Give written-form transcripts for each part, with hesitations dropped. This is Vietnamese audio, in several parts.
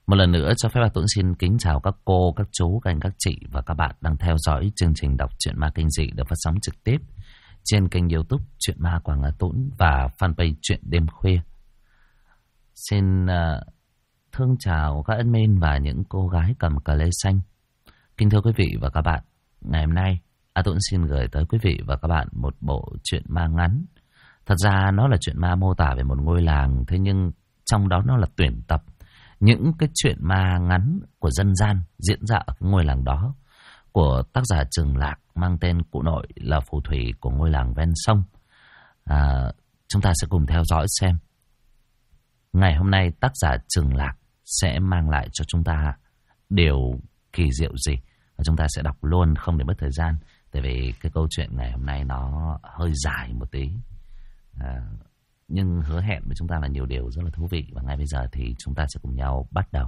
Một lần nữa cho phép bà Tuấn xin kính chào các cô, các chú, các anh, các chị và các bạn đang theo dõi chương trình đọc truyện ma kinh dị được phát sóng trực tiếp trên kênh YouTube Truyện Ma Quảng Hà Tuấn và fanpage Truyện Đêm Khuya. Xin thương chào các admin và những cô gái cầm cờ lê xanh. Kính thưa quý vị và các bạn, ngày hôm nay A Tuấn xin gửi tới quý vị và các bạn một bộ truyện ma ngắn. Thật ra nó là truyện ma mô tả về một ngôi làng, thế nhưng trong đó nó là tuyển tập những cái chuyện ma ngắn của dân gian diễn ra ở cái ngôi làng đó, của tác giả Trường Lạc, mang tên cụ nội là phù thủy của ngôi làng ven sông. Chúng ta sẽ cùng theo dõi xem ngày hôm nay tác giả Trường Lạc sẽ mang lại cho chúng ta điều kỳ diệu gì. Và chúng ta sẽ đọc luôn không để mất thời gian, tại vì cái câu chuyện ngày hôm nay nó hơi dài một tí. Nhưng hứa hẹn với chúng ta là nhiều điều rất là thú vị. Và ngay bây giờ thì chúng ta sẽ cùng nhau bắt đầu.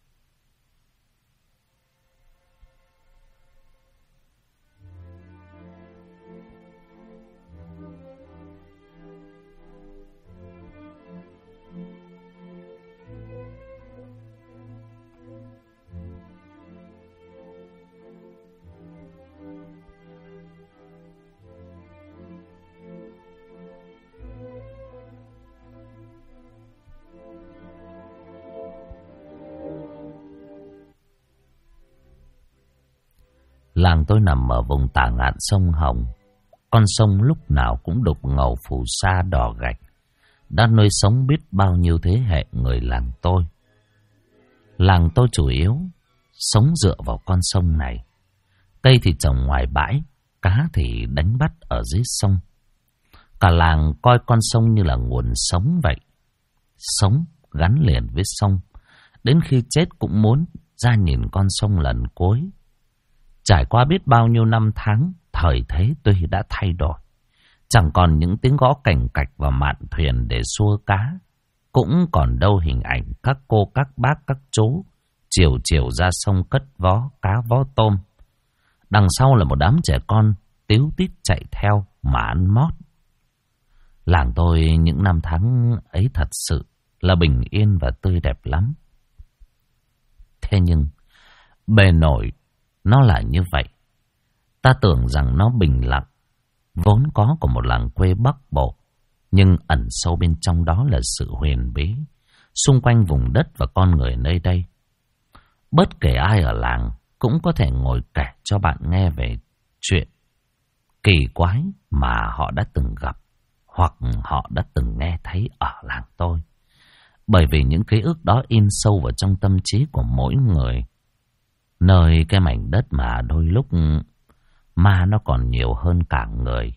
Làng tôi nằm ở vùng tả ngạn sông Hồng. Con sông lúc nào cũng đục ngầu phù sa đỏ gạch, đã nuôi sống biết bao nhiêu thế hệ người làng tôi. Làng tôi chủ yếu sống dựa vào con sông này. Cây thì trồng ngoài bãi, cá thì đánh bắt ở dưới sông. Cả làng coi con sông như là nguồn sống vậy. Sống gắn liền với sông, đến khi chết cũng muốn ra nhìn con sông lần cuối. Trải qua biết bao nhiêu năm tháng, thời thế tuy đã thay đổi. Chẳng còn những tiếng gõ cành cạch và mạn thuyền để xua cá. Cũng còn đâu hình ảnh các cô, các bác, các chú chiều chiều ra sông cất vó cá vó tôm. Đằng sau là một đám trẻ con tíu tít chạy theo mà ăn mót. Làng tôi những năm tháng ấy thật sự là bình yên và tươi đẹp lắm. Thế nhưng bề nổi nó là như vậy. Ta tưởng rằng nó bình lặng, vốn có của một làng quê Bắc Bộ, nhưng ẩn sâu bên trong đó là sự huyền bí xung quanh vùng đất và con người nơi đây. Bất kể ai ở làng cũng có thể ngồi kể cho bạn nghe về chuyện kỳ quái mà họ đã từng gặp hoặc họ đã từng nghe thấy ở làng tôi. Bởi vì những ký ức đó in sâu vào trong tâm trí của mỗi người, nơi cái mảnh đất mà đôi lúc ma nó còn nhiều hơn cả người.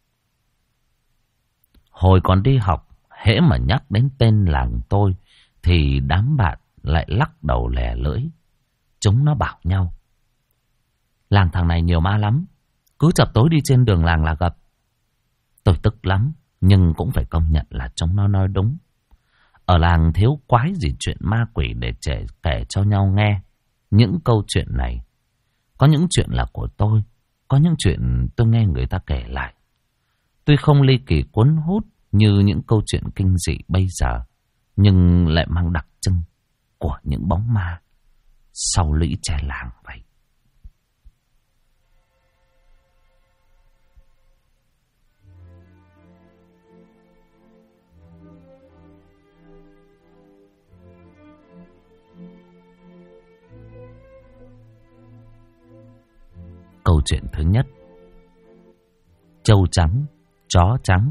Hồi còn đi học, hễ mà nhắc đến tên làng tôi thì đám bạn lại lắc đầu lè lưỡi. Chúng nó bảo nhau: làng thằng này nhiều ma lắm, cứ chập tối đi trên đường làng là gặp. Tôi tức lắm, nhưng cũng phải công nhận là chúng nó nói đúng. Ở làng thiếu quái gì chuyện ma quỷ để kể cho nhau nghe. Những câu chuyện này, có những chuyện là của tôi, có những chuyện tôi nghe người ta kể lại. Tuy không ly kỳ cuốn hút như những câu chuyện kinh dị bây giờ, nhưng lại mang đặc trưng của những bóng ma sau lũy tre làng vậy. Câu chuyện thứ nhất: trâu trắng, chó trắng.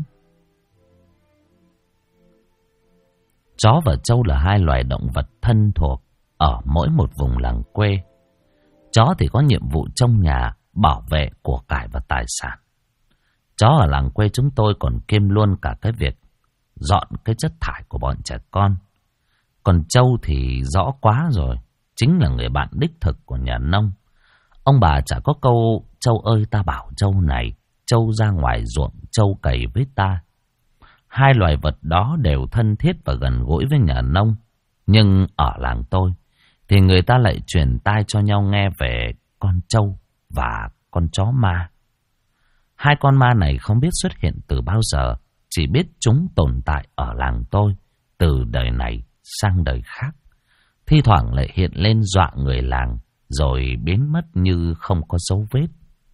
Chó và trâu là hai loài động vật thân thuộc ở mỗi một vùng làng quê. Chó thì có nhiệm vụ trong nhà, bảo vệ của cải và tài sản. Chó ở làng quê chúng tôi còn kiêm luôn cả cái việc dọn cái chất thải của bọn trẻ con. Còn trâu thì rõ quá rồi, chính là người bạn đích thực của nhà nông. Ông bà chả có câu trâu ơi ta bảo trâu này, trâu ra ngoài ruộng trâu cày với ta. Hai loài vật đó đều thân thiết và gần gũi với nhà nông. Nhưng ở làng tôi thì người ta lại truyền tai cho nhau nghe về con trâu và con chó ma. Hai con ma này không biết xuất hiện từ bao giờ, chỉ biết chúng tồn tại ở làng tôi từ đời này sang đời khác. thi thoảng lại hiện lên dọa người làng, rồi biến mất như không có dấu vết.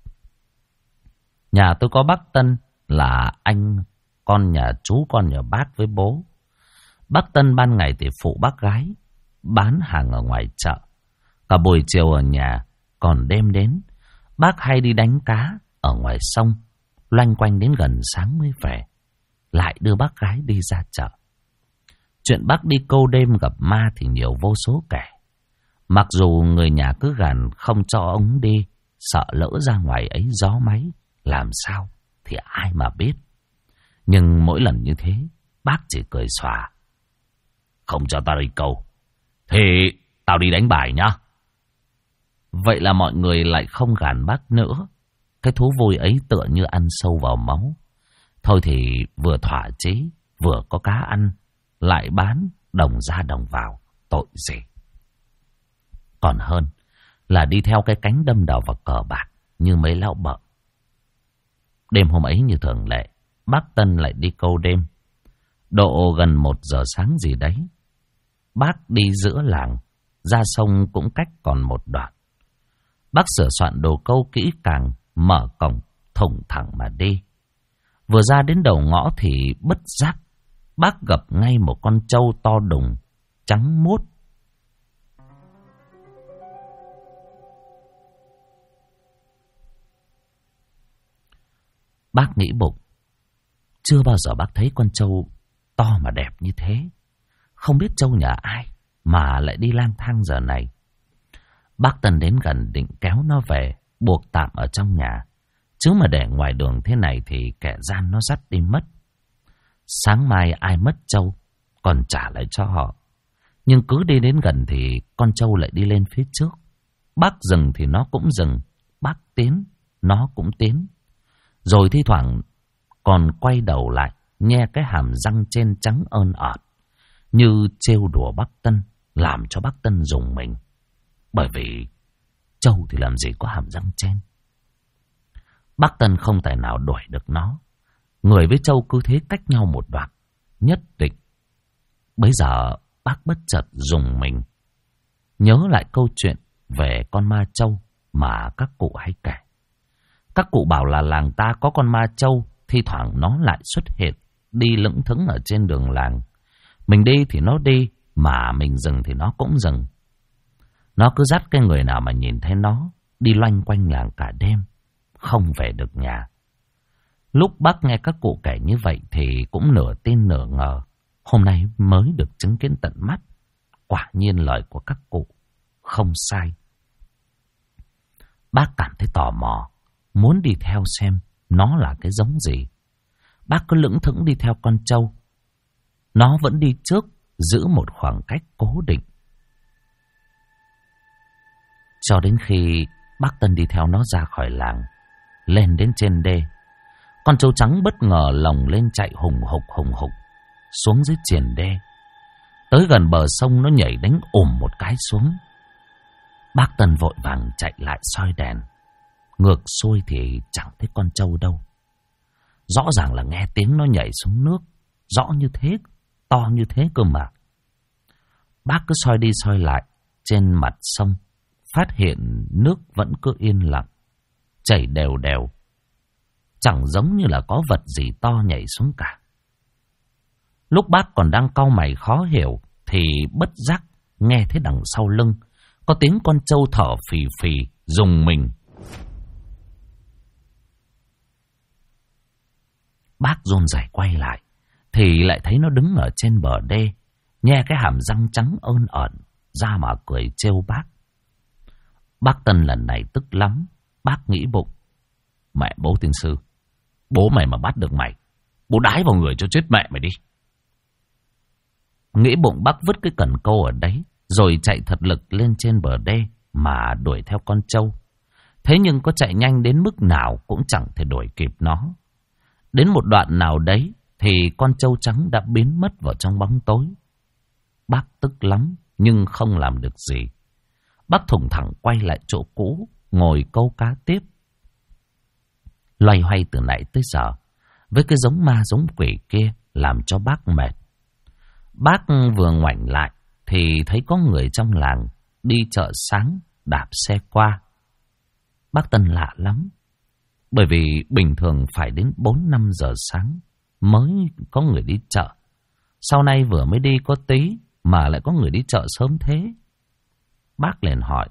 Nhà tôi có bác Tân là anh con nhà chú con nhà bác với bố. Bác Tân ban ngày thì phụ bác gái bán hàng ở ngoài chợ, cả buổi chiều ở nhà, còn đêm đến bác hay đi đánh cá ở ngoài sông, loanh quanh đến gần sáng mới về, lại đưa bác gái đi ra chợ. Chuyện bác đi câu đêm gặp ma thì nhiều vô số kể. Mặc dù người nhà cứ gằn không cho ông đi, sợ lỡ ra ngoài ấy gió máy làm sao thì ai mà biết. Nhưng mỗi lần như thế, bác chỉ cười xòa. Không cho tao đi câu thì tao đi đánh bài nhá. Vậy là mọi người lại không gàn bác nữa. Cái thú vui ấy tựa như ăn sâu vào máu. Thôi thì vừa thỏa chí, vừa có cá ăn, lại bán đồng ra đồng vào, tội gì. Còn hơn là đi theo cái cánh đâm đầu vào cờ bạc như mấy lão bợ. Đêm hôm ấy như thường lệ, bác Tân lại đi câu đêm. Độ gần 1 giờ sáng gì đấy, bác đi giữa làng, ra sông cũng cách còn một đoạn. Bác sửa soạn đồ câu kỹ càng, mở cổng, thủng thẳng mà đi. Vừa ra đến đầu ngõ thì bất giác, bác gặp ngay một con trâu to đùng, trắng muốt. Bác nghĩ bụng, chưa bao giờ bác thấy con trâu to mà đẹp như thế. Không biết trâu nhà ai mà lại đi lang thang giờ này. Bác Tân đến gần định kéo nó về, buộc tạm ở trong nhà. Chứ mà để ngoài đường thế này thì kẻ gian nó dắt đi mất. Sáng mai ai mất trâu còn trả lại cho họ. Nhưng cứ đi đến gần thì con trâu lại đi lên phía trước. Bác dừng thì nó cũng dừng, bác tiến, nó cũng tiến. Rồi thi thoảng còn quay đầu lại, nhe cái hàm răng trên trắng ơn ợt, như trêu đùa bác Tân, làm cho bác Tân rùng mình. Bởi vì trâu thì làm gì có hàm răng trên. Bác Tân không tài nào đuổi được nó. Người với trâu cứ thế cách nhau một đoạn, nhất định. Bấy giờ bác bất chợt rùng mình, nhớ lại câu chuyện về con ma trâu mà các cụ hay kể. Các cụ bảo là làng ta có con ma trâu, thi thoảng nó lại xuất hiện, đi lững thững ở trên đường làng. Mình đi thì nó đi, mà mình dừng thì nó cũng dừng. Nó cứ dắt cái người nào mà nhìn thấy nó, đi loanh quanh làng cả đêm, không về được nhà. Lúc bác nghe các cụ kể như vậy thì cũng nửa tin nửa ngờ. Hôm nay mới được chứng kiến tận mắt. Quả nhiên lời của các cụ không sai. Bác cảm thấy tò mò, muốn đi theo xem nó là cái giống gì. Bác cứ lững thững đi theo con trâu. Nó vẫn đi trước, giữ một khoảng cách cố định. Cho đến khi bác Tân đi theo nó ra khỏi làng, lên đến trên đê, con trâu trắng bất ngờ lồng lên chạy hùng hục xuống dưới triền đê. Tới gần bờ sông nó nhảy đánh một cái xuống. Bác Tân vội vàng chạy lại soi đèn. Ngược xuôi thì chẳng thấy con trâu đâu. Rõ ràng là nghe tiếng nó nhảy xuống nước, rõ như thế, to như thế cơ mà. Bác cứ soi đi soi lại trên mặt sông, phát hiện nước vẫn cứ yên lặng, chảy đều đều, chẳng giống như là có vật gì to nhảy xuống cả. Lúc bác còn đang cau mày khó hiểu thì bất giác nghe thấy đằng sau lưng có tiếng con trâu thở phì phì, rùng mình. Bác run rẩy quay lại thì lại thấy nó đứng ở trên bờ đê, nhe cái hàm răng trắng ơn ẩn ra mà cười trêu bác. Bác Tân lần này tức lắm. Bác nghĩ bụng, mẹ bố tiên sư, bố mày mà bắt được mày, bố đái vào người cho chết mẹ mày đi. Nghĩ bụng bác vứt cái cần câu ở đấy, rồi chạy thật lực lên trên bờ đê mà đuổi theo con trâu. Thế nhưng có chạy nhanh đến mức nào cũng chẳng thể đuổi kịp nó. Đến một đoạn nào đấy thì con trâu trắng đã biến mất vào trong bóng tối. Bác tức lắm nhưng không làm được gì. Bác thủng thẳng quay lại chỗ cũ, ngồi câu cá tiếp. Loay hoay từ nãy tới giờ với cái giống ma giống quỷ kia làm cho bác mệt. Bác vừa ngoảnh lại thì thấy có người trong làng đi chợ sáng đạp xe qua. Bác Tân lạ lắm, bởi vì bình thường phải đến 4-5 giờ sáng mới có người đi chợ. Sau này vừa mới đi có tí mà lại có người đi chợ sớm thế. Bác liền hỏi: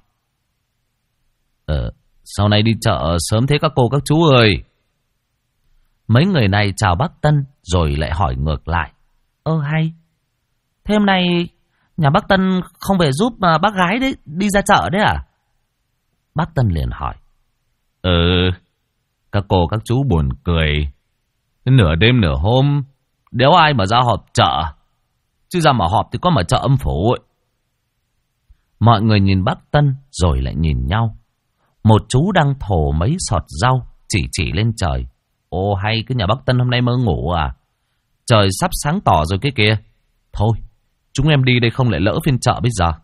sau này đi chợ sớm thế các cô các chú ơi? Mấy người này chào bác Tân rồi lại hỏi ngược lại: hay, thế hôm nay nhà bác Tân không về giúp mà bác gái đấy đi ra chợ đấy à? Bác Tân liền hỏi: các cô các chú buồn cười. Nửa đêm nửa hôm đéo ai mà ra họp chợ, chứ ra mà họp thì có mà chợ âm phủ ấy. Mọi người nhìn bác Tân rồi lại nhìn nhau. Một chú đang thổ mấy sọt rau, chỉ lên trời: hay cái nhà bác Tân hôm nay mơ ngủ à? Trời sắp sáng tỏ rồi cái kìa. Thôi, chúng em đi đây không lại lỡ phiên chợ bây giờ.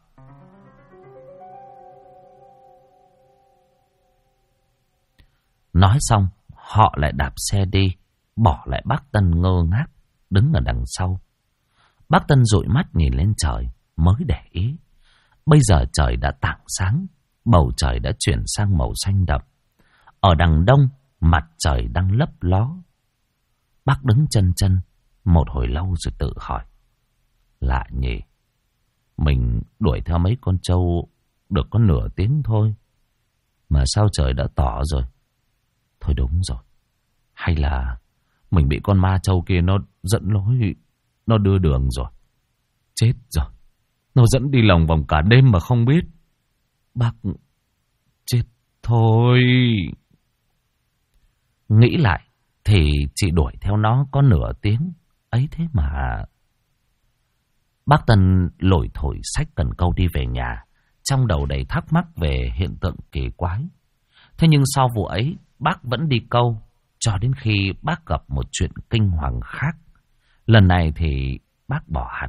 Nói xong, họ lại đạp xe đi, bỏ lại bác Tân ngơ ngác, đứng ở đằng sau. Bác Tân dụi mắt nhìn lên trời, mới để ý. Bây giờ trời đã tảng sáng, bầu trời đã chuyển sang màu xanh đậm. Ở đằng đông, mặt trời đang lấp ló. Bác đứng chân chân một hồi lâu rồi tự hỏi: lạ nhỉ, mình đuổi theo mấy con trâu được có nửa tiếng thôi mà sao trời đã tỏ rồi? Thôi đúng rồi, hay là mình bị con ma trâu kia nó dẫn lối, nó đưa đường rồi. Chết rồi, nó dẫn đi lòng vòng cả đêm mà không biết. Bác chết thôi. Nghĩ lại thì chỉ đuổi theo nó có nửa tiếng ấy thế mà. Bác Tân lủi thổi xách cần câu đi về nhà, trong đầu đầy thắc mắc về hiện tượng kỳ quái. Thế nhưng sau vụ ấy, bác vẫn đi câu cho đến khi bác gặp một chuyện kinh hoàng khác. Lần này thì bác bỏ hẳn.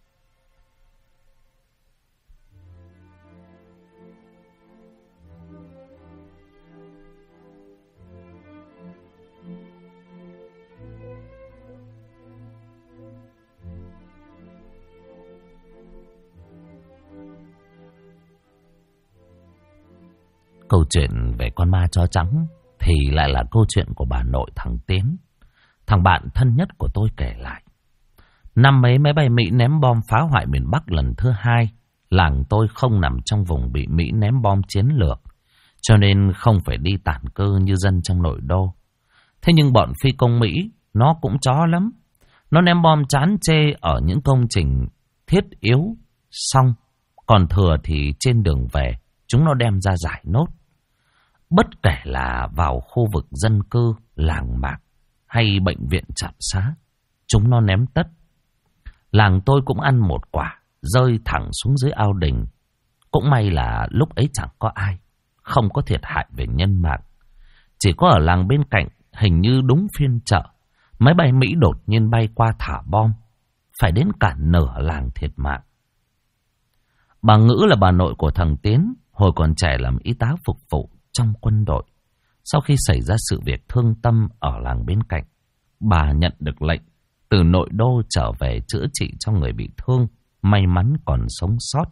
Câu chuyện về con ma chó trắng thì lại là câu chuyện của bà nội thằng Tiến, thằng bạn thân nhất của tôi kể lại. Năm ấy máy bay Mỹ ném bom phá hoại miền Bắc lần thứ 2, làng tôi không nằm trong vùng bị Mỹ ném bom chiến lược, cho nên không phải đi tản cư như dân trong nội đô. Thế nhưng bọn phi công Mỹ nó cũng chó lắm. Nó ném bom chán chê ở những công trình thiết yếu xong, còn thừa thì trên đường về chúng nó đem ra giải nốt. Bất kể là vào khu vực dân cư, làng mạc hay bệnh viện trạm xá, chúng nó ném tất. Làng tôi cũng ăn một quả, rơi thẳng xuống dưới ao đình. Cũng may là lúc ấy chẳng có ai, không có thiệt hại về nhân mạng. Chỉ có ở làng bên cạnh, hình như đúng phiên chợ, máy bay Mỹ đột nhiên bay qua thả bom, phải đến cả nửa làng thiệt mạng. Bà Ngữ là bà nội của thằng Tiến, hồi còn trẻ làm y tá phục vụ trong quân đội. Sau khi xảy ra sự việc thương tâm ở làng bên cạnh, bà nhận được lệnh từ nội đô trở về chữa trị cho người bị thương, may mắn còn sống sót.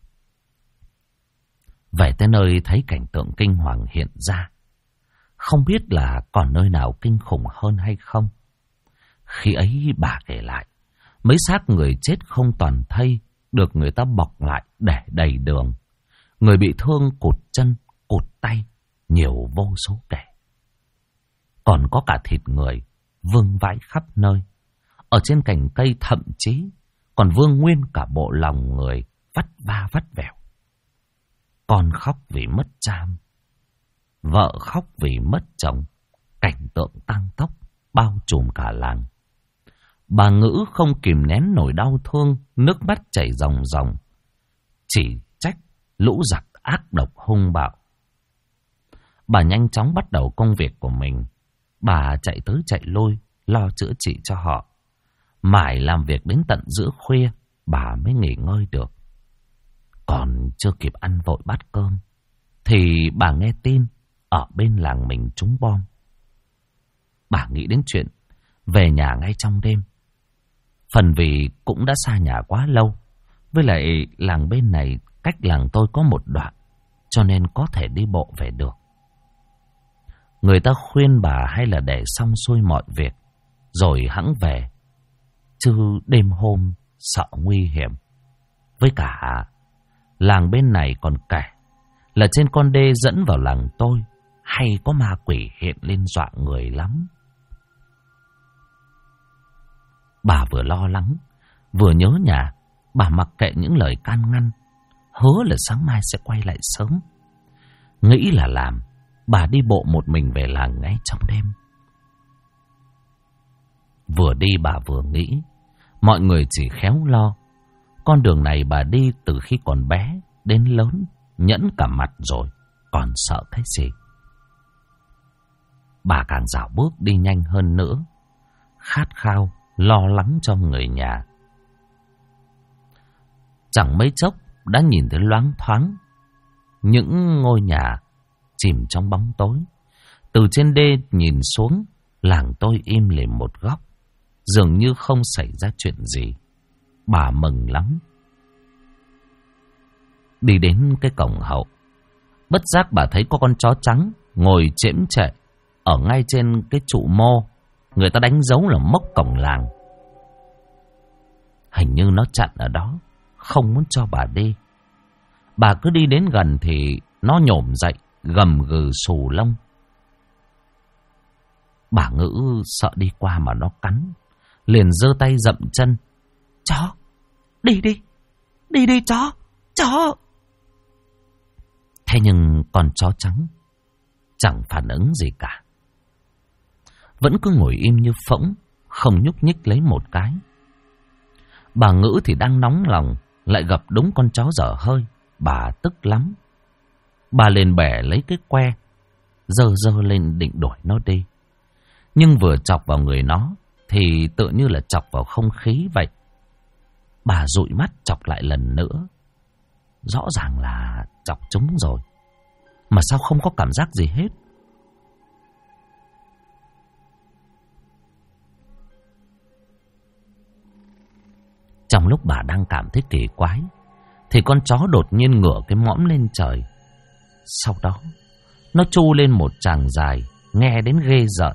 Về tới nơi thấy cảnh tượng kinh hoàng hiện ra, không biết là còn nơi nào kinh khủng hơn hay không. Khi ấy bà kể lại, mấy xác người chết không toàn thây được người ta bọc lại để đầy đường. Người bị thương cụt chân, cụt tay, nhiều vô số kể. Còn có cả thịt người vương vãi khắp nơi. Ở trên cành cây thậm chí còn vương nguyên cả bộ lòng người vắt va vắt vẻo. Con khóc vì mất cha, vợ khóc vì mất chồng. Cảnh tượng tang tóc bao trùm cả làng. Bà Ngữ không kìm nén nổi đau thương, nước mắt chảy ròng ròng, chỉ trách lũ giặc ác độc hung bạo. Bà nhanh chóng bắt đầu công việc của mình. Bà chạy tới chạy lui, lo chữa trị cho họ. Mãi làm việc đến tận giữa khuya, bà mới nghỉ ngơi được. Còn chưa kịp ăn vội bát cơm, thì bà nghe tin ở bên làng mình trúng bom. Bà nghĩ đến chuyện về nhà ngay trong đêm. Phần vì cũng đã xa nhà quá lâu, Với lại làng bên này cách làng tôi có một đoạn, cho nên có thể đi bộ về được. Người ta khuyên bà hay là để xong xuôi mọi việc rồi hẵng về, chứ đêm hôm sợ nguy hiểm. Với cả làng bên này còn kể là trên con đê dẫn vào làng tôi hay có ma quỷ hiện lên dọa người lắm. Bà vừa lo lắng vừa nhớ nhà. Bà mặc kệ những lời can ngăn, hứa là sáng mai sẽ quay lại sớm. Nghĩ là làm, bà đi bộ một mình về làng ngay trong đêm. Vừa đi bà vừa nghĩ, mọi người chỉ khéo lo. Con đường này bà đi từ khi còn bé đến lớn, nhẫn cả mặt rồi, còn sợ cái gì. Bà càng dạo bước đi nhanh hơn nữa, khát khao, lo lắng cho người nhà. Chẳng mấy chốc đã nhìn thấy loáng thoáng những ngôi nhà chìm trong bóng tối. Từ trên đê nhìn xuống, làng tôi im lìm một góc, dường như không xảy ra chuyện gì. Bà mừng lắm. Đi đến cái cổng hậu, bất giác bà thấy có con chó trắng ngồi chễm chệ ở ngay trên cái trụ mô người ta đánh dấu là mốc cổng làng. Hình như nó chặn ở đó, không muốn cho bà đi. Bà cứ đi đến gần thì nó nhổm dậy, gầm gừ xù lông. Bà Ngữ sợ đi qua mà nó cắn, liền giơ tay dậm chân. Chó, đi đi, đi đi chó, chó. Thế nhưng con chó trắng chẳng phản ứng gì cả, vẫn cứ ngồi im như phỗng, không nhúc nhích lấy một cái. Bà Ngữ thì đang nóng lòng, lại gặp đúng con chó dở hơi. Bà tức lắm. Bà liền bẻ lấy cái que, giơ lên định đuổi nó đi. Nhưng vừa chọc vào người nó thì tự như là chọc vào không khí vậy. Bà dụi mắt chọc lại lần nữa. Rõ ràng là chọc trúng rồi, mà sao không có cảm giác gì hết. Trong lúc bà đang cảm thấy kỳ quái thì con chó đột nhiên ngửa cái mõm lên trời. Sau đó nó tru lên một tràng dài, nghe đến ghê rợn.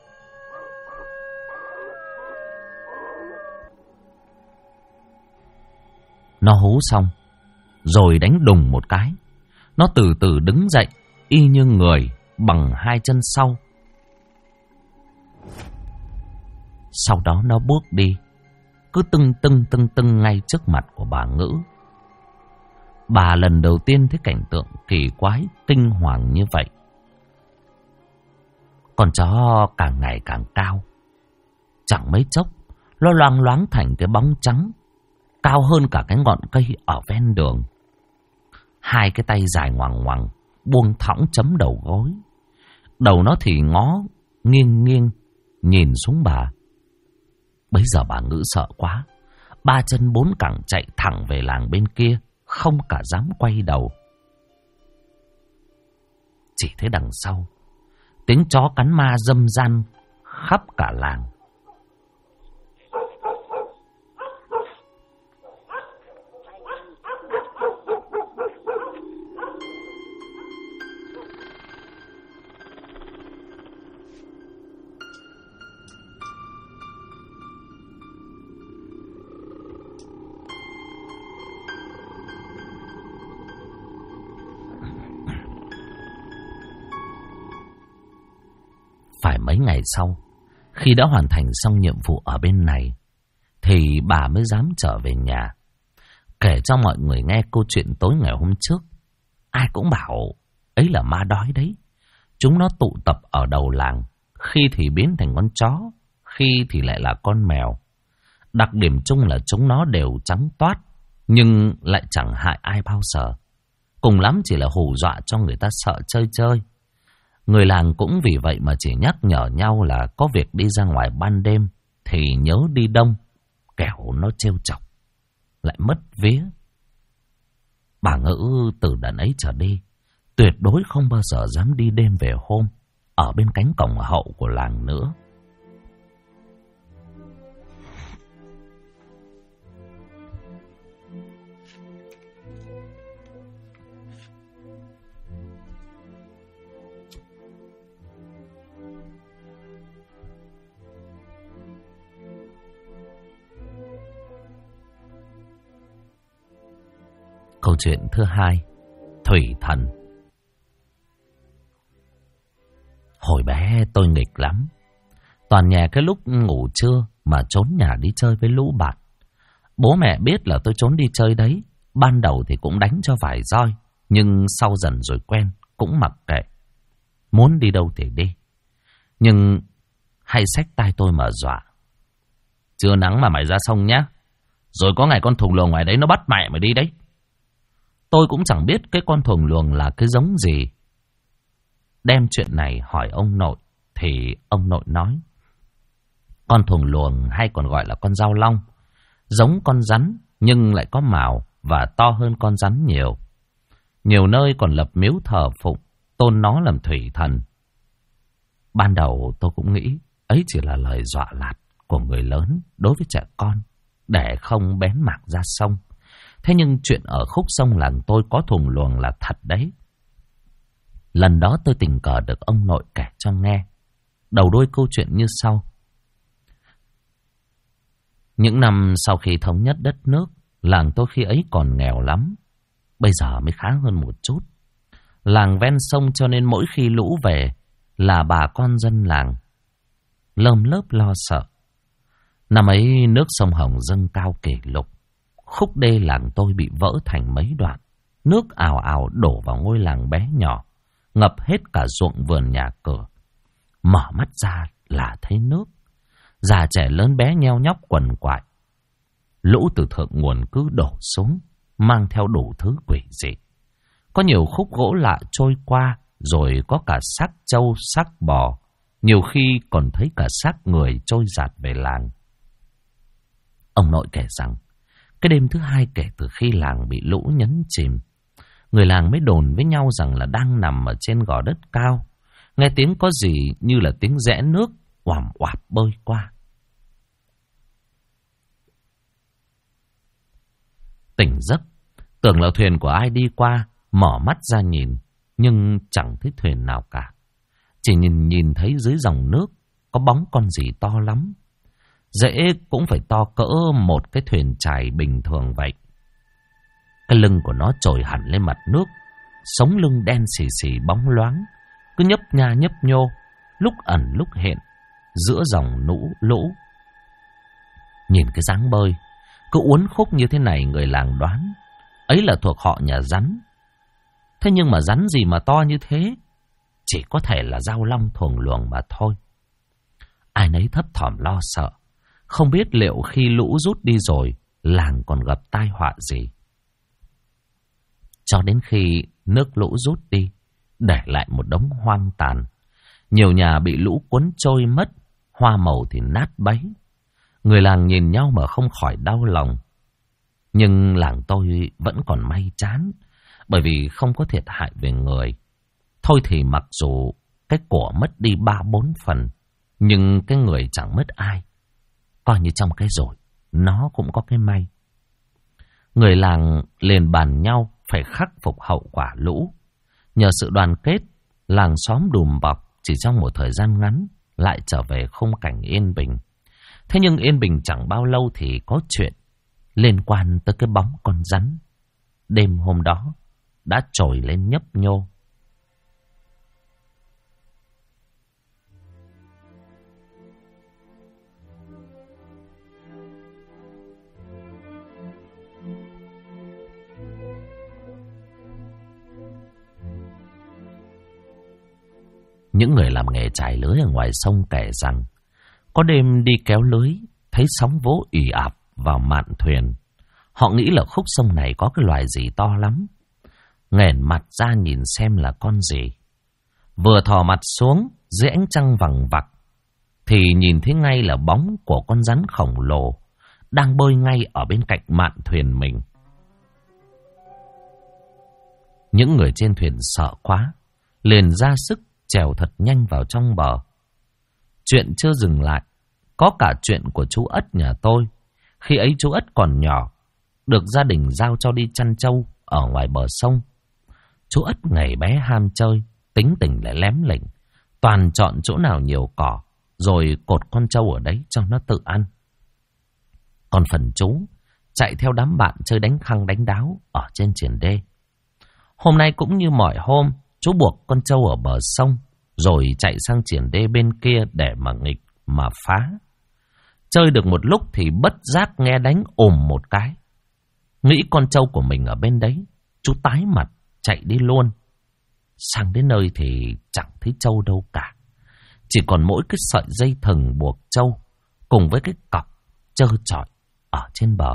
Nó hú xong rồi đánh đùng một cái. Nó từ từ đứng dậy, y như người bằng hai chân sau. Sau đó nó bước đi, cứ tưng ngay trước mặt của bà Ngữ. Bà lần đầu tiên thấy cảnh tượng kỳ quái, kinh hoàng như vậy. Con chó càng ngày càng cao. Chẳng mấy chốc, nó loang loáng thành cái bóng trắng, cao hơn cả cái ngọn cây ở ven đường. Hai cái tay dài ngoằng ngoằng, buông thõng chấm đầu gối. Đầu nó thì ngó, nghiêng, nhìn xuống bà. Bấy giờ bà Ngữ sợ quá, ba chân bốn cẳng chạy thẳng về làng bên kia, không cả dám quay đầu. Chỉ thấy đằng sau, tiếng chó cắn ma râm ran khắp cả làng. Phải mấy ngày sau, khi đã hoàn thành xong nhiệm vụ ở bên này, thì bà mới dám trở về nhà, kể cho mọi người nghe câu chuyện tối ngày hôm trước. Ai cũng bảo ấy là ma đói đấy. Chúng nó tụ tập ở đầu làng, khi thì biến thành con chó, khi thì lại là con mèo. Đặc điểm chung là chúng nó đều trắng toát, nhưng lại chẳng hại ai bao giờ. Cùng lắm chỉ là hù dọa cho người ta sợ chơi chơi. Người làng cũng vì vậy mà chỉ nhắc nhở nhau là có việc đi ra ngoài ban đêm thì nhớ đi đông, kẻo nó trêu chọc, lại mất vía. Bà Ngữ từ đợt ấy trở đi, tuyệt đối không bao giờ dám đi đêm về hôm ở bên cánh cổng hậu của làng nữa. Câu chuyện thứ hai, thủy thần. Hồi bé tôi nghịch lắm. Toàn nhà cái lúc ngủ trưa mà trốn nhà đi chơi với lũ bạn. Bố mẹ biết là tôi trốn đi chơi đấy. Ban đầu thì cũng đánh cho vài roi, nhưng sau dần rồi quen, cũng mặc kệ. Muốn đi đâu thì đi. Nhưng hay xách tay tôi mà dọa. Trưa nắng mà mày ra sông nhá. Rồi có ngày con thùng luồng ngoài đấy nó bắt mẹ mày đi đấy. Tôi cũng chẳng biết cái con thùng luồng là cái giống gì. Đem chuyện này hỏi ông nội, thì ông nội nói con thùng luồng hay còn gọi là con dao long, giống con rắn nhưng lại có mào và to hơn con rắn nhiều. Nhiều nơi còn lập miếu thờ phụng, tôn nó làm thủy thần. Ban đầu tôi cũng nghĩ ấy chỉ là lời dọa lạt của người lớn đối với trẻ con, để không bén mảng ra sông. Thế nhưng chuyện ở khúc sông làng tôi có thùng luồng là thật đấy. Lần đó tôi tình cờ được ông nội kể cho nghe. Đầu đuôi câu chuyện như sau. Những năm sau khi thống nhất đất nước, làng tôi khi ấy còn nghèo lắm. Bây giờ mới khá hơn một chút. Làng ven sông cho nên mỗi khi lũ về là bà con dân làng lơm lớp lo sợ. Năm ấy nước sông Hồng dâng cao kỷ lục. Khúc đê làng tôi bị vỡ thành mấy đoạn. Nước ào ào đổ vào ngôi làng bé nhỏ, ngập hết cả ruộng vườn nhà cửa. Mở mắt ra là thấy nước. Già trẻ lớn bé nheo nhóc quằn quại. Lũ từ thượng nguồn cứ đổ xuống, mang theo đủ thứ quỷ dị. Có nhiều khúc gỗ lạ trôi qua, rồi có cả xác trâu, xác bò. Nhiều khi còn thấy cả xác người trôi dạt về làng. Ông nội kể rằng, cái đêm thứ hai kể từ khi làng bị lũ nhấn chìm, người làng mới đồn với nhau rằng là đang nằm ở trên gò đất cao. Nghe tiếng có gì như là tiếng rẽ nước oằm oạp bơi qua. Tỉnh giấc, tưởng là thuyền của ai đi qua, mở mắt ra nhìn, nhưng chẳng thấy thuyền nào cả. Chỉ nhìn thấy dưới dòng nước có bóng con gì to lắm. Dễ cũng phải to cỡ một cái thuyền chài bình thường vậy. Cái lưng của nó trồi hẳn lên mặt nước, sống lưng đen xì xì bóng loáng, cứ nhấp nha nhấp nhô, lúc ẩn lúc hiện giữa dòng lũ. Nhìn cái dáng bơi cứ uốn khúc như thế này, người làng đoán ấy là thuộc họ nhà rắn. Thế nhưng mà rắn gì mà to như thế? Chỉ có thể là dao long thuồng luồng mà thôi. Ai nấy thấp thỏm lo sợ, không biết liệu khi lũ rút đi rồi, làng còn gặp tai họa gì. Cho đến khi nước lũ rút đi, để lại một đống hoang tàn. Nhiều nhà bị lũ cuốn trôi mất, hoa màu thì nát bấy. Người làng nhìn nhau mà không khỏi đau lòng. Nhưng làng tôi vẫn còn may chán, bởi vì không có thiệt hại về người. Thôi thì mặc dù cái của mất đi 3-4 phần, nhưng cái người chẳng mất ai. Coi như trong cái rồi, nó cũng có cái may. Người làng liền bàn nhau phải khắc phục hậu quả lũ. Nhờ sự đoàn kết, làng xóm đùm bọc chỉ trong một thời gian ngắn lại trở về khung cảnh yên bình. Thế nhưng yên bình chẳng bao lâu thì có chuyện liên quan tới cái bóng con rắn. Đêm hôm đó đã trồi lên nhấp nhô. Những người làm nghề chài lưới ở ngoài sông kể rằng, có đêm đi kéo lưới, thấy sóng vỗ ì ạp vào mạn thuyền. Họ nghĩ là khúc sông này có cái loài gì to lắm. Nghển mặt ra nhìn xem là con gì. Vừa thò mặt xuống dưới ánh trăng vằng vặc, thì nhìn thấy ngay là bóng của con rắn khổng lồ đang bơi ngay ở bên cạnh mạn thuyền mình. Những người trên thuyền sợ quá, liền ra sức chèo thật nhanh vào trong bờ. Chuyện chưa dừng lại, có cả chuyện của chú Ất nhà tôi. Khi ấy chú Ất còn nhỏ, được gia đình giao cho đi chăn trâu ở ngoài bờ sông. Chú Ất ngày bé ham chơi, tính tình lại lém lỉnh, toàn chọn chỗ nào nhiều cỏ, rồi cột con trâu ở đấy cho nó tự ăn. Còn phần chú chạy theo đám bạn chơi đánh khăng đánh đáo ở trên triển đê. Hôm nay cũng như mọi hôm, chú buộc con trâu ở bờ sông, rồi chạy sang triển đê bên kia để mà nghịch, mà phá. Chơi được một lúc thì bất giác nghe đánh ồm một cái. Nghĩ con trâu của mình ở bên đấy, chú tái mặt, chạy đi luôn. Sang đến nơi thì chẳng thấy trâu đâu cả. Chỉ còn mỗi cái sợi dây thừng buộc trâu, cùng với cái cọc trơ trọi ở trên bờ.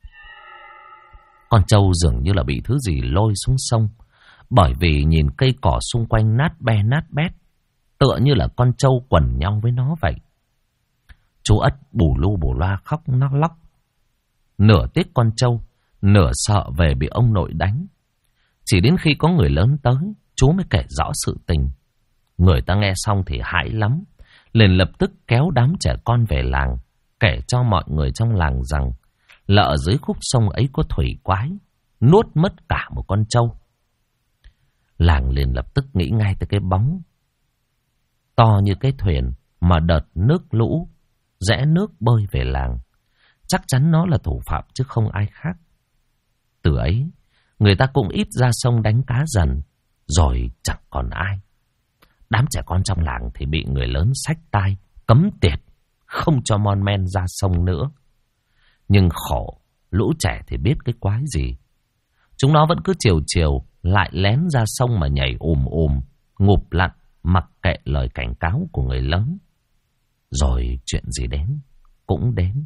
Con trâu dường như là bị thứ gì lôi xuống sông, bởi vì nhìn cây cỏ xung quanh nát be nát bét, tựa như là con trâu quần nhau với nó vậy. Chú Ất bù lu bù loa khóc nắc lóc. Nửa tiếc con trâu, nửa sợ về bị ông nội đánh. Chỉ đến khi có người lớn tới, chú mới kể rõ sự tình. Người ta nghe xong thì hãi lắm, liền lập tức kéo đám trẻ con về làng, kể cho mọi người trong làng rằng là ở dưới khúc sông ấy có thủy quái, nuốt mất cả một con trâu. Làng liền lập tức nghĩ ngay tới cái bóng to như cái thuyền mà đợt nước lũ rẽ nước bơi về làng. Chắc chắn nó là thủ phạm chứ không ai khác. Từ ấy, người ta cũng ít ra sông đánh cá dần, rồi chẳng còn ai. Đám trẻ con trong làng thì bị người lớn xách tai, cấm tiệt, không cho mon men ra sông nữa. Nhưng khổ, lũ trẻ thì biết cái quái gì. Chúng nó vẫn cứ chiều chiều lại lén ra sông mà nhảy ngụp lặn, mặc kệ lời cảnh cáo của người lớn. Rồi chuyện gì đến cũng đến.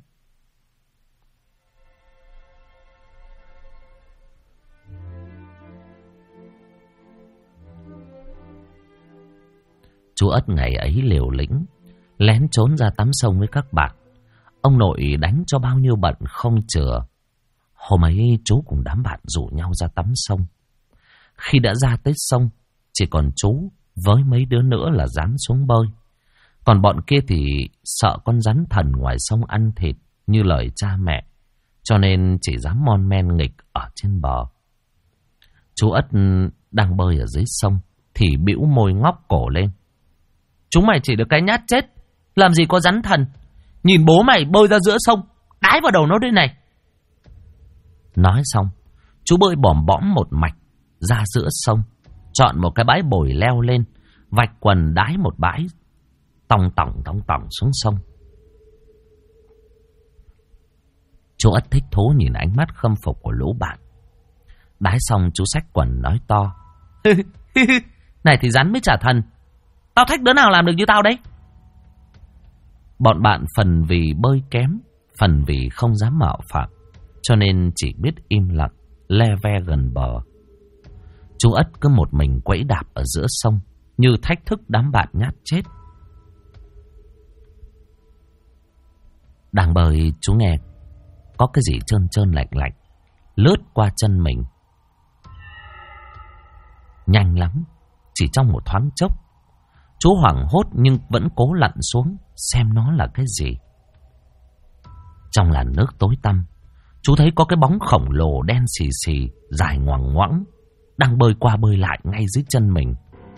Chú Ất ngày ấy liều lĩnh, lén trốn ra tắm sông với các bạn. Ông nội đánh cho bao nhiêu bận không chừa. Hôm ấy chú cùng đám bạn rủ nhau ra tắm sông. Khi đã ra tới sông, chỉ còn chú với mấy đứa nữa là dám xuống bơi. Còn bọn kia thì sợ con rắn thần ngoài sông ăn thịt như lời cha mẹ, cho nên chỉ dám mon men nghịch ở trên bờ. Chú Ất đang bơi ở dưới sông thì bĩu môi ngóc cổ lên. Chúng mày chỉ được cái nhát chết, làm gì có rắn thần. Nhìn bố mày bơi ra giữa sông, đái vào đầu nó đây này. Nói xong, chú bơi bòm bõm một mạch ra giữa sông, chọn một cái bãi bồi leo lên, vạch quần đái một bãi tòng tòng xuống sông. Chú Ất thích thú nhìn ánh mắt khâm phục của lũ bạn. Đái xong chú xách quần nói to. Này thì rắn mới trả thần. Tao thách đứa nào làm được như tao đấy. Bọn bạn phần vì bơi kém, phần vì không dám mạo phạm, cho nên chỉ biết im lặng, le ve gần bờ. Chú Ất cứ một mình quẫy đạp ở giữa sông, như thách thức đám bạn nhát chết. Đang bơi chú nghe có cái gì trơn trơn lạnh lạnh lướt qua chân mình. Nhanh lắm, chỉ trong một thoáng chốc. Chú hoảng hốt nhưng vẫn cố lặn xuống xem nó là cái gì. Trong làn nước tối tăm, chú thấy có cái bóng khổng lồ đen xì xì, dài ngoằng ngoãng, đang bơi qua bơi lại ngay dưới chân mình.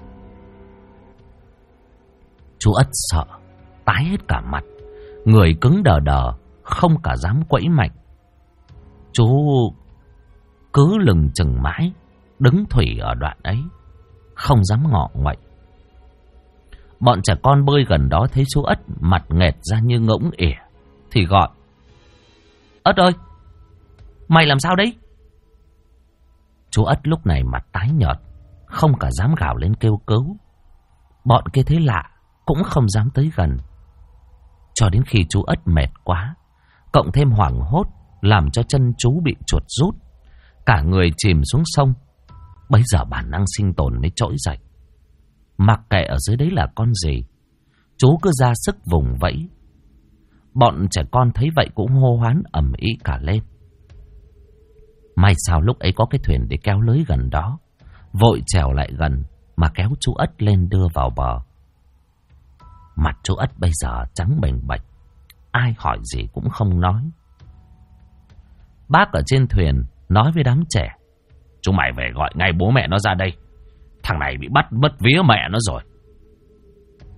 Chú Ất sợ, tái hết cả mặt, người cứng đờ đờ, không cả dám quẫy mạnh. Chú cứ lừng chừng mãi, đứng thủy ở đoạn ấy, không dám ngọ nguậy. Bọn trẻ con bơi gần đó thấy chú Ất mặt nghệt ra như ngỗng ỉa thì gọi. Ất ơi, mày làm sao đấy? Chú Ất lúc này mặt tái nhợt, không cả dám gào lên kêu cứu. Bọn kia thấy lạ cũng không dám tới gần. Cho đến khi chú Ất mệt quá, cộng thêm hoảng hốt, làm cho chân chú bị chuột rút, cả người chìm xuống sông. Bấy giờ bản năng sinh tồn mới trỗi dậy. Mặc kệ ở dưới đấy là con gì, chú cứ ra sức vùng vẫy. Bọn trẻ con thấy vậy cũng hô hoán ầm ĩ cả lên. May sao lúc ấy có cái thuyền để kéo lưới gần đó, vội trèo lại gần mà kéo chú Ất lên đưa vào bờ. Mặt chú Ất bây giờ trắng bềnh bệch, ai hỏi gì cũng không nói. Bác ở trên thuyền nói với đám trẻ. Chúng mày về gọi ngay bố mẹ nó ra đây. Thằng này bị bắt mất vía mẹ nó rồi.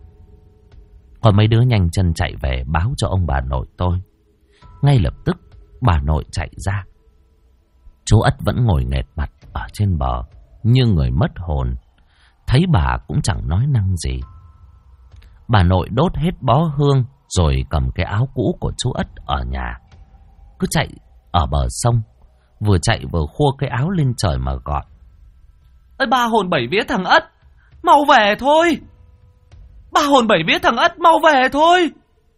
Còn mấy đứa nhanh chân chạy về báo cho ông bà nội tôi. Ngay lập tức Bà nội chạy ra. Chú Ất vẫn ngồi nghệt mặt ở trên bờ như người mất hồn. Thấy bà cũng chẳng nói năng gì. Bà nội đốt hết bó hương rồi cầm cái áo cũ của chú Ất ở nhà, cứ chạy ở bờ sông, vừa chạy vừa khua cái áo lên trời mà gọi: "Ơi ba hồn bảy vía thằng Ất, mau về thôi! Ba hồn bảy vía thằng Ất, mau về thôi!"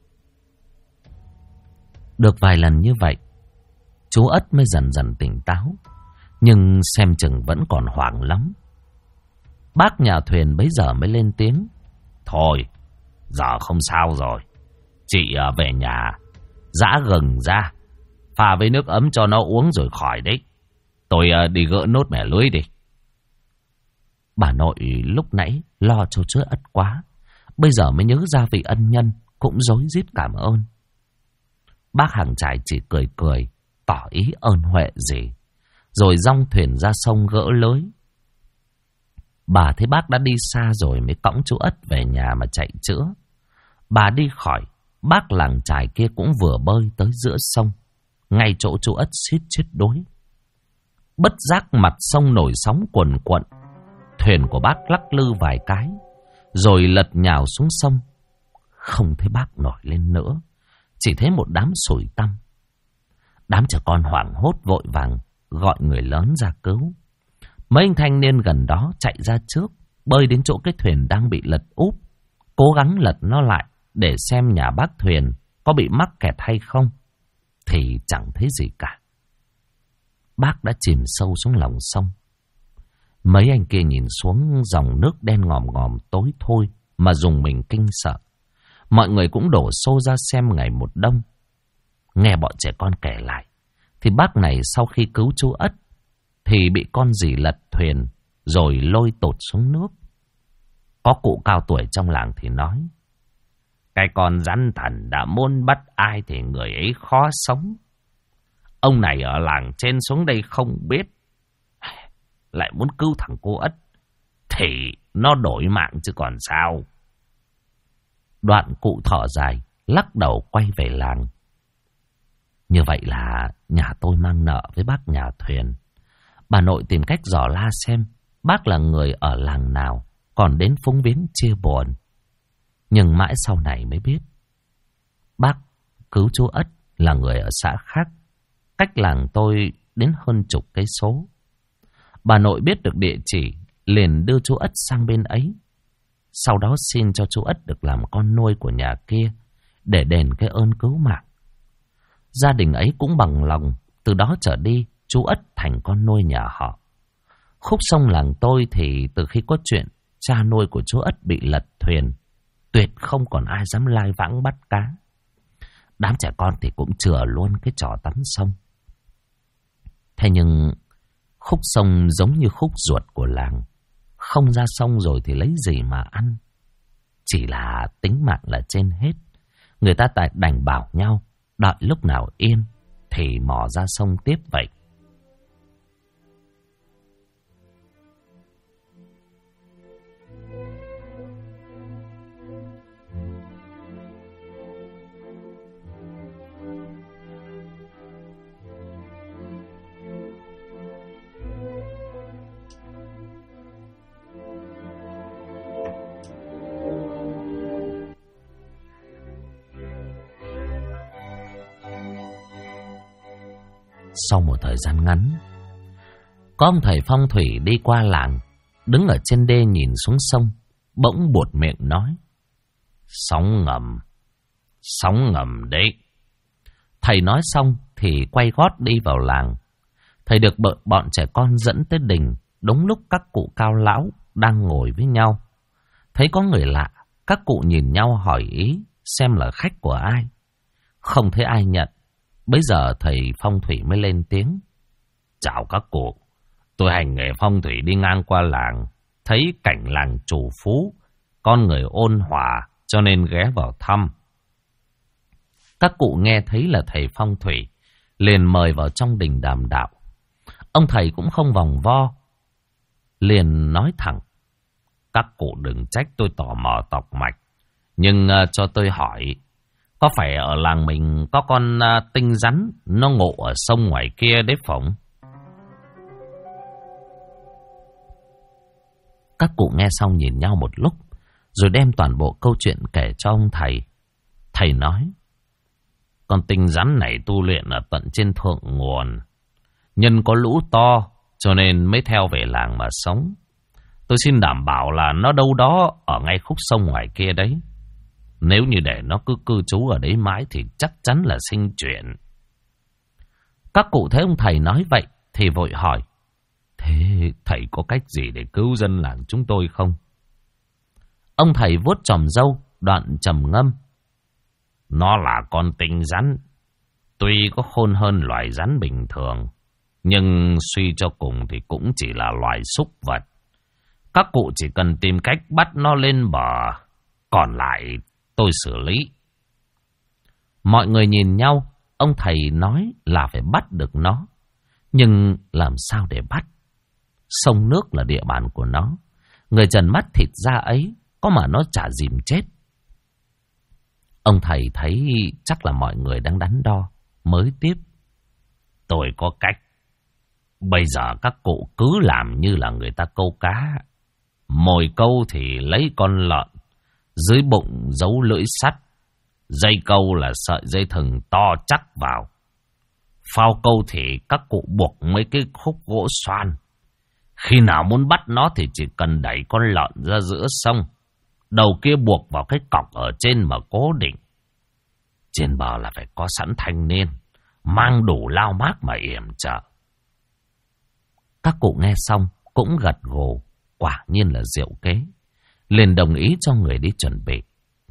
Được vài lần như vậy, chú Ất mới dần dần tỉnh táo, nhưng xem chừng vẫn còn hoảng lắm. Bác nhà thuyền bấy giờ mới lên tiếng: "Thôi, giờ không sao rồi. Chị về nhà, giã gừng ra, pha với nước ấm cho nó uống rồi khỏi đấy. Tôi đi gỡ nốt mẻ lưới đi." Bà nội lúc nãy lo cho chú Ất quá, bây giờ mới nhớ ra vị ân nhân, cũng rối rít cảm ơn. Bác hàng trải chỉ cười cười, tỏ ý ơn huệ gì, rồi dong thuyền ra sông gỡ lưới. Bà thấy bác đã đi xa rồi mới cõng chú Ất về nhà mà chạy chữa. Bà đi khỏi, bác làng trài kia cũng vừa bơi tới giữa sông, ngay chỗ chú Ất suýt chết đuối. Bất giác mặt sông nổi sóng cuồn cuộn, thuyền của bác lắc lư vài cái, rồi lật nhào xuống sông. Không thấy bác nổi lên nữa, chỉ thấy một đám sủi tăm. Đám trẻ con hoảng hốt vội vàng gọi người lớn ra cứu. Mấy anh thanh niên gần đó chạy ra trước, bơi đến chỗ cái thuyền đang bị lật úp, cố gắng lật nó lại để xem nhà bác thuyền có bị mắc kẹt hay không. Thì chẳng thấy gì cả. Bác đã chìm sâu xuống lòng sông. Mấy anh kia nhìn xuống dòng nước đen ngòm ngòm tối thôi mà dùng mình kinh sợ. Mọi người cũng đổ xô ra xem ngày một đông. Nghe bọn trẻ con kể lại, thì bác này sau khi cứu chú Ất thì bị con gì lật thuyền rồi lôi tụt xuống nước. Có cụ cao tuổi trong làng thì nói: "Cái con rắn thần đã muốn bắt ai thì người ấy khó sống. Ông này ở làng trên xuống đây không biết, lại muốn cứu thằng cô Ất thì nó đổi mạng chứ còn sao." Đoạn cụ thở dài, lắc đầu quay về làng. Như vậy là nhà tôi mang nợ với bác nhà thuyền. Bà nội tìm cách dò la xem bác là người ở làng nào, còn đến phúng viếng chia buồn. Nhưng mãi sau này mới biết bác cứu chú Ất là người ở xã khác, cách làng tôi đến hơn chục cây số. Bà nội biết được địa chỉ, liền đưa chú Ất sang bên ấy. Sau đó xin cho chú Ất được làm con nuôi của nhà kia để đền cái ơn cứu mạng. Gia đình ấy cũng bằng lòng, từ đó trở đi chú Ất thành con nuôi nhà họ. Khúc sông làng tôi thì từ khi có chuyện cha nuôi của chú Ất bị lật thuyền, tuyệt không còn ai dám lai vãng bắt cá. Đám trẻ con thì cũng chừa luôn cái trò tắm sông. Thế nhưng khúc sông giống như khúc ruột của làng, không ra sông rồi thì lấy gì mà ăn. Chỉ là tính mạng là trên hết. Người ta đành bảo nhau đợi lúc nào yên thì mò ra sông tiếp vậy. Sau một thời gian ngắn, có ông thầy phong thủy đi qua làng, đứng ở trên đê nhìn xuống sông, bỗng buột miệng nói: sóng ngầm đấy." Thầy nói xong thì quay gót đi vào làng. Thầy được bọn trẻ con dẫn tới đình, đúng lúc các cụ cao lão đang ngồi với nhau. Thấy có người lạ, các cụ nhìn nhau hỏi ý xem là khách của ai. Không thấy ai nhận. Bây giờ thầy phong thủy mới lên tiếng: "Chào các cụ, tôi hành nghề phong thủy đi ngang qua làng, thấy cảnh làng chủ phú, con người ôn hòa cho nên ghé vào thăm." Các cụ nghe thấy là thầy phong thủy, liền mời vào trong đình đàm đạo. Ông thầy cũng không vòng vo, liền nói thẳng: "Các cụ đừng trách tôi tò mò tọc mạch, nhưng cho tôi hỏi, Có phải ở làng mình có con tinh rắn nó ngộ ở sông ngoài kia đấy phỏng? Các cụ nghe xong nhìn nhau một lúc, rồi đem toàn bộ câu chuyện kể cho ông thầy. Thầy nói, con tinh rắn này tu luyện ở tận trên thượng nguồn. Nhân có lũ to, cho nên mới theo về làng mà sống. Tôi xin đảm bảo là nó đâu đó ở ngay khúc sông ngoài kia đấy. Nếu như để nó cứ cư trú ở đấy mãi thì chắc chắn là sinh chuyện. Các cụ thấy ông thầy nói vậy thì vội hỏi, thế thầy có cách gì để cứu dân làng chúng tôi không? Ông thầy vuốt chòm râu, đoạn trầm ngâm. Nó là con tinh rắn. Tuy có khôn hơn loài rắn bình thường, nhưng suy cho cùng thì cũng chỉ là loài súc vật. Các cụ chỉ cần tìm cách bắt nó lên bờ, còn lại tôi xử lý. Mọi người nhìn nhau, ông thầy nói là phải bắt được nó. Nhưng làm sao để bắt? Sông nước là địa bàn của nó. Người trần mắt thịt da ấy, có mà nó chả dìm chết. Ông thầy thấy chắc là mọi người đang đắn đo, mới tiếp. Tôi có cách. Bây giờ các cụ cứ làm như là người ta câu cá. Mồi câu thì lấy con lợn, dưới bụng giấu lưỡi sắt. Dây câu là sợi dây thừng to chắc vào. Phao câu thì các cụ buộc mấy cái khúc gỗ xoan. Khi nào muốn bắt nó thì chỉ cần đẩy con lợn ra giữa sông. Đầu kia buộc vào cái cọc ở trên mà cố định. Trên bờ là phải có sẵn thanh niên, mang đủ lao mác mà yểm trợ. Các cụ nghe xong cũng gật gù, quả nhiên là diệu kế. Liền đồng ý cho người đi chuẩn bị.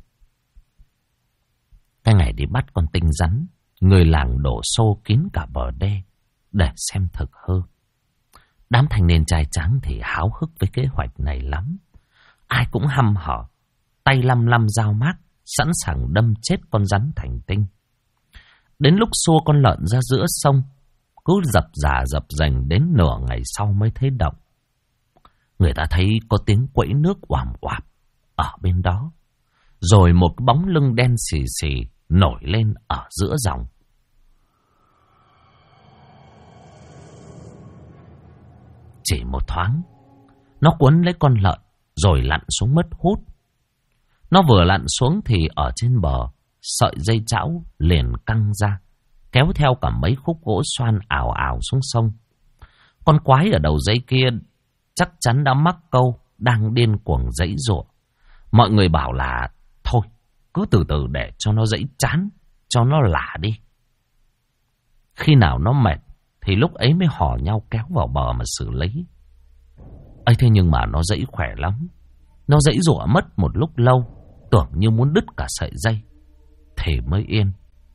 Cái ngày đi bắt con tinh rắn, người làng đổ xô kín cả bờ đê để xem thực hư. Đám thanh niên trai tráng thì háo hức với kế hoạch này lắm. Ai cũng hăm hở, tay lăm lăm dao mác, sẵn sàng đâm chết con rắn thành tinh. Đến lúc xua con lợn ra giữa sông, cứ dập dà dập dành đến nửa ngày sau mới thấy động. Người ta thấy có tiếng quẫy nước oàm oạp ở bên đó. Rồi một cái bóng lưng đen xì xì nổi lên ở giữa dòng. Chỉ một thoáng, nó cuốn lấy con lợn rồi lặn xuống mất hút. Nó vừa lặn xuống thì ở trên bờ, sợi dây chảo liền căng ra, kéo theo cả mấy khúc gỗ xoan ào ào xuống sông. Con quái ở đầu dây kia chắc chắn đã mắc câu, đang điên cuồng giãy giụa. Mọi người bảo là thôi, cứ từ từ để cho nó giãy chán, cho nó lả đi. Khi nào nó mệt thì lúc ấy mới hò nhau kéo vào bờ mà xử lý. ấy thế nhưng mà nó giãy khỏe lắm. Nó giãy giụa mất một lúc lâu, tưởng như muốn đứt cả sợi dây thì mới yên.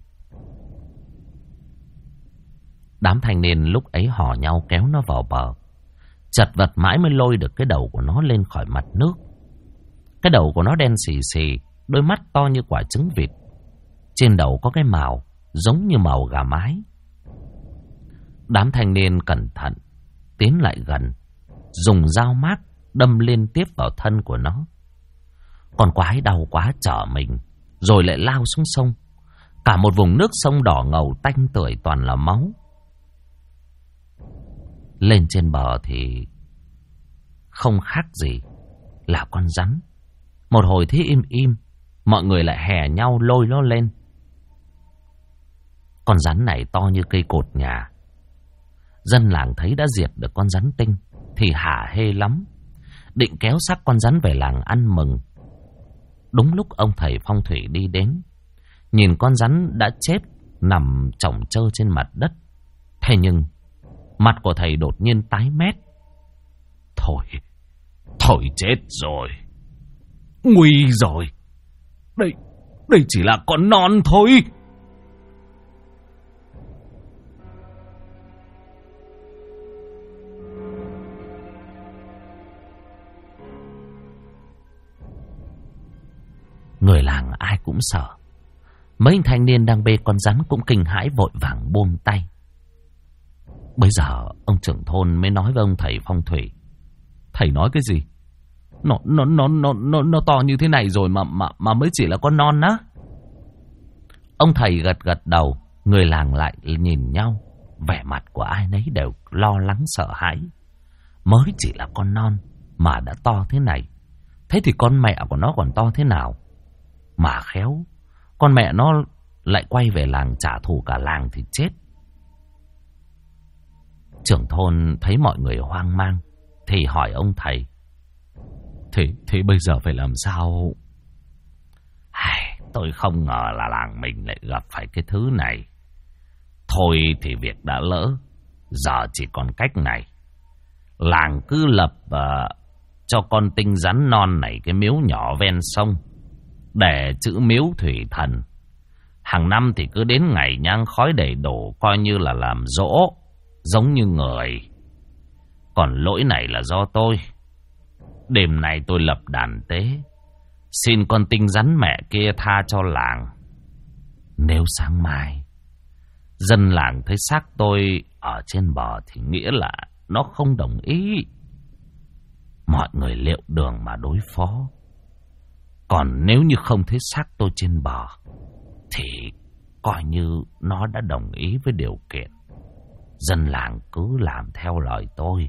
Đám thanh niên lúc ấy hò nhau kéo nó vào bờ, chật vật mãi mới lôi được cái đầu của nó lên khỏi mặt nước. Cái đầu của nó đen xì xì, đôi mắt to như quả trứng vịt. Trên đầu có cái mào giống như màu gà mái. Đám thanh niên cẩn thận tiến lại gần, dùng dao mác đâm liên tiếp vào thân của nó. Con quái đau quá trở mình, rồi lại lao xuống sông. Cả một vùng nước sông đỏ ngầu tanh tưởi toàn là máu. Lên trên bờ thì không khác gì là con rắn. Một hồi thế im im, mọi người lại hè nhau lôi nó lên. Con rắn này to như cây cột nhà. Dân làng thấy đã diệt được con rắn tinh thì hả hê lắm, định kéo xác con rắn về làng ăn mừng. Đúng lúc ông thầy phong thủy đi đến, nhìn con rắn đã chết nằm chồng chơ trên mặt đất. Thế nhưng mặt của thầy đột nhiên tái mét. Thôi chết rồi, nguy rồi. Đây chỉ là con non thôi. Người làng ai cũng sợ. Mấy anh thanh niên đang bê con rắn cũng kinh hãi vội vàng buông tay. Bây giờ ông trưởng thôn mới nói với ông thầy phong thủy. Thầy nói cái gì? Nó to như thế này rồi mà mới chỉ là con non á. Ông thầy gật gật đầu, người làng lại nhìn nhau, vẻ mặt của ai nấy đều lo lắng sợ hãi. Mới chỉ là con non mà đã to thế này, thế thì con mẹ của nó còn to thế nào? Mà khéo con mẹ nó lại quay về làng trả thù cả làng thì chết. Trưởng thôn thấy mọi người hoang mang thì hỏi ông thầy: Thế bây giờ phải làm sao? Tôi không ngờ là làng mình lại gặp phải cái thứ này. Thôi thì việc đã lỡ, giờ chỉ còn cách này. Làng cứ lập cho con tinh rắn non này cái miếu nhỏ ven sông, để chữ miếu thủy thần. Hàng năm thì cứ đến ngày nhang khói đầy đổ, coi như là làm dỗ, giống như người. Còn lỗi này là do tôi. Đêm nay tôi lập đàn tế, xin con tinh rắn mẹ kia tha cho làng. Nếu sáng mai dân làng thấy xác tôi ở trên bờ thì nghĩa là nó không đồng ý. Mọi người liệu đường mà đối phó. Còn nếu như không thấy xác tôi trên bờ thì coi như nó đã đồng ý với điều kiện. Dân làng cứ làm theo lời tôi.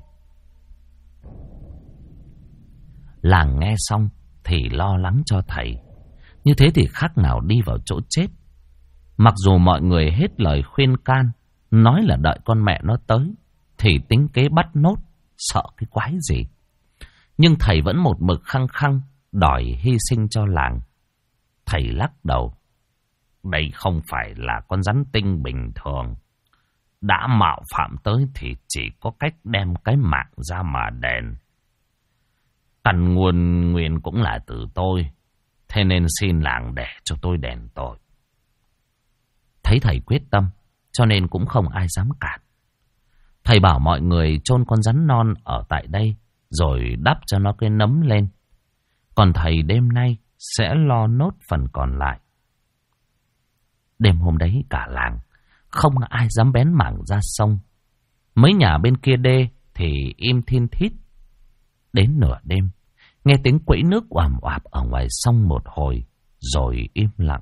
Làng nghe xong thì lo lắng cho thầy. Như thế thì khác nào đi vào chỗ chết. Mặc dù mọi người hết lời khuyên can, nói là đợi con mẹ nó tới thì tính kế bắt nốt, sợ cái quái gì. Nhưng thầy vẫn một mực khăng khăng đòi hy sinh cho làng. Thầy lắc đầu: Đây không phải là con rắn tinh bình thường. Đã mạo phạm tới thì chỉ có cách đem cái mạng ra mà đền. Căn nguồn nguyên cũng là từ tôi, thế nên xin làng để cho tôi đền tội. Thấy thầy quyết tâm, cho nên cũng không ai dám cản. Thầy bảo mọi người chôn con rắn non ở tại đây, rồi đắp cho nó cái nấm lên. Còn thầy đêm nay sẽ lo nốt phần còn lại. Đêm hôm đấy cả làng không ai dám bén mảng ra sông. Mấy nhà bên kia đê thì im thin thít. Đến nửa đêm, nghe tiếng quẫy nước oàm oạp ở ngoài sông một hồi, rồi im lặng.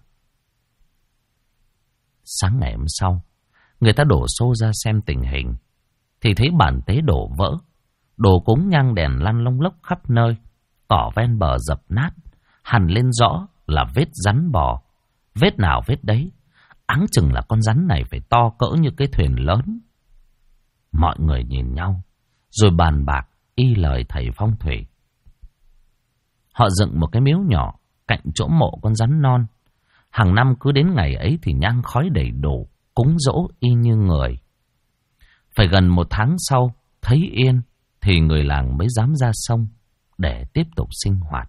Sáng ngày hôm sau, người ta đổ xô ra xem tình hình, thì thấy bàn tế đổ vỡ, đồ cúng nhang đèn lăn lông lốc khắp nơi, cỏ ven bờ dập nát, hằn lên rõ là vết rắn bò. Vết nào vết đấy, áng chừng là con rắn này phải to cỡ như cái thuyền lớn. Mọi người nhìn nhau, rồi bàn bạc y lời thầy phong thủy. Họ dựng một cái miếu nhỏ cạnh chỗ mộ con rắn non. Hàng năm cứ đến ngày ấy thì nhang khói đầy đủ, cúng dỗ y như người. Phải gần 1 tháng sau, thấy yên thì người làng mới dám ra sông để tiếp tục sinh hoạt.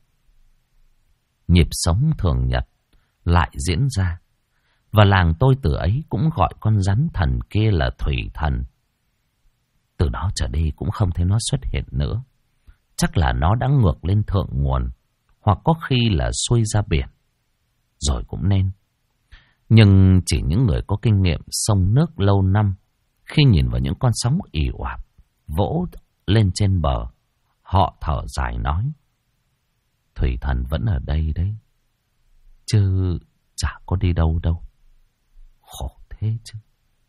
Nhịp sống thường nhật lại diễn ra, và làng tôi từ ấy cũng gọi con rắn thần kia là thủy thần. Từ đó trở đi cũng không thấy nó xuất hiện nữa. Chắc là nó đã ngược lên thượng nguồn, hoặc có khi là xuôi ra biển. Rồi cũng nên. Nhưng chỉ những người có kinh nghiệm sông nước lâu năm, khi nhìn vào những con sóng ì oạp vỗ lên trên bờ, họ thở dài nói: Thủy thần vẫn ở đây đấy, chứ chả có đi đâu đâu. Khổ thế chứ.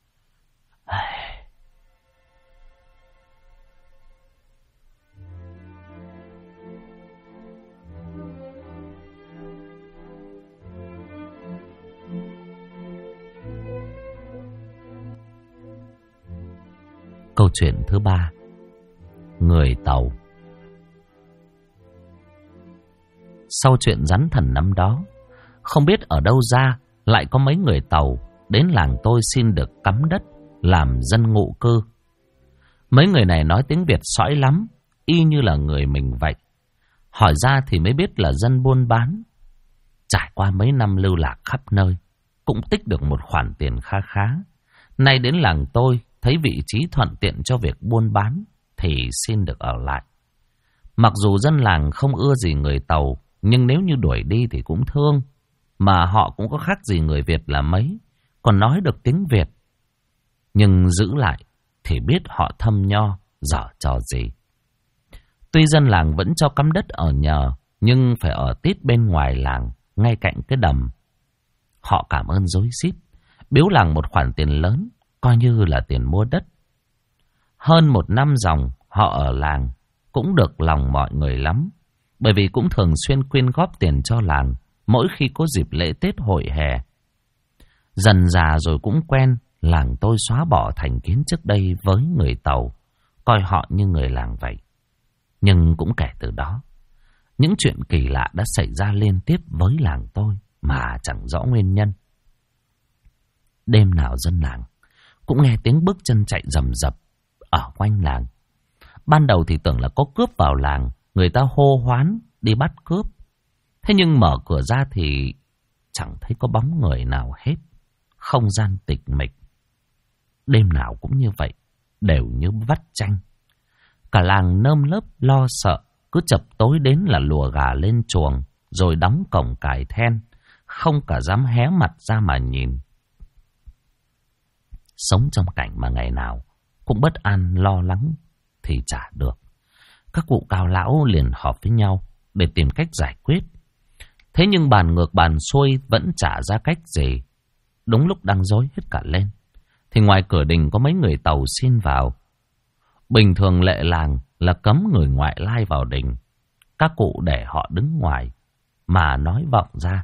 Câu chuyện thứ 3: Người Tàu. Sau chuyện rắn thần năm đó, không biết ở đâu ra lại có mấy người Tàu đến làng tôi xin được cắm đất làm dân ngụ cư. Mấy người này nói tiếng Việt sõi lắm, y như là người mình vậy. Hỏi ra thì mới biết là dân buôn bán. Trải qua mấy năm lưu lạc khắp nơi, cũng tích được một khoản tiền kha khá. Nay đến làng tôi, thấy vị trí thuận tiện cho việc buôn bán thì xin được ở lại. Mặc dù dân làng không ưa gì người Tàu, nhưng nếu như đuổi đi thì cũng thương. Mà họ cũng có khác gì người Việt là mấy, còn nói được tiếng Việt. Nhưng giữ lại thì biết họ thâm nho, dở trò gì. Tuy dân làng vẫn cho cắm đất ở nhờ, nhưng phải ở tít bên ngoài làng, ngay cạnh cái đầm. Họ cảm ơn rối rít, biếu làng một khoản tiền lớn, coi như là tiền mua đất. Hơn 1 năm dòng, họ ở làng cũng được lòng mọi người lắm, bởi vì cũng thường xuyên quyên góp tiền cho làng mỗi khi có dịp lễ Tết hội hè. Dần dà rồi cũng quen, làng tôi xóa bỏ thành kiến trước đây với người Tàu, coi họ như người làng vậy. Nhưng cũng kể từ đó, những chuyện kỳ lạ đã xảy ra liên tiếp với làng tôi mà chẳng rõ nguyên nhân. Đêm nào dân làng cũng nghe tiếng bước chân chạy rầm rập ở quanh làng. Ban đầu thì tưởng là có cướp vào làng, người ta hô hoán đi bắt cướp. Thế nhưng mở cửa ra thì chẳng thấy có bóng người nào hết. Không gian tịch mịch. Đêm nào cũng như vậy, đều như vắt chanh. Cả làng nơm nớp lo sợ, cứ chập tối đến là lùa gà lên chuồng, rồi đóng cổng cài then, không cả dám hé mặt ra mà nhìn. Sống trong cảnh mà ngày nào cũng bất an lo lắng thì chả được. Các cụ cao lão liền họp với nhau để tìm cách giải quyết. Thế nhưng bàn ngược bàn xuôi vẫn chả ra cách gì. Đúng lúc đang rối hết cả lên, thì ngoài cửa đình có mấy người Tàu xin vào. Bình thường lệ làng là cấm người ngoại lai vào đình. Các cụ để họ đứng ngoài mà nói vọng ra.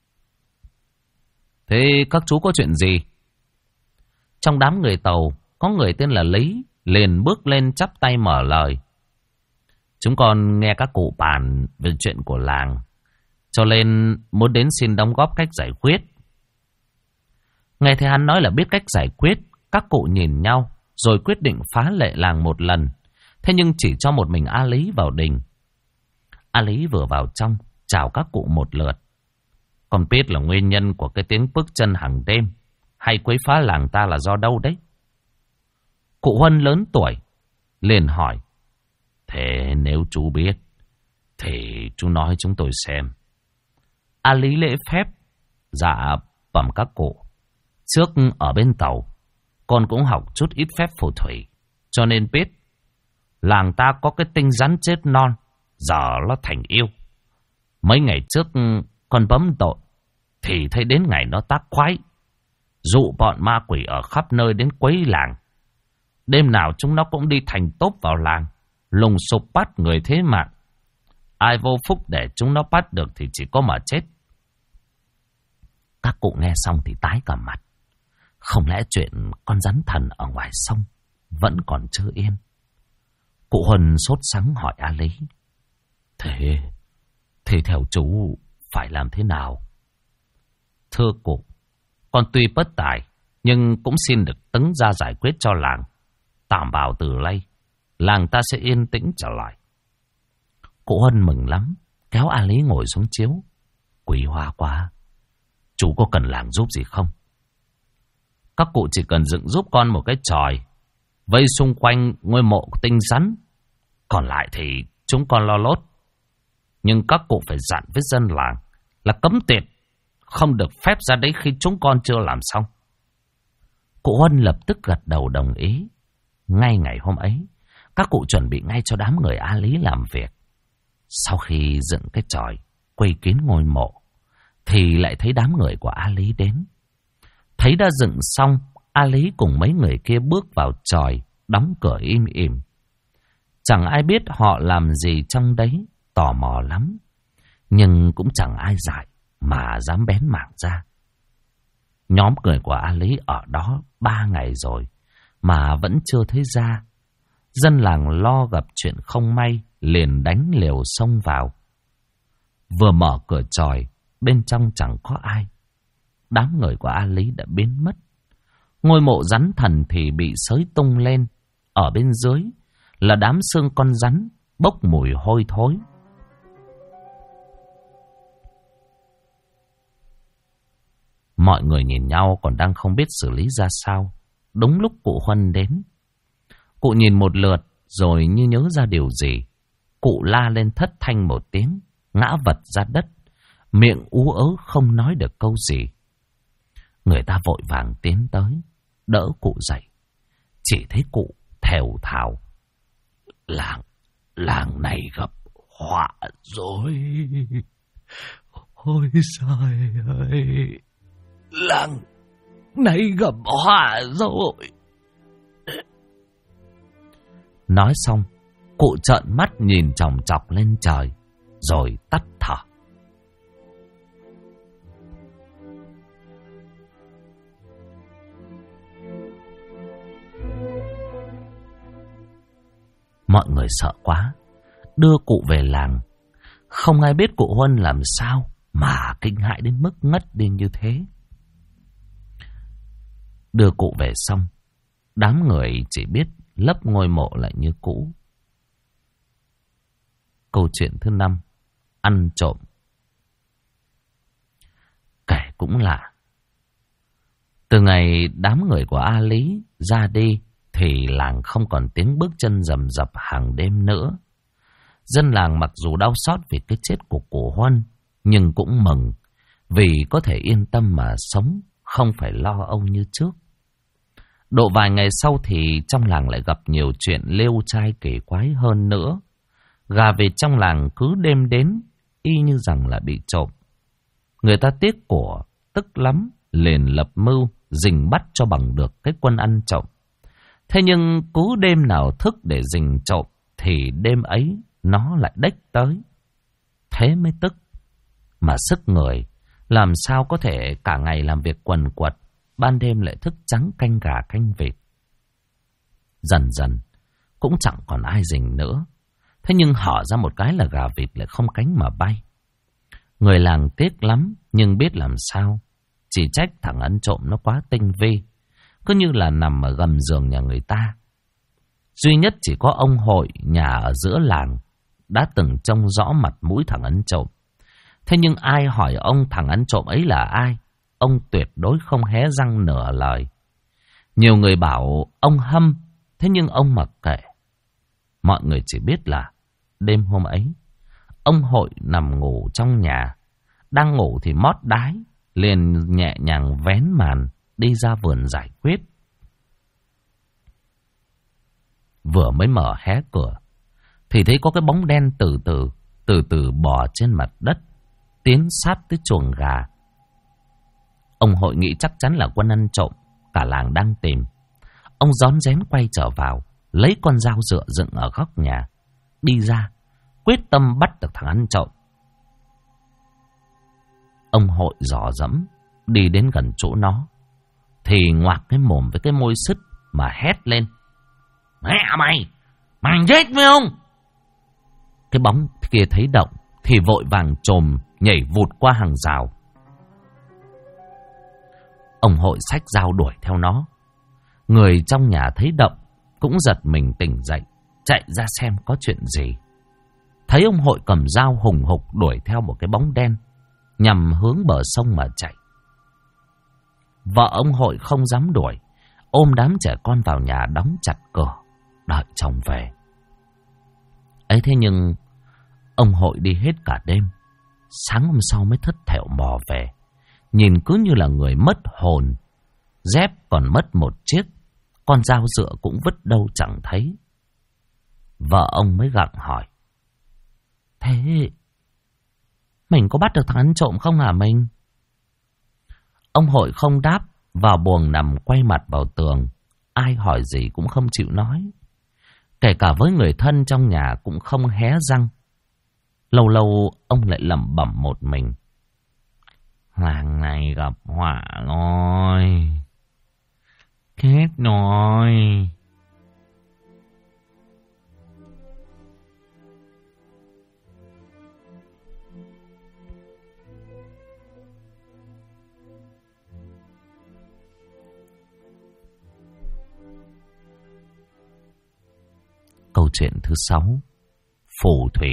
Thế các chú có chuyện gì? Trong đám người Tàu có người tên là Lý, liền bước lên chắp tay mở lời. Chúng con nghe các cụ bàn về chuyện của làng, cho nên muốn đến xin đóng góp cách giải quyết. Nghe thấy hắn nói là biết cách giải quyết, các cụ nhìn nhau rồi quyết định phá lệ làng một lần. Thế nhưng chỉ cho một mình A Lý vào đình. A Lý vừa vào trong, chào các cụ một lượt. Con biết là nguyên nhân của cái tiếng bước chân hàng đêm hay quấy phá làng ta là do đâu đấy? Cụ Huân lớn tuổi liền hỏi. Thế nếu chú biết thì chú nói chúng tôi xem. A Lý lễ phép. Dạ bẩm các cụ, trước ở bên Tàu con cũng học chút ít phép phù thủy, cho nên biết làng ta có cái tinh rắn chết non, giờ nó thành yêu. Mấy ngày trước con bấm tội thì thấy đến ngày nó tác quái, dụ bọn ma quỷ ở khắp nơi đến quấy làng. Đêm nào chúng nó cũng đi thành tốp vào làng, lùng sục bắt người thế mạng. Ai vô phúc để chúng nó bắt được thì chỉ có mà chết. Các cụ nghe xong thì tái cả mặt. Không lẽ chuyện con rắn thần ở ngoài sông vẫn còn chưa yên? Cụ Huân sốt sắng hỏi A Lý. Thế theo chú phải làm thế nào? Thưa cụ, con tuy bất tài nhưng cũng xin được tứng ra giải quyết cho làng. Tạm bảo từ nay làng ta sẽ yên tĩnh trở lại. Cụ Huân mừng lắm, kéo A Lý ngồi xuống chiếu. Quý hóa quá, chú có cần làng giúp gì không? Các cụ chỉ cần dựng giúp con một cái chòi vây xung quanh ngôi mộ tinh rắn, còn lại thì chúng con lo lốt. Nhưng các cụ phải dặn với dân làng là cấm tiệt, không được phép ra đấy khi chúng con chưa làm xong. Cụ Huân lập tức gật đầu đồng ý. Ngay ngày hôm ấy, các cụ chuẩn bị ngay cho đám người A Lý làm việc. Sau khi dựng cái chòi quây kín ngôi mộ, thì lại thấy đám người của A Lý đến. Thấy đã dựng xong, A Lý cùng mấy người kia bước vào chòi, đóng cửa im ỉm. Chẳng ai biết họ làm gì trong đấy, tò mò lắm. Nhưng cũng chẳng ai dại mà dám bén mảng ra. Nhóm người của A Lý ở đó 3 ngày rồi mà vẫn chưa thấy ra. Dân làng lo gặp chuyện không may, liền đánh liều xông vào. Vừa mở cửa chòi, bên trong chẳng có ai. Đám người của A Lý đã biến mất. Ngôi mộ rắn thần thì bị xới tung lên. Ở bên dưới là đám xương con rắn bốc mùi hôi thối. Mọi người nhìn nhau còn đang không biết xử lý ra sao. Đúng lúc cụ Huân đến. Cụ nhìn một lượt rồi như nhớ ra điều gì. Cụ la lên thất thanh một tiếng, ngã vật ra đất, miệng ú ớ không nói được câu gì. Người ta vội vàng tiến tới, đỡ cụ dậy. Chỉ thấy cụ thều thào. Làng này gặp họa rồi. Ôi trời ơi! Làng này gặp họa rồi. Nói xong, cụ trợn mắt nhìn chòng chọc lên trời, rồi tắt thở. Mọi người sợ quá, đưa cụ về làng. Không ai biết cụ Huân làm sao mà kinh hãi đến mức ngất đi như thế. Đưa cụ về xong, đám người chỉ biết lấp ngôi mộ lại như cũ. Câu chuyện thứ 5: ăn trộm. Kể cũng lạ, từ ngày đám người của A Lý ra đi thì làng không còn tiếng bước chân rầm rập hàng đêm nữa. Dân làng mặc dù đau xót vì cái chết của cụ Huân, nhưng cũng mừng vì có thể yên tâm mà sống, không phải lo âu như trước. Độ vài ngày sau thì trong làng lại gặp nhiều chuyện lêu trai kỳ quái hơn nữa. Gà vịt trong làng cứ đêm đến y như rằng là bị trộm. Người ta tiếc của, tức lắm, liền lập mưu rình bắt cho bằng được cái quân ăn trộm. Thế nhưng cứ đêm nào thức để rình trộm thì đêm ấy nó lại đếch tới. Thế mới tức. Mà sức người làm sao có thể cả ngày làm việc quần quật, ban đêm lại thức trắng canh gà canh vịt. Dần dần cũng chẳng còn ai rình nữa. Thế nhưng hở ra một cái là gà vịt lại không cánh mà bay. Người làng tiếc lắm, nhưng biết làm sao. Chỉ trách thằng ăn trộm nó quá tinh vi, cứ như là nằm ở gầm giường nhà người ta. Duy nhất chỉ có ông Hội, nhà ở giữa làng, đã từng trông rõ mặt mũi thằng ăn trộm. Thế nhưng ai hỏi ông thằng ăn trộm ấy là ai, ông tuyệt đối không hé răng nửa lời. Nhiều người bảo ông hâm, thế nhưng ông mặc kệ. Mọi người chỉ biết là đêm hôm ấy, ông Hội nằm ngủ trong nhà. Đang ngủ thì mót đái, liền nhẹ nhàng vén màn đi ra vườn giải quyết. Vừa mới mở hé cửa thì thấy có cái bóng đen từ từ bò trên mặt đất, tiến sát tới chuồng gà. Ông Hội nghĩ chắc chắn là quân ăn trộm, cả làng đang tìm. Ông rón rén quay trở vào, lấy con dao dựa dựng ở góc nhà, đi ra, quyết tâm bắt được thằng ăn trộm. Ông Hội dò dẫm đi đến gần chỗ nó, thì ngoạc cái mồm với cái môi sứt mà hét lên: "Mẹ mày giết phải không?" Cái bóng kia thấy động thì vội vàng chồm nhảy vụt qua hàng rào. Ông Hội xách dao đuổi theo nó. Người trong nhà thấy động cũng giật mình tỉnh dậy, chạy ra xem có chuyện gì. Thấy ông Hội cầm dao hùng hục đuổi theo một cái bóng đen, nhằm hướng bờ sông mà chạy. Vợ ông Hội không dám đuổi, ôm đám trẻ con vào nhà đóng chặt cửa, đợi chồng về. Ấy thế nhưng ông Hội đi hết cả đêm, sáng hôm sau mới thất thểu mò về, nhìn cứ như là người mất hồn. Dép còn mất một chiếc, con dao dựa cũng vứt đâu chẳng thấy. Vợ ông mới gặng hỏi: "Thế mình có bắt được thằng ăn trộm không hả mình?" Ông Hội không đáp, vào buồng nằm quay mặt vào tường. Ai hỏi gì cũng không chịu nói. Kể cả với người thân trong nhà cũng không hé răng. Lâu lâu ông lại lẩm bẩm một mình: "Làng này gặp họa rồi, chết rồi." Câu chuyện thứ 6: phù thủy.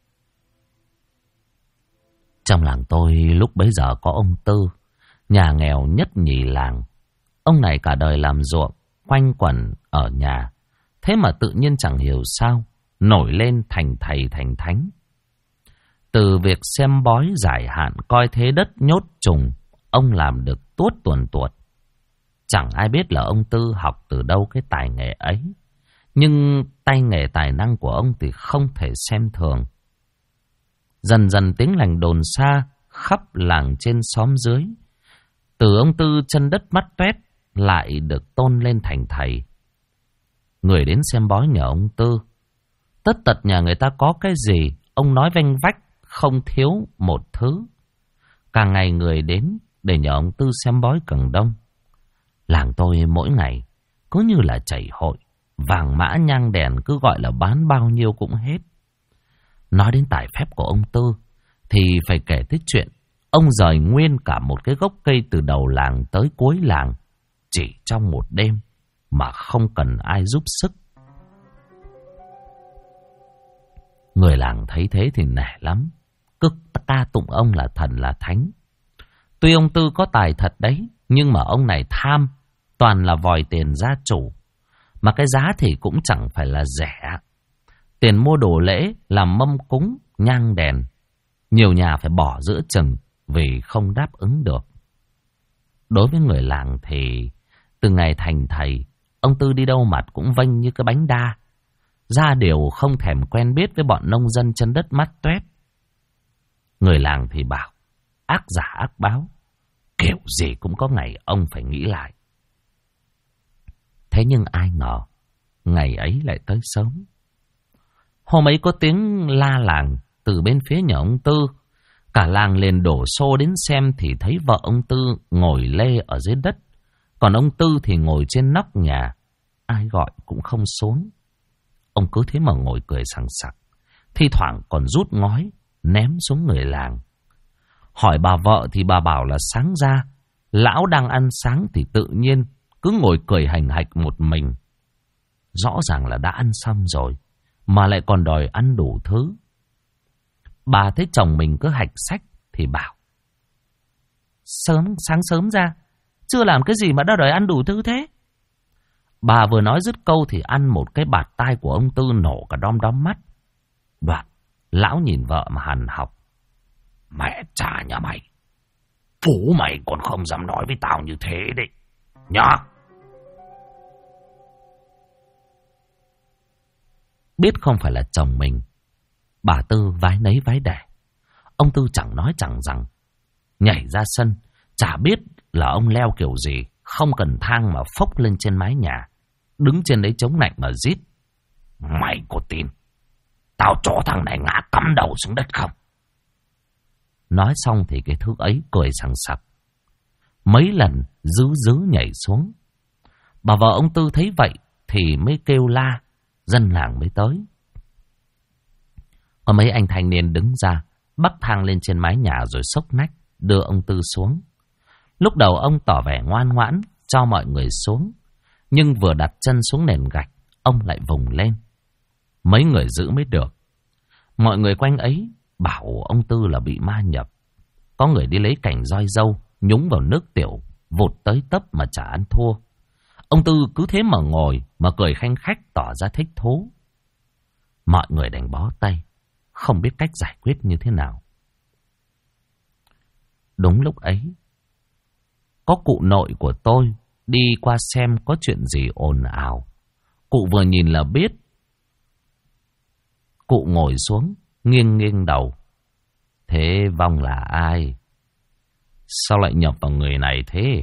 Trong làng tôi lúc bấy giờ có ông Tư, nhà nghèo nhất nhì làng. Ông này cả đời làm ruộng, quanh quẩn ở nhà. Thế mà tự nhiên chẳng hiểu sao nổi lên thành thầy thành thánh. Từ việc xem bói giải hạn, coi thế đất nhốt trùng, ông làm được tuốt tuồn tuột. Chẳng ai biết là ông Tư học từ đâu cái tài nghệ ấy. Nhưng tay nghề tài năng của ông thì không thể xem thường. Dần dần tiếng lành đồn xa khắp làng trên xóm dưới. Từ ông Tư chân đất mắt toét lại được tôn lên thành thầy. Người đến xem bói nhờ ông Tư. Tất tật nhà người ta có cái gì, ông nói vanh vách, không thiếu một thứ. Càng ngày người đến để nhờ ông Tư xem bói càng đông. Làng tôi mỗi ngày cứ như là chảy hội, vàng mã nhang đèn cứ gọi là bán bao nhiêu cũng hết. Nói đến tài phép của ông Tư thì phải kể tới chuyện ông rời nguyên cả một cái gốc cây từ đầu làng tới cuối làng chỉ trong một đêm mà không cần ai giúp sức. Người làng thấy thế thì nể lắm, cứ ca tụng ông là thần là thánh. Tuy ông Tư có tài thật đấy, nhưng mà ông này tham, toàn là vòi tiền gia chủ. Mà cái giá thì cũng chẳng phải là rẻ. Tiền mua đồ lễ, làm mâm cúng, nhang đèn, nhiều nhà phải bỏ giữa chừng vì không đáp ứng được. Đối với người làng thì từ ngày thành thầy, ông Tư đi đâu mặt cũng vênh như cái bánh đa. Ra đều không thèm quen biết với bọn nông dân chân đất mắt toét. Người làng thì bảo ác giả ác báo, kiểu gì cũng có ngày ông phải nghĩ lại. Thế nhưng ai ngờ ngày ấy lại tới sớm. Hôm ấy có tiếng la làng từ bên phía nhà ông Tư. Cả làng liền đổ xô đến xem thì thấy vợ ông Tư ngồi lê ở dưới đất, còn ông Tư thì ngồi trên nóc nhà. Ai gọi cũng không xuống. Ông cứ thế mà ngồi cười sằng sặc, thi thoảng còn rút ngói ném xuống người làng. Hỏi bà vợ thì bà bảo là sáng ra lão đang ăn sáng thì tự nhiên cứ ngồi cười hành hạch một mình. Rõ ràng là đã ăn xong rồi mà lại còn đòi ăn đủ thứ. Bà thấy chồng mình cứ hạch sách thì bảo: sáng sớm ra chưa làm cái gì mà đã đòi ăn đủ thứ thế. Bà vừa nói dứt câu thì ăn một cái bạt tai của ông Tư nổ cả đom đóm mắt. Đoạn lão nhìn vợ mà hằn học: mẹ cha nhà mày, phú mày còn không dám nói với tao như thế đấy nhá. Biết không phải là chồng mình, bà Tư vái nấy vái đẻ. Ông Tư chẳng nói chẳng rằng, nhảy ra sân, chả biết là ông leo kiểu gì, không cần thang mà phốc lên trên mái nhà, đứng trên đấy chống nạnh mà rít: mày có tin tao cho thằng này ngã cắm đầu xuống đất không? Nói xong thì cái thứ ấy cười sằng sặc, mấy lần dứ nhảy xuống. Bà vợ ông Tư thấy vậy thì mới kêu la, dân làng mới tới. Có mấy anh thanh niên đứng ra, bắt thang lên trên mái nhà rồi xốc nách đưa ông Tư xuống. Lúc đầu ông tỏ vẻ ngoan ngoãn cho mọi người xuống, nhưng vừa đặt chân xuống nền gạch, ông lại vùng lên. Mấy người giữ mới được. Mọi người quanh ấy bảo ông Tư là bị ma nhập. Có người đi lấy cành roi dâu nhúng vào nước tiểu, vụt tới tấp mà chả ăn thua. Ông Tư cứ thế mà ngồi mà cười khanh khách tỏ ra thích thú. Mọi người đành bó tay, không biết cách giải quyết như thế nào. Đúng lúc ấy, có cụ nội của tôi đi qua xem có chuyện gì ồn ào. Cụ vừa nhìn là biết. Cụ ngồi xuống, nghiêng đầu. Thế vong là ai? Sao lại nhập vào người này thế?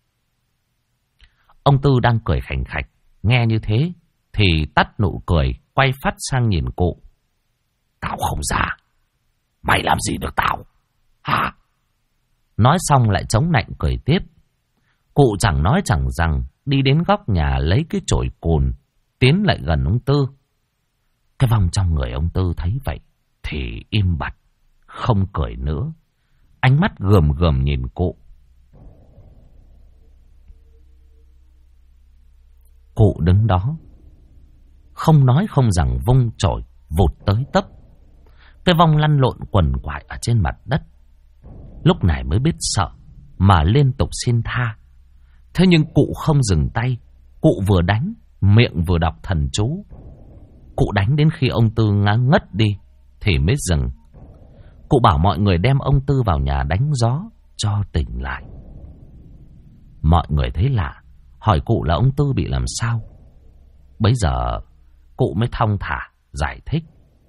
Ông Tư đang cười khành khạch, nghe như thế thì tắt nụ cười, quay phát sang nhìn cụ. Tao không ra, mày làm gì được tao hả? Nói xong lại chống nạnh cười tiếp. Cụ chẳng nói chẳng rằng đi đến góc nhà lấy cái chổi cồn, tiến lại gần ông Tư. Cái vong trong người ông Tư thấy vậy thì im bặt, không cười nữa, ánh mắt gườm nhìn cụ. Cụ đứng đó, không nói không rằng vung chổi vụt tới tấp. Cái vong lăn lộn quằn quại ở trên mặt đất. Lúc này mới biết sợ mà liên tục xin tha. Thế nhưng cụ không dừng tay. Cụ vừa đánh, miệng vừa đọc thần chú. Cụ đánh đến khi ông Tư ngã ngất đi thì mới dừng. Cụ bảo mọi người đem ông Tư vào nhà đánh gió cho tỉnh lại. Mọi người thấy lạ, hỏi cụ là ông Tư bị làm sao. Bấy giờ cụ mới thong thả giải thích.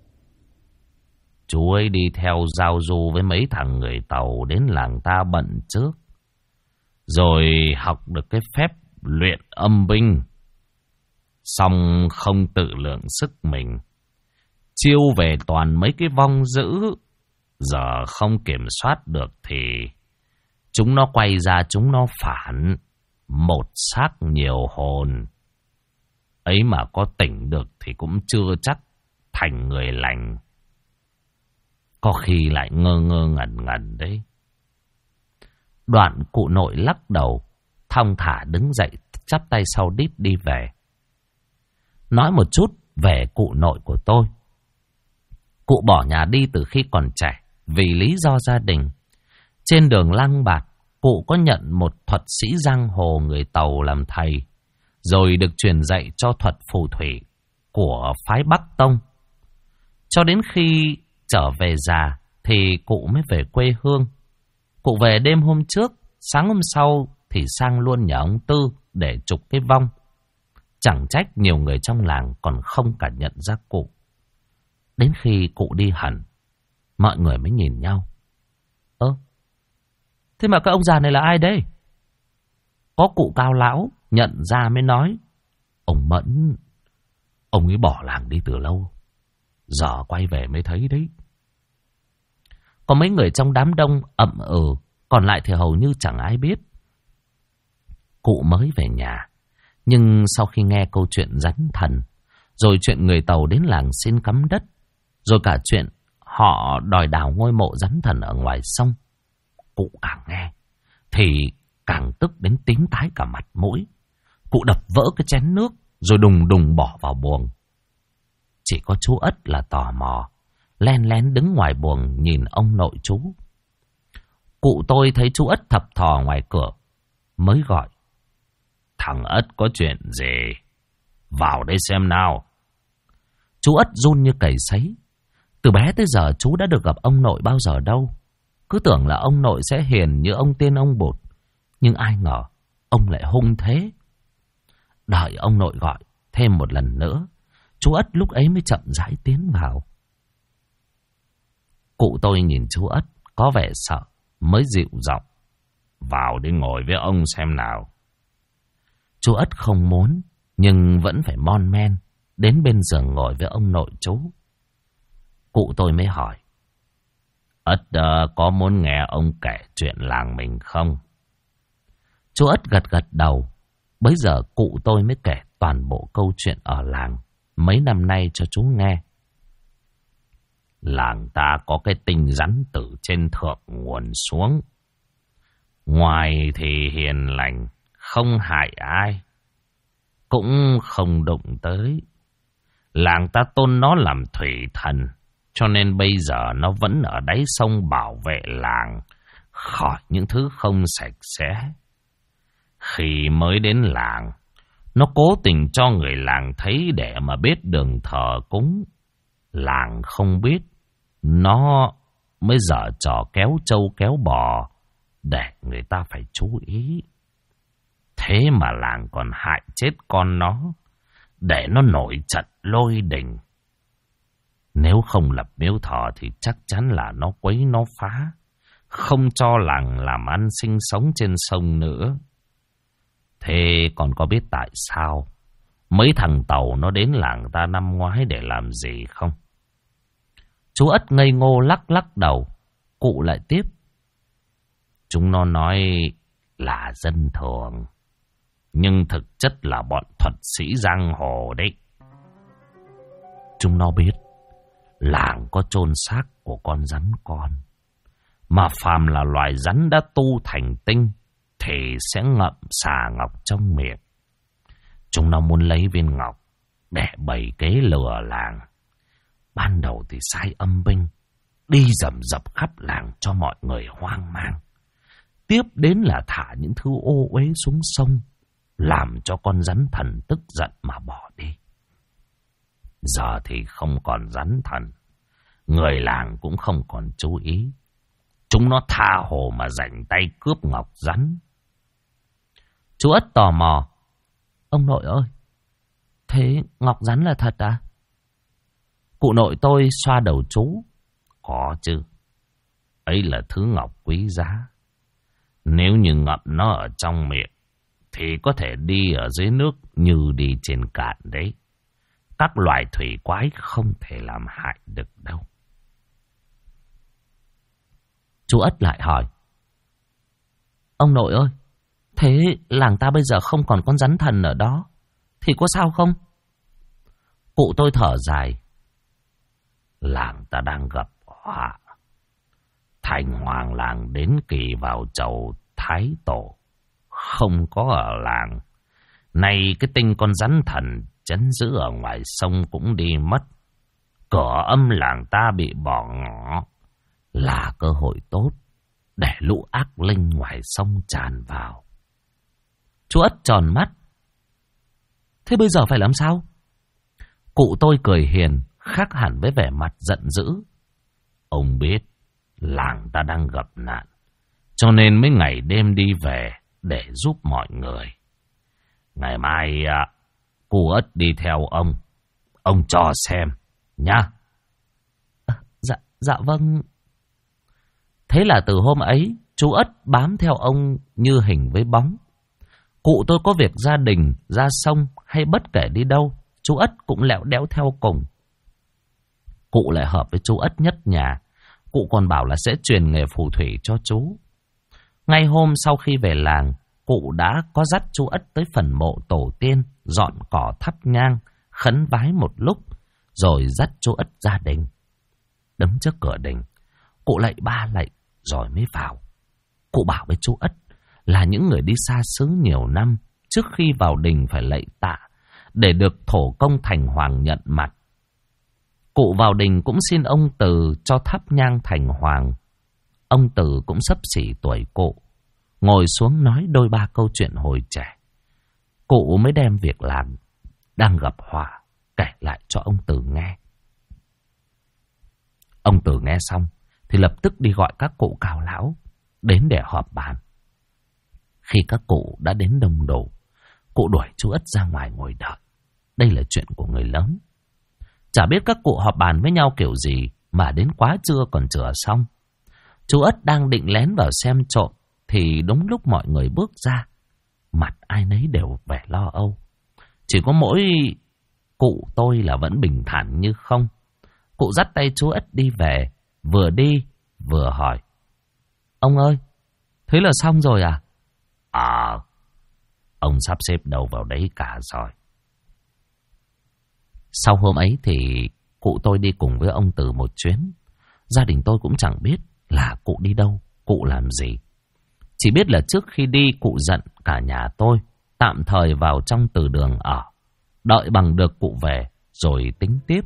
Chú ấy đi theo giao du với mấy thằng người Tàu đến làng ta bận trước. rồi học được cái phép luyện âm binh. Xong không tự lượng sức mình, chiêu về toàn mấy cái vong dữ. Giờ không kiểm soát được thì chúng nó quay ra chúng nó phản. Một xác nhiều hồn. Ấy mà có tỉnh được thì cũng chưa chắc thành người lành. Có khi lại ngơ ngơ ngẩn ngẩn đấy. Đoạn cụ nội lắc đầu, thong thả đứng dậy, chắp tay sau đít đi về. Nói một chút về cụ nội của tôi. Cụ bỏ nhà đi từ khi còn trẻ vì lý do gia đình. Trên đường Lăng Bạt, cụ có nhận một thuật sĩ giang hồ người Tàu làm thầy, rồi được truyền dạy cho thuật phù thủy của phái Bắc Tông. Cho đến khi trở về già thì cụ mới về quê hương. Cụ về đêm hôm trước, sáng hôm sau thì sang luôn nhà ông Tư để trục cái vong. Chẳng trách nhiều người trong làng còn không cả nhận ra cụ. Đến khi cụ đi hẳn, mọi người mới nhìn nhau. Thế mà các ông già này là ai đây? Có cụ cao lão nhận ra mới nói: ông Mẫn, ông ấy bỏ làng đi từ lâu, giờ quay về mới thấy đấy. Có mấy người trong đám đông ậm ừ, còn lại thì hầu như chẳng ai biết. Cụ mới về nhà, nhưng sau khi nghe câu chuyện rắn thần, rồi chuyện người Tàu đến làng xin cắm đất, rồi cả chuyện họ đòi đào ngôi mộ rắn thần ở ngoài sông, cụ càng nghe thì càng tức đến tím tái cả mặt mũi. Cụ đập vỡ cái chén nước rồi đùng đùng bỏ vào buồng. Chỉ có chú Ất là tò mò, len lén đứng ngoài buồng nhìn ông nội chú. Cụ tôi thấy chú Ất thập thò ngoài cửa, mới gọi: thằng Ất có chuyện gì? Vào đây xem nào. Chú Ất run như cầy sấy. Từ bé tới giờ chú đã được gặp ông nội bao giờ đâu. Cứ tưởng là ông nội sẽ hiền như ông Tiên ông Bột, nhưng ai ngờ ông lại hung thế. Đợi ông nội gọi thêm một lần nữa, chú Ất lúc ấy mới chậm rãi tiến vào. Cụ tôi nhìn chú Ất có vẻ sợ, mới dịu giọng: vào đi ngồi với ông xem nào. Chú Ất không muốn, nhưng vẫn phải mon men đến bên giường ngồi với ông nội chú. Cụ tôi mới hỏi: Ất có muốn nghe ông kể chuyện làng mình không? Chú Ất gật gật đầu. Bấy giờ cụ tôi mới kể toàn bộ câu chuyện ở làng mấy năm nay cho chú nghe. Làng ta có cái tinh rắn từ trên thượng nguồn xuống. Ngoài thì hiền lành, không hại ai, cũng không đụng tới. Làng ta tôn nó làm thủy thần, cho nên bây giờ nó vẫn ở đáy sông bảo vệ làng khỏi những thứ không sạch sẽ. Khi mới đến làng, nó cố tình cho người làng thấy để mà biết đường thờ cúng. Làng không biết, nó mới dở trò kéo trâu kéo bò để người ta phải chú ý. Thế mà làng còn hại chết con nó, để nó nổi trận lôi đình. Nếu không lập miếu thờ thì chắc chắn là nó quấy nó phá, không cho làng làm ăn sinh sống trên sông nữa. Thế còn có biết tại sao mấy thằng Tàu nó đến làng ta năm ngoái để làm gì không? Chú Ất ngây ngô lắc lắc đầu. Cụ lại tiếp: chúng nó nói là dân thường, nhưng thực chất là bọn thuật sĩ giang hồ đấy. Chúng nó biết làng có chôn xác của con rắn con, mà phàm là loài rắn đã tu thành tinh thì sẽ ngậm xà ngọc trong miệng. Chúng nó muốn lấy viên ngọc để bày kế lừa làng. Ban đầu thì sai âm binh đi rầm rập khắp làng cho mọi người hoang mang. Tiếp đến là thả những thứ ô uế xuống sông, làm cho con rắn thần tức giận mà bỏ đi. Giờ thì không còn rắn thần, người làng cũng không còn chú ý. Chúng nó tha hồ mà rảnh tay cướp ngọc rắn. Chú Ất tò mò: ông nội ơi, thế ngọc rắn là thật à? Cụ nội tôi xoa đầu chú: có chứ, ấy là thứ ngọc quý giá. Nếu như ngậm nó ở trong miệng thì có thể đi ở dưới nước như đi trên cạn đấy. Các loài thủy quái không thể làm hại được đâu. Chú Ất lại hỏi. Ông nội ơi, thế làng ta bây giờ không còn con rắn thần ở đó thì có sao không? Cụ tôi thở dài. Làng ta đang gặp họa. Thành hoàng làng đến kỳ vào chầu thái tổ, không có ở làng. Nay cái tinh con rắn thần trấn giữ ở ngoài sông cũng đi mất. Cửa âm làng ta bị bỏ ngỏ, là cơ hội tốt để lũ ác linh ngoài sông tràn vào. Chú Ất tròn mắt. Thế bây giờ phải làm sao? Cụ tôi cười hiền, khác hẳn với vẻ mặt giận dữ. Ông biết làng ta đang gặp nạn, cho nên mấy ngày đêm đi về để giúp mọi người. Ngày mai cô Ất đi theo ông cho xem nhá. Dạ vâng. Thế là từ hôm ấy, chú Ất bám theo ông như hình với bóng. Cụ tôi có việc gia đình, ra sông hay bất kể đi đâu, chú Ất cũng lẹo đẽo theo cùng. Cụ lại hợp với chú Ất nhất nhà. Cụ còn bảo là sẽ truyền nghề phù thủy cho chú. Ngay hôm sau khi về làng, cụ đã có dắt chú Ất tới phần mộ tổ tiên, dọn cỏ thắp nhang, khấn vái một lúc, rồi dắt chú Ất ra đình. Đứng trước cửa đình, cụ lạy 3 lạy rồi mới vào. Cụ bảo với chú Ất là những người đi xa xứ nhiều năm, trước khi vào đình phải lạy tạ để được thổ công thành hoàng nhận mặt. Cụ vào đình cũng xin ông Từ cho thắp nhang thành hoàng. Ông Từ cũng xấp xỉ tuổi cụ, ngồi xuống nói đôi ba câu chuyện hồi trẻ. Cụ mới đem việc làm đang gặp họa kể lại cho ông Từ nghe. Ông Từ nghe xong thì lập tức đi gọi các cụ cào lão đến để họp bàn. Khi các cụ đã đến đông đủ, cụ đuổi chú Ất ra ngoài ngồi đợi. Đây là chuyện của người lớn. Chả biết các cụ họp bàn với nhau kiểu gì mà đến quá trưa còn chưa xong. Chú Ất đang định lén vào xem trộm thì đúng lúc mọi người bước ra, mặt ai nấy đều vẻ lo âu. Chỉ có mỗi cụ tôi là vẫn bình thản như không. Cụ dắt tay chú Ất đi về, vừa đi vừa hỏi. Ông ơi, thế là xong rồi à? Ông sắp xếp đầu vào đấy cả rồi. Sau hôm ấy thì cụ tôi đi cùng với ông Từ một chuyến. Gia đình tôi cũng chẳng biết là cụ đi đâu, cụ làm gì. Chỉ biết là trước khi đi cụ giận cả nhà tôi tạm thời vào trong từ đường ở, đợi bằng được cụ về rồi tính tiếp.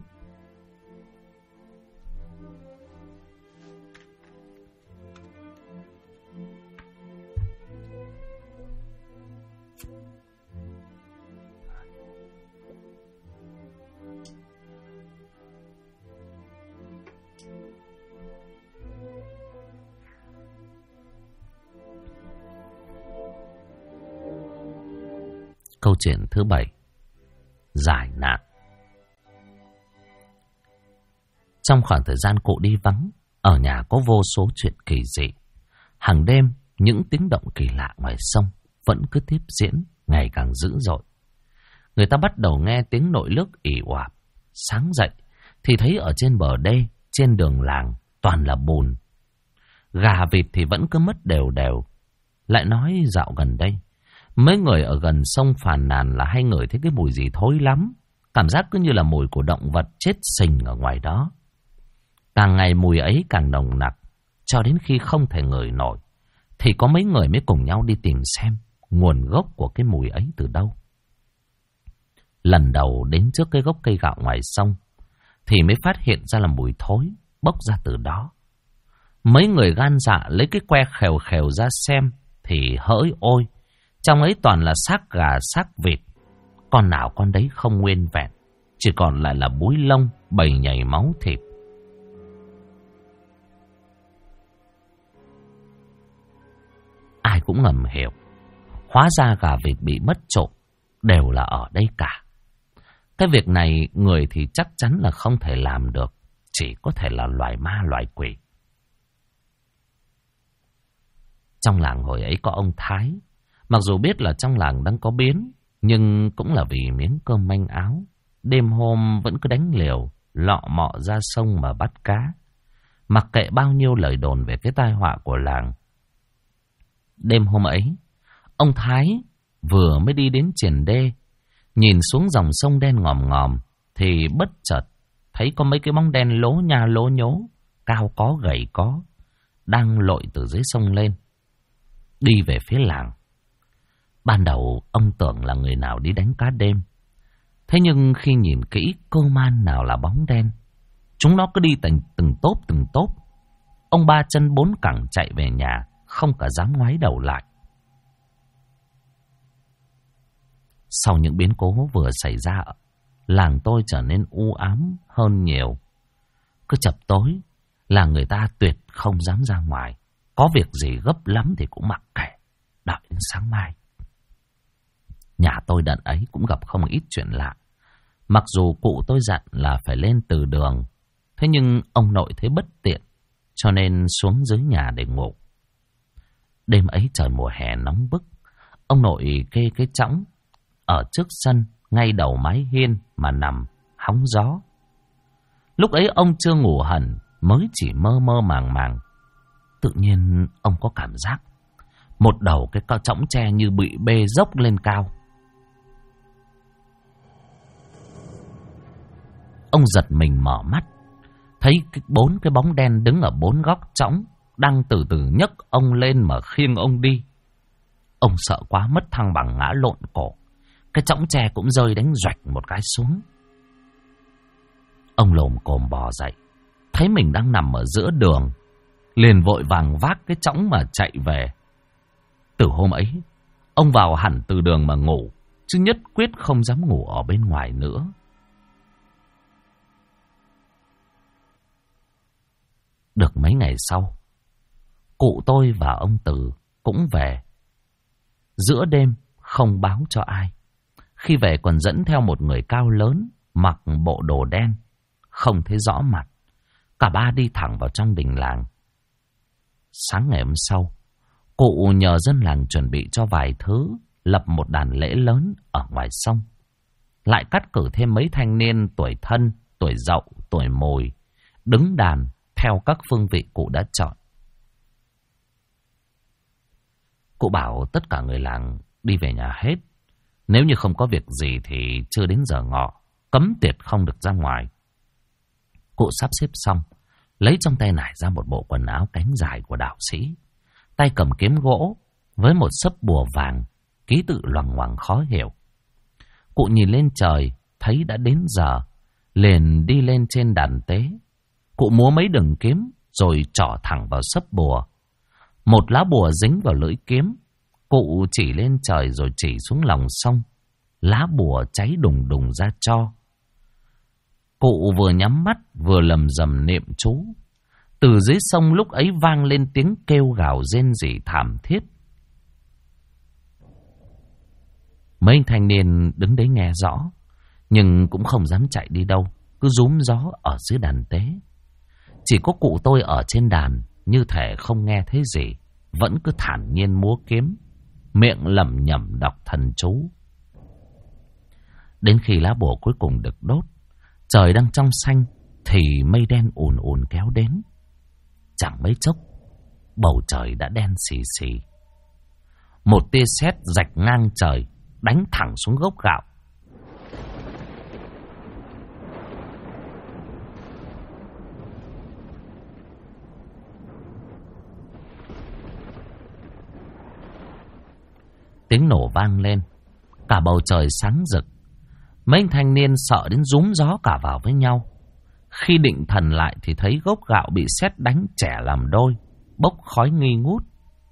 Câu chuyện thứ 7. Giải nạn. Trong khoảng thời gian cụ đi vắng, ở nhà có vô số chuyện kỳ dị. Hàng đêm, những tiếng động kỳ lạ ngoài sông vẫn cứ tiếp diễn, ngày càng dữ dội. Người ta bắt đầu nghe tiếng nổi nước ì oạp. Sáng dậy thì thấy ở trên bờ đê, trên đường làng toàn là bùn. Gà vịt thì vẫn cứ mất đều đều. Lại nói dạo gần đây, mấy người ở gần sông phàn nàn là hay ngửi thấy cái mùi gì thối lắm. Cảm giác cứ như là mùi của động vật chết sình ở ngoài đó. Càng ngày mùi ấy càng nồng nặc, cho đến khi không thể ngửi nổi, thì có mấy người mới cùng nhau đi tìm xem nguồn gốc của cái mùi ấy từ đâu. Lần đầu đến trước cái gốc cây gạo ngoài sông, thì mới phát hiện ra là mùi thối bốc ra từ đó. Mấy người gan dạ lấy cái que khèo khèo ra xem, thì hỡi ôi, trong ấy toàn là xác gà, xác vịt. Con nào con đấy không nguyên vẹn, chỉ còn lại là búi lông, bầy nhảy máu thịt. Ai cũng ngầm hiểu, hóa ra gà vịt bị mất trộm đều là ở đây cả. Cái việc này người thì chắc chắn là không thể làm được, chỉ có thể là loài ma loài quỷ. Trong làng hồi ấy có ông Thái. Mặc dù biết là trong làng đang có biến, nhưng cũng là vì miếng cơm manh áo. Đêm hôm vẫn cứ đánh liều, lọ mọ ra sông mà bắt cá. Mặc kệ bao nhiêu lời đồn về cái tai họa của làng. Đêm hôm ấy, ông Thái vừa mới đi đến triền đê, nhìn xuống dòng sông đen ngòm ngòm, thì bất chợt thấy có mấy cái bóng đen lố nha lố nhố, cao có gầy có, đang lội từ dưới sông lên, đi về phía làng. Ban đầu ông tưởng là người nào đi đánh cá đêm. Thế nhưng khi nhìn kỹ, cơ man nào là bóng đen. Chúng nó cứ đi từng tốp. Ông ba chân bốn cẳng chạy về nhà, không cả dám ngoái đầu lại. Sau những biến cố vừa xảy ra, làng tôi trở nên u ám hơn nhiều. Cứ chập tối là người ta tuyệt không dám ra ngoài. Có việc gì gấp lắm thì cũng mặc kệ, đợi đến sáng mai. Nhà tôi đợt ấy cũng gặp không ít chuyện lạ. Mặc dù cụ tôi dặn là phải lên từ đường, thế nhưng ông nội thấy bất tiện, cho nên xuống dưới nhà để ngủ. Đêm ấy trời mùa hè nóng bức, ông nội kê cái chõng ở trước sân, ngay đầu mái hiên mà nằm hóng gió. Lúc ấy ông chưa ngủ hẳn, mới chỉ mơ mơ màng màng. Tự nhiên ông có cảm giác một đầu cái chõng tre như bị bê dốc lên cao. Ông giật mình mở mắt, thấy bốn cái bóng đen đứng ở bốn góc chõng, đang từ từ nhấc ông lên mà khiêng ông đi. Ông sợ quá mất thăng bằng ngã lộn cổ, cái chõng tre cũng rơi đánh doạch một cái xuống. Ông lồm cồm bò dậy, thấy mình đang nằm ở giữa đường, liền vội vàng vác cái chõng mà chạy về. Từ hôm ấy, ông vào hẳn từ đường mà ngủ, chứ nhất quyết không dám ngủ ở bên ngoài nữa. Được mấy ngày sau, cụ tôi và ông Từ cũng về. Giữa đêm không báo cho ai. Khi về còn dẫn theo một người cao lớn, mặc bộ đồ đen, không thấy rõ mặt. Cả ba đi thẳng vào trong đình làng. Sáng ngày hôm sau, cụ nhờ dân làng chuẩn bị cho vài thứ, lập một đàn lễ lớn ở ngoài sông. Lại cắt cử thêm mấy thanh niên tuổi thân, tuổi dậu, tuổi mồi, đứng đàn theo các phương vị cụ đã chọn. Cụ bảo tất cả người làng đi về nhà hết. Nếu như không có việc gì thì chưa đến giờ ngọ, cấm tuyệt không được ra ngoài. Cụ sắp xếp xong, lấy trong tay nải ra một bộ quần áo cánh dài của đạo sĩ, tay cầm kiếm gỗ với một xấp bùa vàng, ký tự loằng ngoằng khó hiểu. Cụ nhìn lên trời, thấy đã đến giờ, liền đi lên trên đàn tế. Cụ múa mấy đường kiếm rồi trỏ thẳng vào xấp bùa. Một lá bùa dính vào lưỡi kiếm. Cụ chỉ lên trời rồi chỉ xuống lòng sông. Lá bùa cháy đùng đùng ra tro. Cụ vừa nhắm mắt vừa lầm rầm niệm chú. Từ dưới sông lúc ấy vang lên tiếng kêu gào rên rỉ thảm thiết. Mấy thanh niên đứng đấy nghe rõ, nhưng cũng không dám chạy đi đâu, cứ rúm gió ở dưới đàn tế. Chỉ có cụ tôi ở trên đàn, như thể không nghe thấy gì, vẫn cứ thản nhiên múa kiếm, miệng lẩm nhẩm đọc thần chú. Đến khi lá bùa cuối cùng được đốt, trời đang trong xanh, thì mây đen ùn ùn kéo đến. Chẳng mấy chốc, bầu trời đã đen xì xì. Một tia sét rạch ngang trời, đánh thẳng xuống gốc gạo. Tiếng nổ vang lên, cả bầu trời sáng rực. Mấy thanh niên sợ đến rúm gió cả vào với nhau. Khi định thần lại thì thấy gốc gạo bị sét đánh chẻ làm đôi, bốc khói nghi ngút.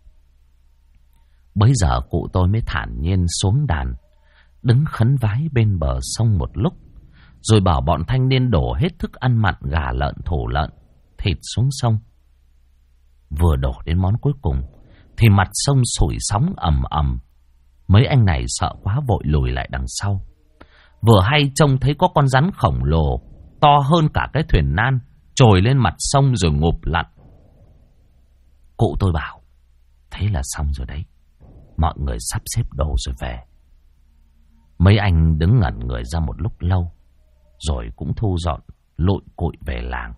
Bấy giờ cụ tôi mới thản nhiên xuống đàn, đứng khấn vái bên bờ sông một lúc, rồi bảo bọn thanh niên đổ hết thức ăn mặn gà lợn, thổ lợn, thịt xuống sông. Vừa đổ đến món cuối cùng thì mặt sông sủi sóng ầm ầm. Mấy anh này sợ quá vội lùi lại đằng sau. Vừa hay trông thấy có con rắn khổng lồ to hơn cả cái thuyền nan trồi lên mặt sông rồi ngụp lặn. Cụ tôi bảo, Thế là xong rồi đấy. Mọi người sắp xếp đồ rồi về. Mấy anh đứng ngẩn người ra một lúc lâu, rồi cũng thu dọn lụi cụi về làng.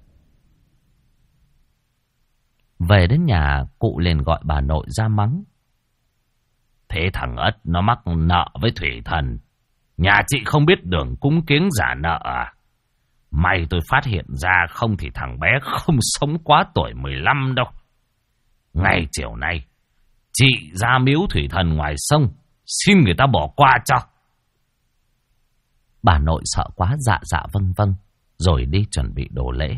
Về đến nhà, cụ liền gọi bà nội ra mắng. Thế thằng Ất nó mắc nợ với thủy thần. Nhà chị không biết đường cúng kiếng giả nợ à? May tôi phát hiện ra, không thì thằng bé không sống quá tuổi 15 đâu. Ngay chiều nay, chị ra miếu thủy thần ngoài sông, xin người ta bỏ qua cho. Bà nội sợ quá dạ dạ vâng vâng, rồi đi chuẩn bị đồ lễ.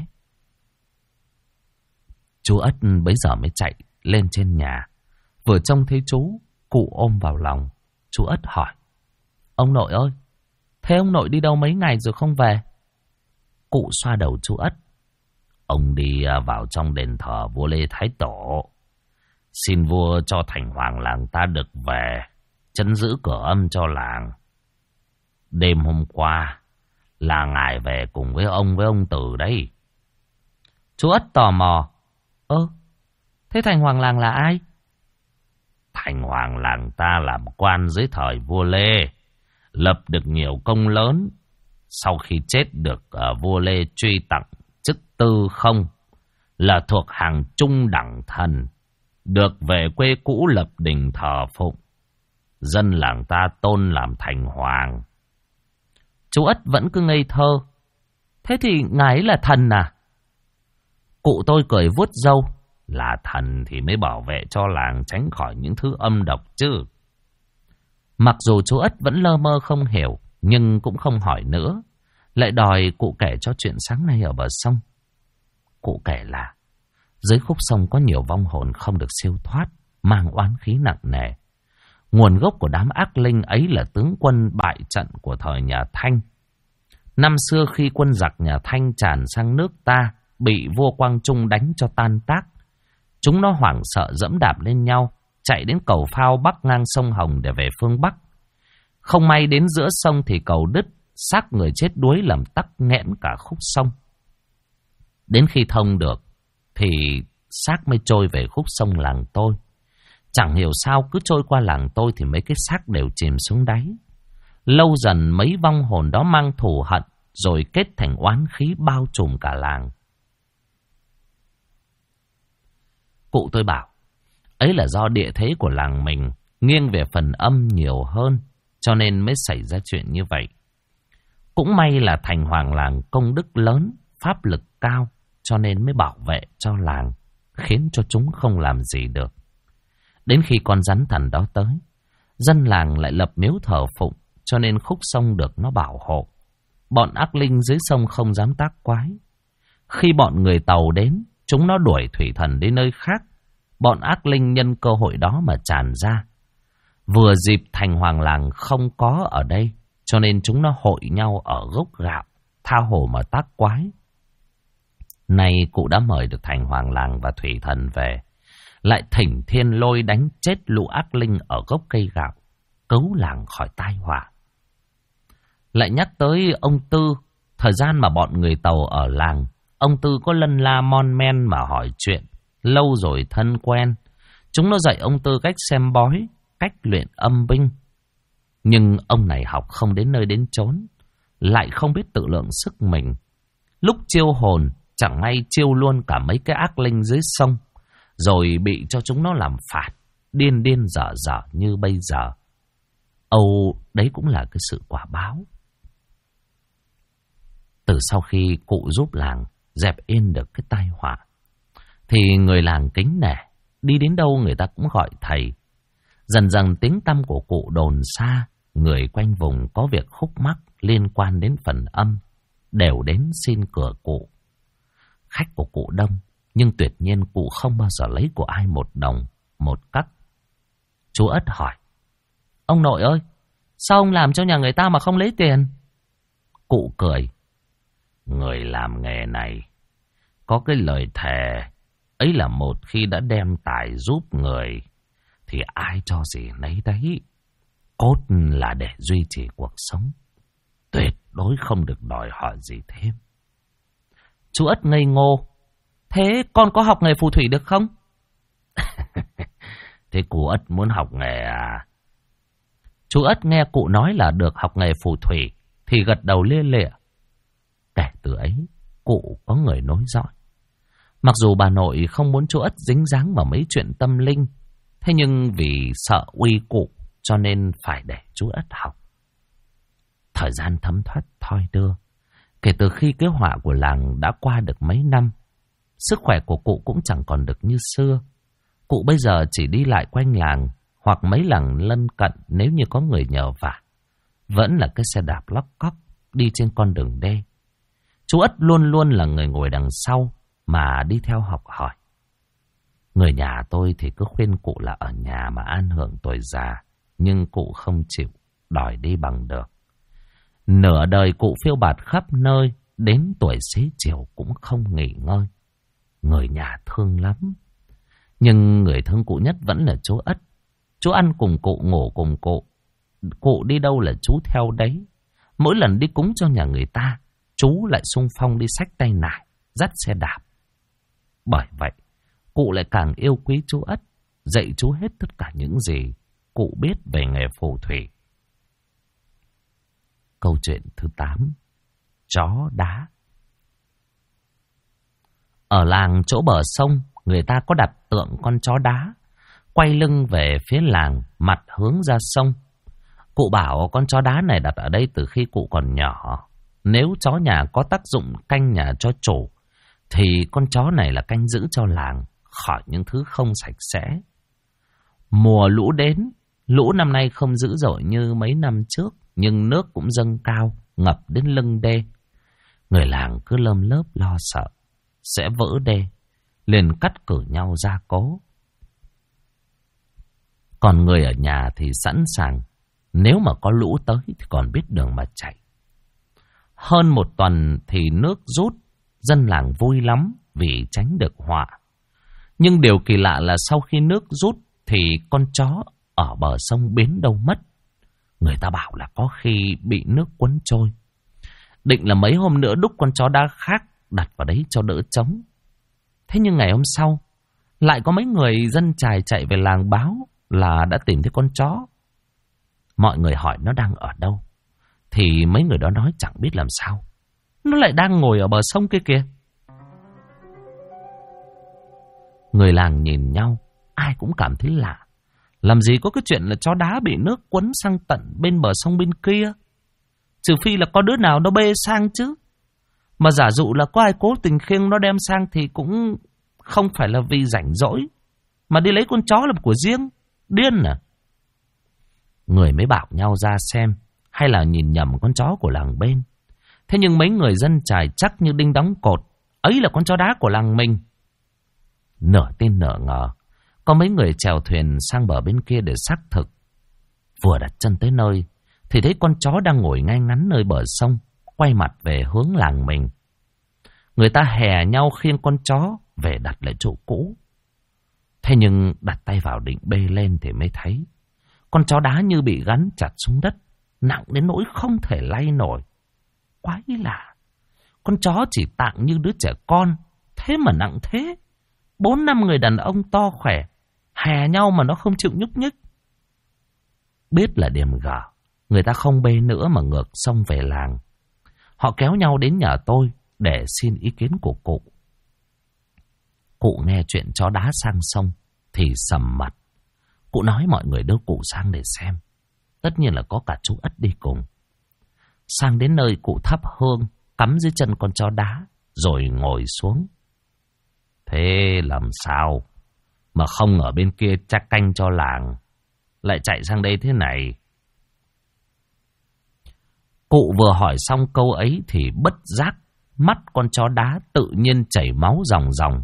Chú Ất bấy giờ mới chạy lên trên nhà. Vừa trông thấy chú, cụ ôm vào lòng. Chú Ất hỏi. Ông nội ơi, thế ông nội đi đâu mấy ngày rồi không về? Cụ xoa đầu chú Ất. Ông đi vào trong đền thờ vua Lê Thái Tổ, xin vua cho thành hoàng làng ta được về, trấn giữ cửa âm cho làng. Đêm hôm qua là ngài về cùng với ông Tử đấy. Chú Ất tò mò. Thế thành hoàng làng là ai? Thành hoàng làng ta làm quan dưới thời vua Lê, lập được nhiều công lớn. Sau khi chết được vua Lê truy tặng chức tư không, là thuộc hàng trung đẳng thần, được về quê cũ lập đình thờ phụng. Dân làng ta tôn làm thành hoàng. Chú Ất vẫn cứ ngây thơ. Thế thì ngài ấy là thần à? Cụ tôi cười vuốt râu. Là thần thì mới bảo vệ cho làng tránh khỏi những thứ âm độc chứ. Mặc dù chú Ất vẫn lơ mơ không hiểu, nhưng cũng không hỏi nữa. Lại đòi cụ kể cho chuyện sáng nay ở bờ sông. Cụ kể là dưới khúc sông có nhiều vong hồn không được siêu thoát, mang oán khí nặng nề. Nguồn gốc của đám ác linh ấy là tướng quân bại trận của thời nhà Thanh. Năm xưa khi quân giặc nhà Thanh tràn sang nước ta, bị vua Quang Trung đánh cho tan tác. Chúng nó hoảng sợ dẫm đạp lên nhau, chạy đến cầu phao bắc ngang sông Hồng để về phương Bắc. Không may đến giữa sông thì cầu đứt, xác người chết đuối làm tắc nghẽn cả khúc sông. Đến khi thông được thì xác mới trôi về khúc sông làng tôi. Chẳng hiểu sao cứ trôi qua làng tôi thì mấy cái xác đều chìm xuống đáy. Lâu dần mấy vong hồn đó mang thù hận, rồi kết thành oán khí bao trùm cả làng. Cụ tôi bảo, ấy là do địa thế của làng mình nghiêng về phần âm nhiều hơn, cho nên mới xảy ra chuyện như vậy. Cũng may là thành hoàng làng công đức lớn, pháp lực cao, cho nên mới bảo vệ cho làng, khiến cho chúng không làm gì được. Đến khi con rắn thần đó tới, dân làng lại lập miếu thờ phụng, cho nên khúc sông được nó bảo hộ. Bọn ác linh dưới sông không dám tác quái. Khi bọn người Tàu đến, chúng nó đuổi thủy thần đến nơi khác. Bọn ác linh nhân cơ hội đó mà tràn ra. Vừa dịp thành hoàng làng không có ở đây, cho nên chúng nó hội nhau ở gốc gạo, tha hồ mà tác quái. Nay cụ đã mời được thành hoàng làng và thủy thần về, lại thỉnh thiên lôi đánh chết lũ ác linh ở gốc cây gạo, cứu làng khỏi tai họa. Lại nhắc tới ông Tư, thời gian mà bọn người Tàu ở làng, ông Tư có lân la mon men mà hỏi chuyện, lâu rồi thân quen. Chúng nó dạy ông Tư cách xem bói, cách luyện âm binh. Nhưng ông này học không đến nơi đến chốn, lại không biết tự lượng sức mình. Lúc chiêu hồn, chẳng may chiêu luôn cả mấy cái ác linh dưới sông, rồi bị cho chúng nó làm phạt, điên điên dở dở như bây giờ. Âu, đấy cũng là cái sự quả báo. Từ sau khi cụ giúp làng dẹp yên được cái tai họa, thì người làng kính nể, đi đến đâu người ta cũng gọi thầy. Dần dần tiếng tăm của cụ đồn xa, người quanh vùng có việc khúc mắc liên quan đến phần âm đều đến xin cửa cụ. Khách của cụ đông, nhưng tuyệt nhiên cụ không bao giờ lấy của ai một đồng, một cắc. Chú Ất hỏi, ông nội ơi, sao ông làm cho nhà người ta mà không lấy tiền? Cụ cười, người làm nghề này có cái lời thề, ấy là một khi đã đem tài giúp người thì ai cho gì nấy đấy. Cốt là để duy trì cuộc sống, tuyệt đối không được đòi hỏi gì thêm. Chú Ất ngây ngô, thế con có học nghề phù thủy được không? Thế cụ Ất muốn học nghề à? Chú Ất nghe cụ nói là được học nghề phù thủy thì gật đầu lia lịa. Kể từ ấy, cụ có người nối dõi. Mặc dù bà nội không muốn chú Ất dính dáng vào mấy chuyện tâm linh, thế nhưng vì sợ uy cụ cho nên phải để chú Ất học. Thời gian thấm thoát thoi đưa. Kể từ khi cái họa của làng đã qua được mấy năm, sức khỏe của cụ cũng chẳng còn được như xưa. Cụ bây giờ chỉ đi lại quanh làng hoặc mấy làng lân cận nếu như có người nhờ vả. Vẫn là cái xe đạp lóc cóc đi trên con đường đê. Chú Ất luôn luôn là người ngồi đằng sau mà đi theo học hỏi. Người nhà tôi thì cứ khuyên cụ là ở nhà mà an hưởng tuổi già, nhưng cụ không chịu, đòi đi bằng được. Nửa đời cụ phiêu bạt khắp nơi, đến tuổi xế chiều cũng không nghỉ ngơi. Người nhà thương lắm. Nhưng người thương cụ nhất vẫn là chú Ất. Chú ăn cùng cụ, ngủ cùng cụ. Cụ đi đâu là chú theo đấy. Mỗi lần đi cúng cho nhà người ta, chú lại xung phong đi xách tay nải, dắt xe đạp. Bởi vậy, cụ lại càng yêu quý chú Ất, dạy chú hết tất cả những gì cụ biết về nghề phù thủy. Câu chuyện thứ 8. Chó đá. Ở làng chỗ bờ sông, người ta có đặt tượng con chó đá, quay lưng về phía làng, mặt hướng ra sông. Cụ bảo con chó đá này đặt ở đây từ khi cụ còn nhỏ. Nếu chó nhà có tác dụng canh nhà cho chủ, thì con chó này là canh giữ cho làng khỏi những thứ không sạch sẽ. Mùa lũ đến, lũ năm nay không dữ dội như mấy năm trước, nhưng nước cũng dâng cao, ngập đến lưng đê. Người làng cứ lơm lớp lo sợ sẽ vỡ đê, liền cắt cử nhau ra cố. Còn người ở nhà thì sẵn sàng, nếu mà có lũ tới thì còn biết đường mà chạy. Hơn một tuần thì nước rút, dân làng vui lắm vì tránh được họa. Nhưng điều kỳ lạ là sau khi nước rút thì con chó ở bờ sông biến đâu mất. Người ta bảo là có khi bị nước cuốn trôi. Định là mấy hôm nữa đúc con chó đá khác đặt vào đấy cho đỡ trống. Thế nhưng ngày hôm sau, lại có mấy người dân chài chạy về làng báo là đã tìm thấy con chó. Mọi người hỏi nó đang ở đâu, thì mấy người đó nói chẳng biết làm sao. Nó lại đang ngồi ở bờ sông kia kìa. Người làng nhìn nhau, ai cũng cảm thấy lạ. Làm gì có cái chuyện là chó đá bị nước cuốn sang tận bên bờ sông bên kia. Trừ phi là có đứa nào nó bê sang chứ. Mà giả dụ là có ai cố tình khiêng nó đem sang thì cũng không phải là vì rảnh rỗi, mà đi lấy con chó làm của riêng. Điên à? Người mới bảo nhau ra xem, hay là nhìn nhầm con chó của làng bên. Thế nhưng mấy người dân chài chắc như đinh đóng cột, ấy là con chó đá của làng mình. Nửa tin nửa ngờ, có mấy người chèo thuyền sang bờ bên kia để xác thực. Vừa đặt chân tới nơi thì thấy con chó đang ngồi ngay ngắn nơi bờ sông, quay mặt về hướng làng mình. Người ta hè nhau khiêng con chó về đặt lại chỗ cũ. Thế nhưng đặt tay vào định bê lên thì mới thấy con chó đá như bị gắn chặt xuống đất, nặng đến nỗi không thể lay nổi. Quái lạ, con chó chỉ tạng như đứa trẻ con, thế mà nặng thế. 4-5 người đàn ông to khỏe hè nhau mà nó không chịu nhúc nhích. Biết là điểm gở, người ta không bê nữa mà ngược sông về làng. Họ kéo nhau đến nhà tôi để xin ý kiến của cụ. Cụ nghe chuyện chó đá sang sông thì sầm mặt. Cụ nói mọi người đưa cụ sang để xem. Tất nhiên là có cả chú Ất đi cùng. Sang đến nơi cụ thắp hương, cắm dưới chân con chó đá, rồi ngồi xuống. Thế làm sao mà không ở bên kia chắc canh cho làng, lại chạy sang đây thế này? Cụ vừa hỏi xong câu ấy thì bất giác mắt con chó đá tự nhiên chảy máu ròng ròng.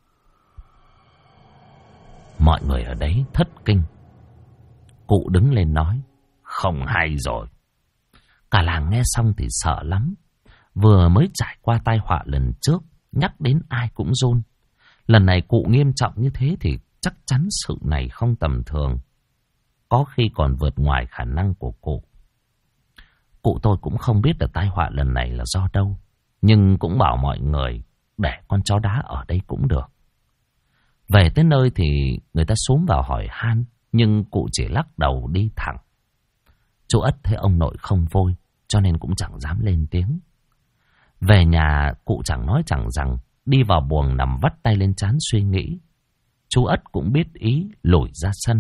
Mọi người ở đấy thất kinh. Cụ đứng lên nói, không hay rồi. Cả làng nghe xong thì sợ lắm. Vừa mới trải qua tai họa lần trước, nhắc đến ai cũng run. Lần này cụ nghiêm trọng như thế thì chắc chắn sự này không tầm thường, có khi còn vượt ngoài khả năng của cụ. Cụ tôi cũng không biết là tai họa lần này là do đâu, nhưng cũng bảo mọi người để con chó đá ở đây cũng được. Về tới nơi thì người ta xúm vào hỏi han, nhưng cụ chỉ lắc đầu đi thẳng. Chú Ất thấy ông nội không vui, cho nên cũng chẳng dám lên tiếng. Về nhà, cụ chẳng nói chẳng rằng, đi vào buồng nằm vắt tay lên trán suy nghĩ. Chú Ất cũng biết ý, lủi ra sân.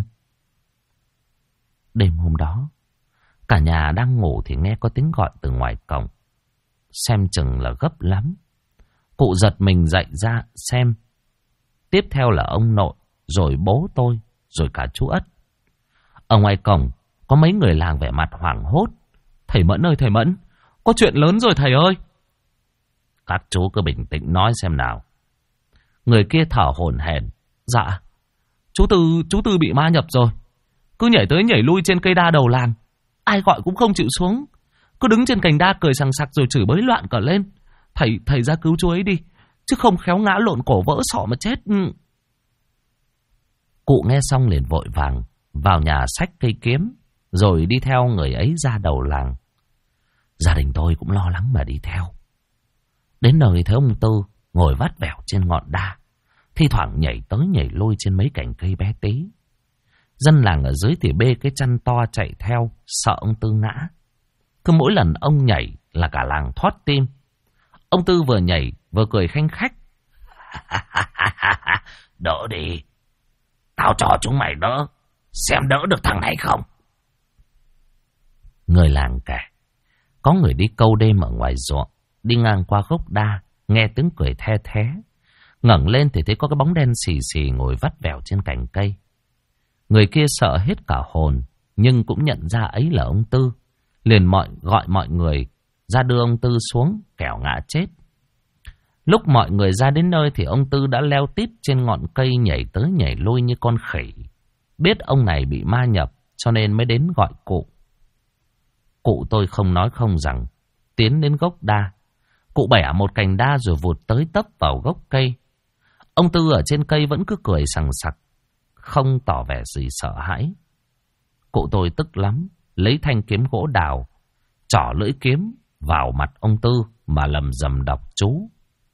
Đêm hôm đó, cả nhà đang ngủ thì nghe có tiếng gọi từ ngoài cổng. Xem chừng là gấp lắm. Cụ giật mình dậy ra xem. Tiếp theo là ông nội, rồi bố tôi, rồi cả chú Ất. Ở ngoài cổng, có mấy người làng vẻ mặt hoảng hốt. Thầy Mẫn ơi, thầy Mẫn, có chuyện lớn rồi thầy ơi. Các chú cứ bình tĩnh nói xem nào. Người kia thở hổn hển. Dạ, chú Tư bị ma nhập rồi. Cứ nhảy tới nhảy lui trên cây đa đầu làng. Ai gọi cũng không chịu xuống. Cứ đứng trên cành đa cười sằng sặc rồi chửi bới loạn cả lên. Thầy ra cứu chú ấy đi, chứ không khéo ngã lộn cổ vỡ sọ mà chết. Cụ nghe xong liền vội vàng vào nhà xách cây kiếm, rồi đi theo người ấy ra đầu làng. Gia đình tôi cũng lo lắng mà đi theo. Đến nơi thấy ông Tư ngồi vắt vẻo trên ngọn đa, thi thoảng nhảy tới nhảy lui trên mấy cành cây bé tí. Dân làng ở dưới thì bê cái chăn to chạy theo, sợ ông Tư ngã. Cứ mỗi lần ông nhảy là cả làng thoát tim. Ông Tư vừa nhảy vừa cười khanh khách. Đỡ đi, tao cho chúng mày đỡ, xem đỡ được thằng này không. Người làng kể, có người đi câu đêm ở ngoài ruộng, đi ngang qua gốc đa, nghe tiếng cười the thé. Ngẩng lên thì thấy có cái bóng đen xì xì ngồi vắt vẻo trên cành cây. Người kia sợ hết cả hồn, nhưng cũng nhận ra ấy là ông Tư, liền gọi mọi người ra đưa ông Tư xuống, kẻo ngã chết. Lúc mọi người ra đến nơi thì ông Tư đã leo tít trên ngọn cây, nhảy tới nhảy lui như con khỉ. Biết ông này bị ma nhập cho nên mới đến gọi cụ. Cụ tôi không nói không rằng, tiến đến gốc đa. Cụ bẻ một cành đa rồi vụt tới tấp vào gốc cây. Ông Tư ở trên cây vẫn cứ cười sằng sặc, không tỏ vẻ gì sợ hãi. Cụ tôi tức lắm, lấy thanh kiếm gỗ đào, trỏ lưỡi kiếm vào mặt ông Tư mà lầm rầm đọc chú.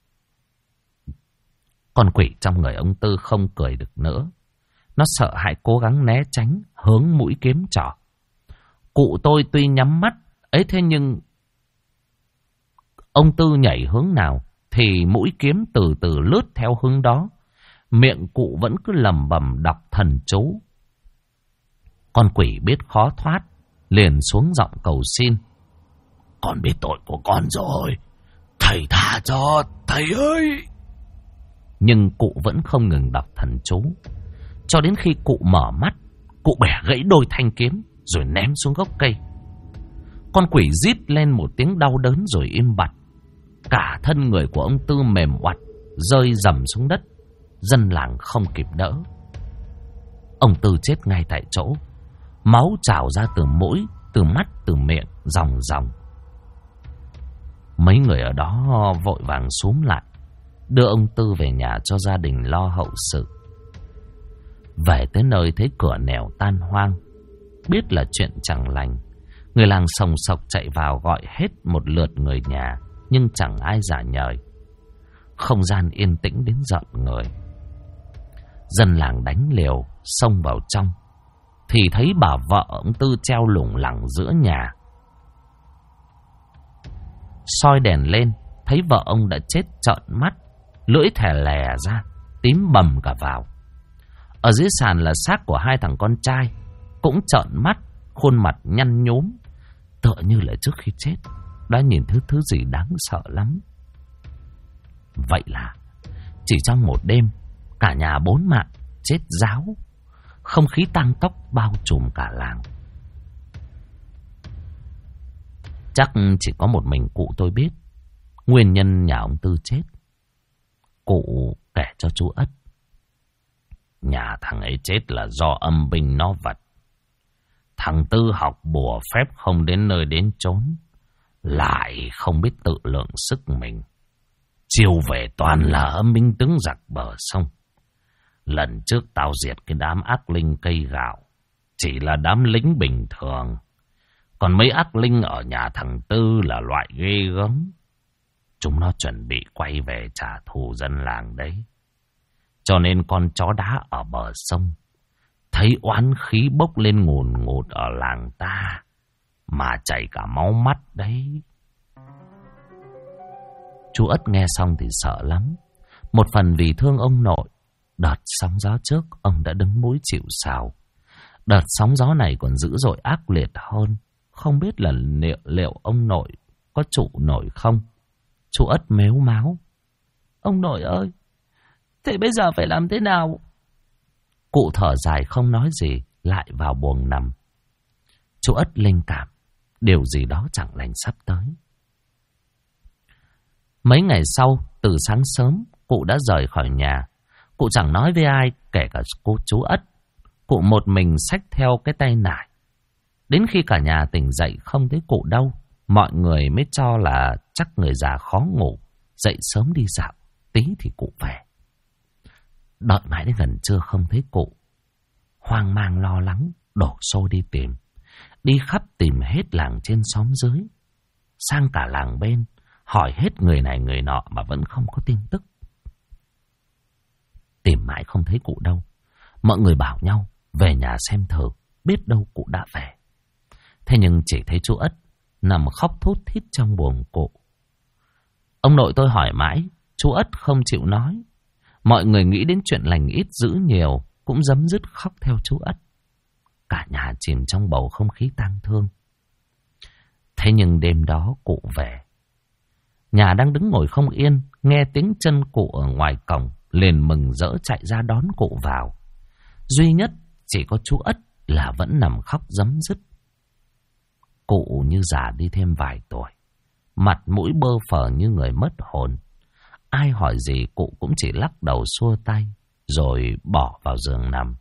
Con quỷ trong người ông Tư không cười được nữa. Nó sợ hãi cố gắng né tránh, hướng mũi kiếm trỏ. Cụ tôi tuy nhắm mắt ấy, thế nhưng ông Tư nhảy hướng nào thì mũi kiếm từ từ lướt theo hướng đó. Miệng cụ vẫn cứ lầm bầm đọc thần chú. Con quỷ biết khó thoát, liền xuống giọng cầu xin. Con biết tội của con rồi, thầy tha cho, thầy ơi. Nhưng cụ vẫn không ngừng đọc thần chú. Cho đến khi cụ mở mắt, cụ bẻ gãy đôi thanh kiếm rồi ném xuống gốc cây. Con quỷ rít lên một tiếng đau đớn rồi im bặt. Cả thân người của ông Tư mềm oặt, rơi rầm xuống đất. Dân làng không kịp đỡ. Ông Tư chết ngay tại chỗ. Máu trào ra từ mũi, từ mắt, từ miệng, ròng ròng. Mấy người ở đó vội vàng xúm lại, đưa ông Tư về nhà cho gia đình lo hậu sự. Về tới nơi thấy cửa nẻo tan hoang, biết là chuyện chẳng lành. Người làng sồng sộc chạy vào gọi hết một lượt người nhà, nhưng chẳng ai giả nhời. Không gian yên tĩnh đến giận người. Dân làng đánh liều xông vào trong, thì thấy bà vợ ông Tư treo lủng lẳng giữa nhà. Soi đèn lên, thấy vợ ông đã chết trợn mắt, lưỡi thè lè ra, tím bầm cả vào. Ở dưới sàn là xác của hai thằng con trai, cũng trợn mắt, khuôn mặt nhăn nhúm, tựa như là trước khi chết đã nhìn thứ gì đáng sợ lắm. Vậy là chỉ trong một đêm, cả nhà 4 mạng chết ráo. Không khí tang tóc bao trùm cả làng. Chắc chỉ có một mình cụ tôi biết nguyên nhân nhà ông Tư chết. Cụ kể cho chú Ất. Nhà thằng ấy chết là do âm binh nó vật. Thằng Tư học bùa phép không đến nơi đến chốn, lại không biết tự lượng sức mình. Chiều về toàn là âm binh tướng giặc bờ sông. Lần trước tao diệt cái đám ác linh cây gạo, chỉ là đám lính bình thường. Còn mấy ác linh ở nhà thằng Tư là loại ghê gớm. Chúng nó chuẩn bị quay về trả thù dân làng đấy. Cho nên con chó đá ở bờ sông thấy oán khí bốc lên ngùn ngụt ở làng ta mà chảy cả máu mắt đấy. Chú Ất nghe xong thì sợ lắm. Một phần vì thương ông nội. Đợt sóng gió trước ông đã đứng mũi chịu sào. Đợt sóng gió này còn dữ dội ác liệt hơn. Không biết là liệu ông nội có trụ nổi không. Chú Ất mếu máo: ông nội ơi, thế bây giờ phải làm thế nào? Cụ thở dài không nói gì, lại vào buồng nằm. Chú Ất linh cảm điều gì đó chẳng lành sắp tới. Mấy ngày sau, từ sáng sớm, cụ đã rời khỏi nhà. Cụ chẳng nói với ai, kể cả chú Ất. Cụ một mình xách theo cái tay nải. Đến khi cả nhà tỉnh dậy không thấy cụ đâu, mọi người mới cho là chắc người già khó ngủ, dậy sớm đi dạo, tí thì cụ về. Đợi mãi đến gần trưa không thấy cụ. Hoang mang lo lắng, đổ xô đi tìm. Đi khắp tìm hết làng trên xóm dưới, sang cả làng bên, hỏi hết người này người nọ mà vẫn không có tin tức. Tìm mãi không thấy cụ đâu. Mọi người bảo nhau về nhà xem thử, biết đâu cụ đã về. Thế nhưng chỉ thấy chú Ất nằm khóc thút thít trong buồng cụ. Ông nội tôi hỏi mãi, chú Ất không chịu nói. Mọi người nghĩ đến chuyện lành ít dữ nhiều, cũng rấm rứt khóc theo chú Ất. Cả nhà chìm trong bầu không khí tang thương. Thế nhưng đêm đó cụ về. Nhà đang đứng ngồi không yên, nghe tiếng chân cụ ở ngoài cổng, liền mừng rỡ chạy ra đón cụ vào. Duy nhất chỉ có chú Ất là vẫn nằm khóc rấm rứt. Cụ như già đi thêm vài tuổi, mặt mũi bơ phờ như người mất hồn. Ai hỏi gì cụ cũng chỉ lắc đầu xua tay, rồi bỏ vào giường nằm.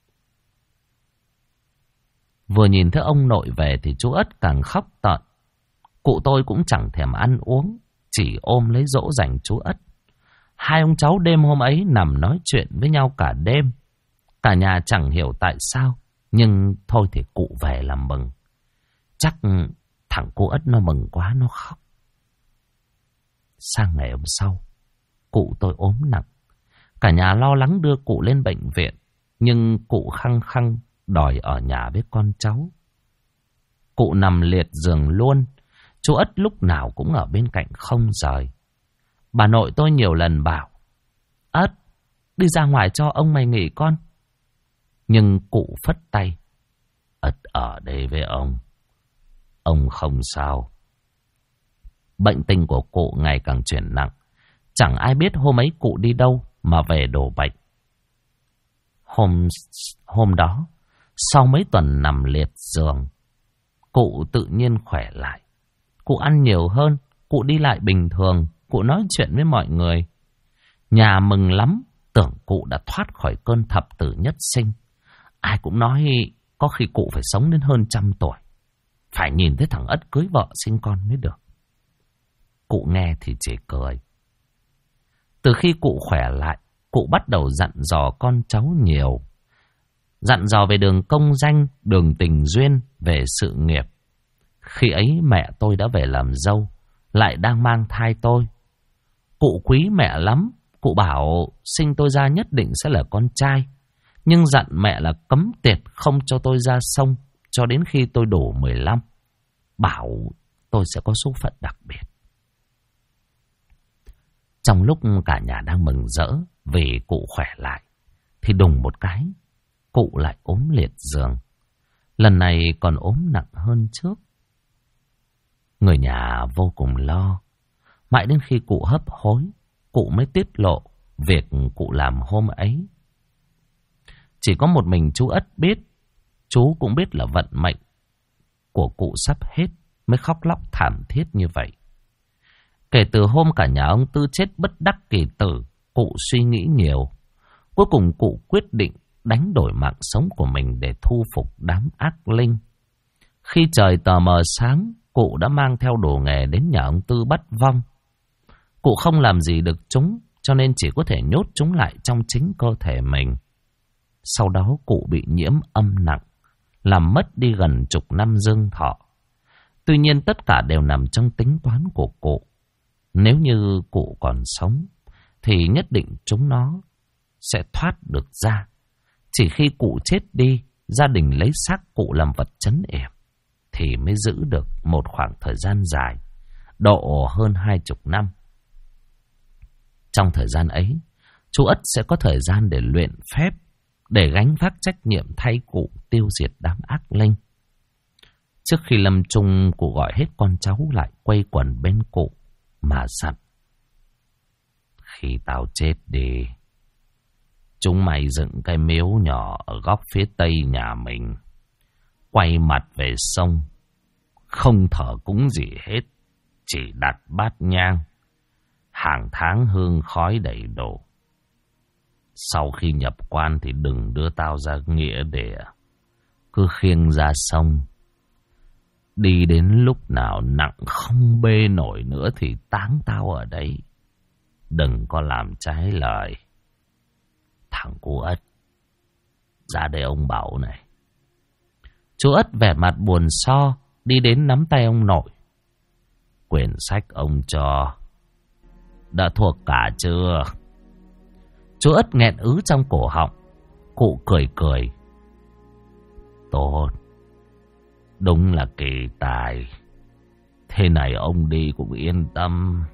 Vừa nhìn thấy ông nội về thì chú Ất càng khóc tợn. Cụ tôi cũng chẳng thèm ăn uống, chỉ ôm lấy dỗ dành chú Ất. Hai ông cháu đêm hôm ấy nằm nói chuyện với nhau cả đêm. Cả nhà chẳng hiểu tại sao, nhưng thôi thì cụ về làm mừng. Chắc thằng cô Ất nó mừng quá nó khóc. Sang ngày hôm sau, cụ tôi ốm nặng. Cả nhà lo lắng đưa cụ lên bệnh viện, nhưng cụ khăng khăng đòi ở nhà với con cháu. Cụ nằm liệt giường luôn. Chú Ất lúc nào cũng ở bên cạnh không rời. Bà nội tôi nhiều lần bảo: Ất, đi ra ngoài cho ông mày nghỉ con. Nhưng cụ phất tay: Ất ở đây với ông không sao. Bệnh tình của cụ ngày càng chuyển nặng. Chẳng ai biết hôm ấy cụ đi đâu mà về đổ bệnh. Hôm đó, sau mấy tuần nằm liệt giường, cụ tự nhiên khỏe lại. Cụ ăn nhiều hơn, cụ đi lại bình thường, cụ nói chuyện với mọi người. Nhà mừng lắm, tưởng cụ đã thoát khỏi cơn thập tử nhất sinh. Ai cũng nói có khi cụ phải sống đến hơn 100 tuổi. Phải nhìn thấy thằng Ất cưới vợ sinh con mới được. Cụ nghe thì chỉ cười. Từ khi cụ khỏe lại, cụ bắt đầu dặn dò con cháu nhiều. Dặn dò về đường công danh, đường tình duyên, về sự nghiệp. Khi ấy mẹ tôi đã về làm dâu, lại đang mang thai tôi. Cụ quý mẹ lắm. Cụ bảo sinh tôi ra nhất định sẽ là con trai, nhưng dặn mẹ là cấm tiệt không cho tôi ra sông cho đến khi tôi đủ 15. Bảo tôi sẽ có số phận đặc biệt. Trong lúc cả nhà đang mừng rỡ vì cụ khỏe lại, thì đùng một cái, cụ lại ốm liệt giường. Lần này còn ốm nặng hơn trước. Người nhà vô cùng lo. Mãi đến khi cụ hấp hối, cụ mới tiết lộ việc cụ làm hôm ấy. Chỉ có một mình chú Ất biết. Chú cũng biết là vận mệnh của cụ sắp hết, mới khóc lóc thảm thiết như vậy. Kể từ hôm cả nhà ông Tư chết bất đắc kỳ tử, cụ suy nghĩ nhiều. Cuối cùng cụ quyết định đánh đổi mạng sống của mình để thu phục đám ác linh. Khi trời tờ mờ sáng, cụ đã mang theo đồ nghề đến nhà ông Tư bắt vong. Cụ không làm gì được chúng, cho nên chỉ có thể nhốt chúng lại trong chính cơ thể mình. Sau đó cụ bị nhiễm âm nặng, làm mất đi gần 10 năm dương thọ. Tuy nhiên tất cả đều nằm trong tính toán của cụ. Nếu như cụ còn sống, thì nhất định chúng nó sẽ thoát được ra. Chỉ khi cụ chết đi, gia đình lấy xác cụ làm vật trấn yểm thì mới giữ được một khoảng thời gian dài, độ hơn 20 năm. Trong thời gian ấy, chú Ất sẽ có thời gian để luyện phép, để gánh vác trách nhiệm thay cụ tiêu diệt đám ác linh. Trước khi lâm chung, cụ gọi hết con cháu lại quây quần bên cụ mà dặn: khi tao chết đi, chúng mày dựng cái miếu nhỏ ở góc phía tây nhà mình, quay mặt về sông, không thờ cúng gì hết, chỉ đặt bát nhang, hàng tháng hương khói đầy đủ. Sau khi nhập quan thì đừng đưa tao ra nghĩa địa, cứ khiêng ra sông. Đi đến lúc nào nặng không bê nổi nữa thì táng tao ở đấy. Đừng có làm trái lời. Thằng cu Ất, ra đây ông bảo này. Chú Ất vẻ mặt buồn so, đi đến nắm tay ông nội. Quyển sách ông cho đã thuộc cả chưa? Chú Ất nghẹn ứ trong cổ họng. Cụ cười cười. Tốt, đúng là kỳ tài. Thế này ông đi cũng yên tâm.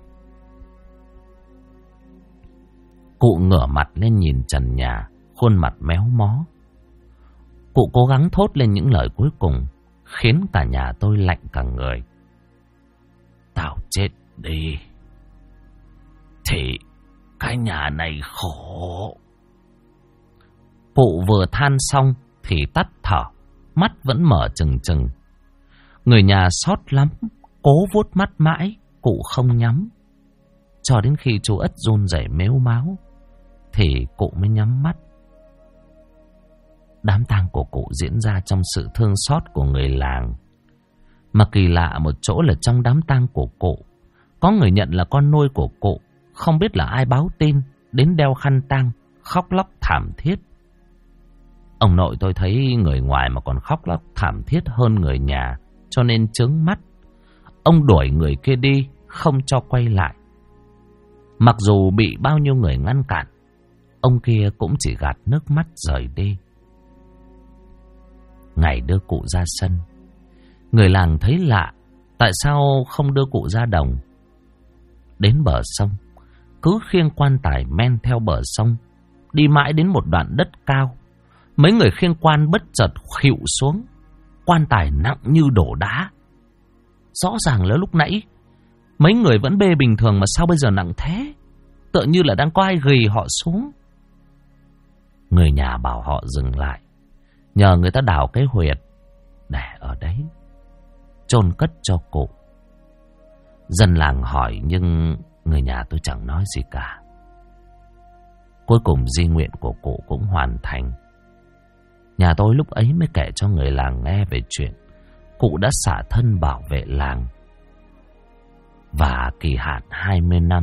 Cụ ngửa mặt lên nhìn trần nhà, khuôn mặt méo mó. Cụ cố gắng thốt lên những lời cuối cùng, khiến cả nhà tôi lạnh cả người. Tao chết đi thì cái nhà này khổ. Cụ vừa than xong thì tắt thở, mắt vẫn mở trừng trừng. Người nhà xót lắm, cố vuốt mắt mãi, cụ không nhắm. Cho đến khi chú Ất run rẩy mếu máo thì cụ mới nhắm mắt. Đám tang của cụ diễn ra trong sự thương xót của người làng. Mà kỳ lạ một chỗ là trong đám tang của cụ, có người nhận là con nuôi của cụ. Không biết là ai báo tin, đến đeo khăn tang, khóc lóc thảm thiết. Ông nội tôi thấy người ngoài mà còn khóc lóc thảm thiết hơn người nhà, cho nên chướng mắt. Ông đuổi người kia đi, không cho quay lại. Mặc dù bị bao nhiêu người ngăn cản, ông kia cũng chỉ gạt nước mắt rời đi. Ngày đưa cụ ra sân, người làng thấy lạ, tại sao không đưa cụ ra đồng. Đến bờ sông, cứ khiêng quan tài men theo bờ sông, đi mãi đến một đoạn đất cao. Mấy người khiêng quan bất chợt khuỵu xuống, quan tài nặng như đổ đá. Rõ ràng là lúc nãy mấy người vẫn bê bình thường, mà sao bây giờ nặng thế? Tựa như là đang có ai ghì họ xuống. Người nhà bảo họ dừng lại, nhờ người ta đào cái huyệt để ở đấy chôn cất cho cụ. Dân làng hỏi nhưng người nhà tôi chẳng nói gì cả. Cuối cùng di nguyện của cụ cũng hoàn thành. Nhà tôi lúc ấy mới kể cho người làng nghe về chuyện cụ đã xả thân bảo vệ làng và kỳ hạn 20 năm.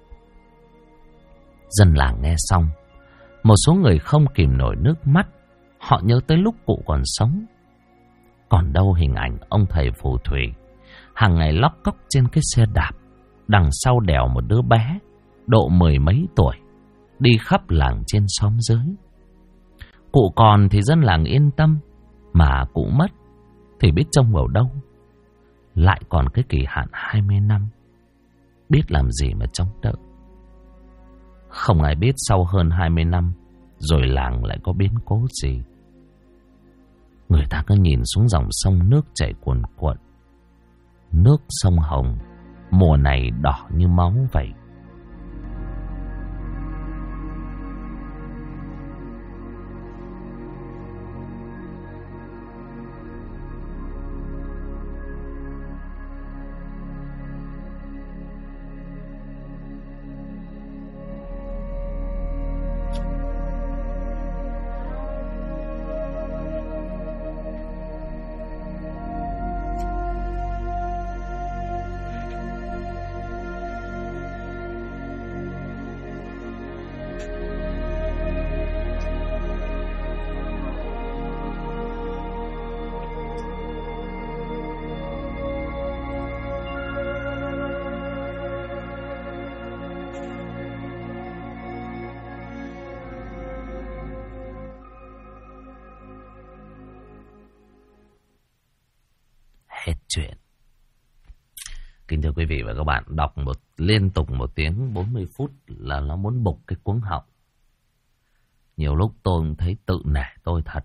Dân làng nghe xong, một số người không kìm nổi nước mắt. Họ nhớ tới lúc cụ còn sống. Còn đâu hình ảnh ông thầy phù thủy hàng ngày lóc cóc trên cái xe đạp, đằng sau đèo một đứa bé độ 10 mấy tuổi, đi khắp làng trên xóm dưới. Cụ còn thì dân làng yên tâm, mà cụ mất thì biết trông vào đâu. Lại còn cái kỳ hạn 20 năm, biết làm gì mà trông đợi. Không ai biết sau hơn 20 năm rồi làng lại có biến cố gì. Người ta cứ nhìn xuống dòng sông nước chảy cuồn cuộn. Nước sông Hồng mùa này đỏ như máu vậy. hết chuyện. Kính thưa quý vị và các bạn, đọc liên tục 1 tiếng 40 phút là nó muốn bục cái cuống họng. Nhiều lúc tôi cũng thấy tự nể tôi thật.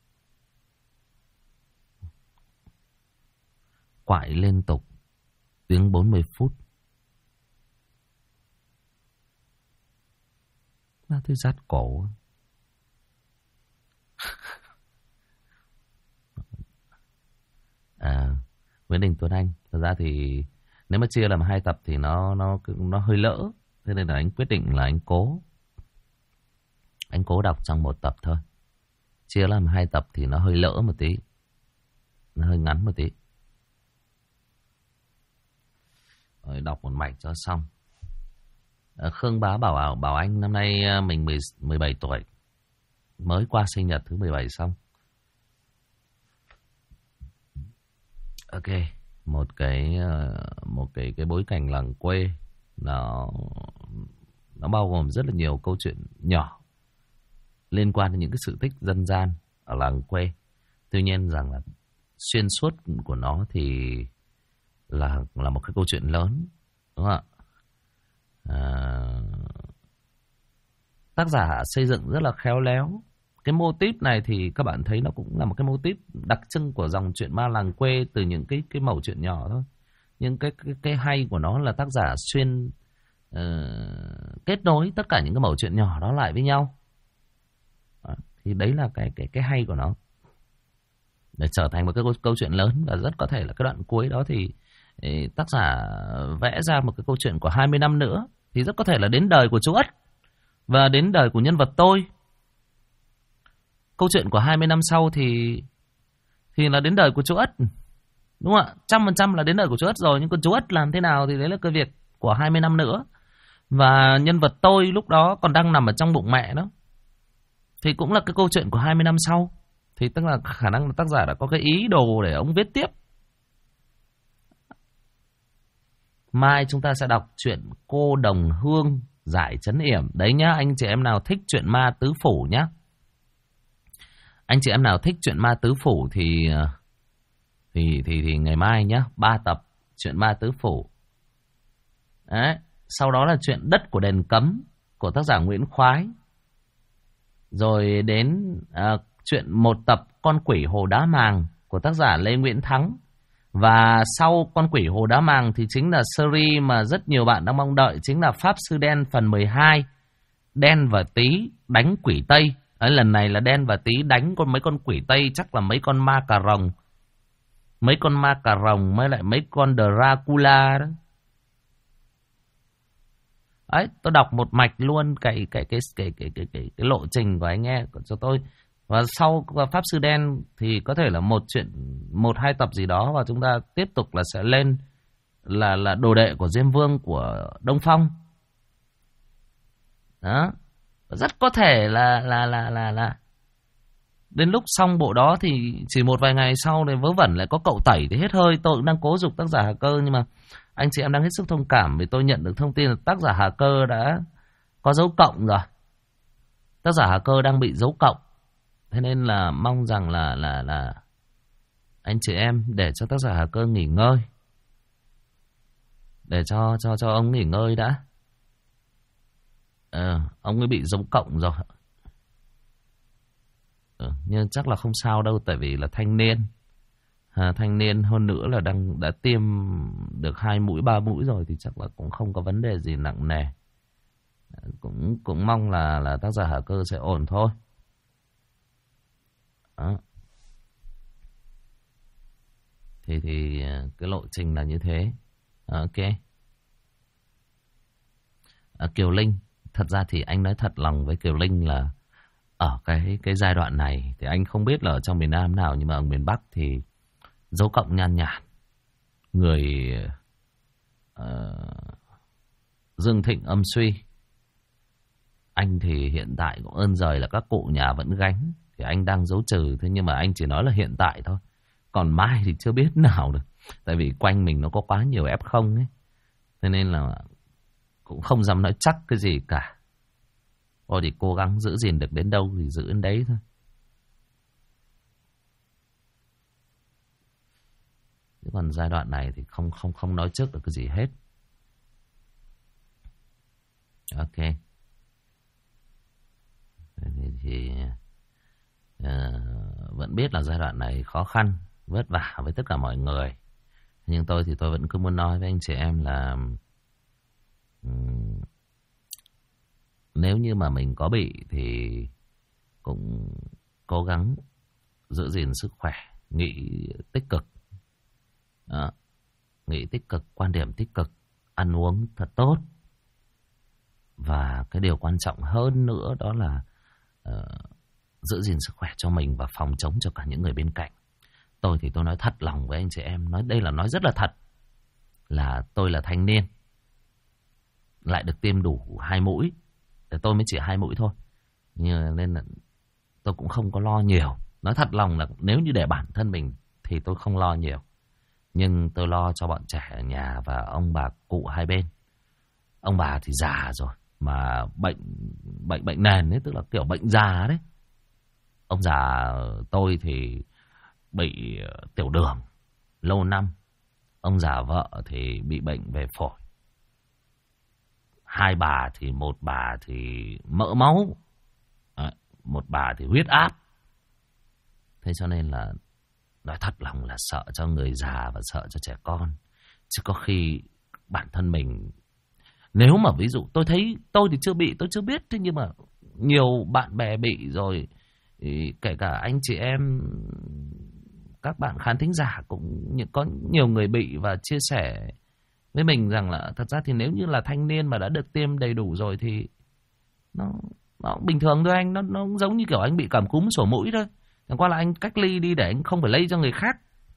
Quại liên tục tiếng 40 phút. Nó thấy rát cổ. Nguyễn Đình Tuấn Anh, thật ra thì nếu mà chia làm 2 tập thì nó hơi lỡ, thế nên là anh quyết định là anh cố đọc trong 1 tập thôi. Chia làm 2 tập thì nó hơi lỡ một tí, nó hơi ngắn một tí. Rồi đọc một mạch cho xong. Khương Bá bảo anh năm nay mình 17 tuổi, mới qua sinh nhật thứ 17 xong. Ok, một cái bối cảnh làng quê nó bao gồm rất là nhiều câu chuyện nhỏ liên quan đến những cái sự tích dân gian ở làng quê. Tuy nhiên rằng là xuyên suốt của nó thì là một cái câu chuyện lớn, đúng không ạ? Tác giả xây dựng rất là khéo léo. Cái mô típ này thì các bạn thấy nó cũng là một cái mô típ đặc trưng của dòng truyện ma làng quê, từ những cái mẩu chuyện nhỏ thôi. Nhưng cái hay của nó là tác giả xuyên kết nối tất cả những cái mẩu chuyện nhỏ đó lại với nhau. Thì đấy là cái hay của nó, để trở thành một cái câu chuyện lớn. Và rất có thể là cái đoạn cuối đó thì tác giả vẽ ra một cái câu chuyện của 20 năm nữa, thì rất có thể là đến đời của chú Ất và đến đời của nhân vật tôi. Câu chuyện của 20 năm sau thì là đến đời của chú Ất, đúng không ạ? 100% là đến đời của chú Ất rồi. Nhưng còn chú Ất làm thế nào thì đấy là cái việc của 20 năm nữa. Và nhân vật tôi lúc đó còn đang nằm ở trong bụng mẹ đó, thì cũng là cái câu chuyện của 20 năm sau. Thì tức là khả năng là tác giả đã có cái ý đồ để ông viết tiếp. Mai chúng ta sẽ đọc chuyện Cô Đồng Hương Giải Trấn Yểm. Đấy nhá, anh chị em nào thích chuyện ma tứ phủ nhá. Anh chị em nào thích chuyện ma tứ phủ thì ngày mai nhá, 3 tập chuyện ma tứ phủ. Đấy, sau đó là chuyện Đất của Đền Cấm của tác giả Nguyễn Khoái. Rồi đến chuyện 1 tập Con Quỷ Hồ Đá Màng của tác giả Lê Nguyễn Thắng. Và sau Con Quỷ Hồ Đá Màng thì chính là series mà rất nhiều bạn đang mong đợi, chính là Pháp Sư Đen phần 12, Đen và Tí đánh quỷ Tây. Đấy, lần này là Đen và Tí đánh mấy con quỷ Tây, chắc là mấy con ma cà rồng. Mấy con ma cà rồng mới lại mấy con Dracula đó. Đấy, tôi đọc một mạch luôn cái lộ trình của anh nghe cho tôi. Và sau Pháp Sư Đen thì có thể là 1-2 tập gì đó, và chúng ta tiếp tục là sẽ lên là đồ đệ của Diêm Vương của Đông Phong. Đó. Rất có thể là đến lúc xong bộ đó thì chỉ một vài ngày sau thì vớ vẩn lại có cậu Tẩy thì hết hơi. Tôi cũng đang cố giục tác giả Hà Cơ, nhưng mà anh chị em đang hết sức thông cảm vì tôi nhận được thông tin là tác giả Hà Cơ đã có dấu cộng rồi. Tác giả Hà Cơ đang bị dấu cộng. Thế nên là mong rằng là anh chị em để cho tác giả Hà Cơ nghỉ ngơi. Để cho ông nghỉ ngơi đã. Ông ấy bị dấu cộng rồi. Nhưng chắc là không sao đâu, tại vì là thanh niên. Thanh niên hơn nữa là đã tiêm được 2 mũi 3 mũi rồi, thì chắc là cũng không có vấn đề gì nặng nề. Cũng mong là tác giả Hà Cơ sẽ ổn thôi. Đó. Thì cái lộ trình là như thế. Ok. Kiều Linh, thật ra thì anh nói thật lòng với Kiều Linh là ở cái giai đoạn này thì anh không biết là ở trong miền Nam nào, nhưng mà ở miền Bắc thì dấu cộng nhan nhản. Người dương thịnh âm suy. Anh thì hiện tại cũng ơn giời là các cụ nhà vẫn gánh, thì anh đang dấu trừ. Thế nhưng mà anh chỉ nói là hiện tại thôi, còn mai thì chưa biết nào được. Tại vì quanh mình nó có quá nhiều F0 ấy. Thế nên là cũng không dám nói chắc cái gì cả. Thôi thì cố gắng giữ gìn được đến đâu thì giữ đến đấy thôi. Chứ còn giai đoạn này thì không nói trước được cái gì hết. Ok. Thì vẫn biết là giai đoạn này khó khăn, vất vả với tất cả mọi người. Nhưng tôi thì tôi vẫn cứ muốn nói với anh chị em là nếu như mà mình có bị thì cũng cố gắng giữ gìn sức khỏe, nghĩ tích cực. Đó. Nghĩ tích cực, quan điểm tích cực, ăn uống thật tốt. Và cái điều quan trọng hơn nữa đó là giữ gìn sức khỏe cho mình và phòng chống cho cả những người bên cạnh. Tôi thì tôi nói thật lòng với anh chị em, nói rất là thật, là tôi là thanh niên, lại được tiêm đủ 2 mũi. Tôi mới chỉ 2 mũi thôi, nên là tôi cũng không có lo nhiều. Nói thật lòng là nếu như để bản thân mình thì tôi không lo nhiều, nhưng tôi lo cho bọn trẻ ở nhà và ông bà cụ hai bên. Ông bà thì già rồi mà bệnh nền ấy, tức là kiểu bệnh già đấy. Ông già tôi thì bị tiểu đường lâu năm. Ông già vợ thì bị bệnh về phổi. Hai bà thì một bà thì mỡ máu, một bà thì huyết áp. Thế cho nên là nói thật lòng là sợ cho người già và sợ cho trẻ con. Chứ có khi bản thân mình, nếu mà ví dụ tôi thấy, tôi thì chưa bị, tôi chưa biết. Thế nhưng mà nhiều bạn bè bị rồi, kể cả anh chị em, các bạn khán thính giả cũng có nhiều người bị và chia sẻ với mình rằng là thật ra thì nếu như là thanh niên mà đã được tiêm đầy đủ rồi thì nó bình thường thôi anh. Nó giống như kiểu anh bị cảm cúm sổ mũi thôi. Chẳng qua là anh cách ly đi để anh không phải lây cho người khác.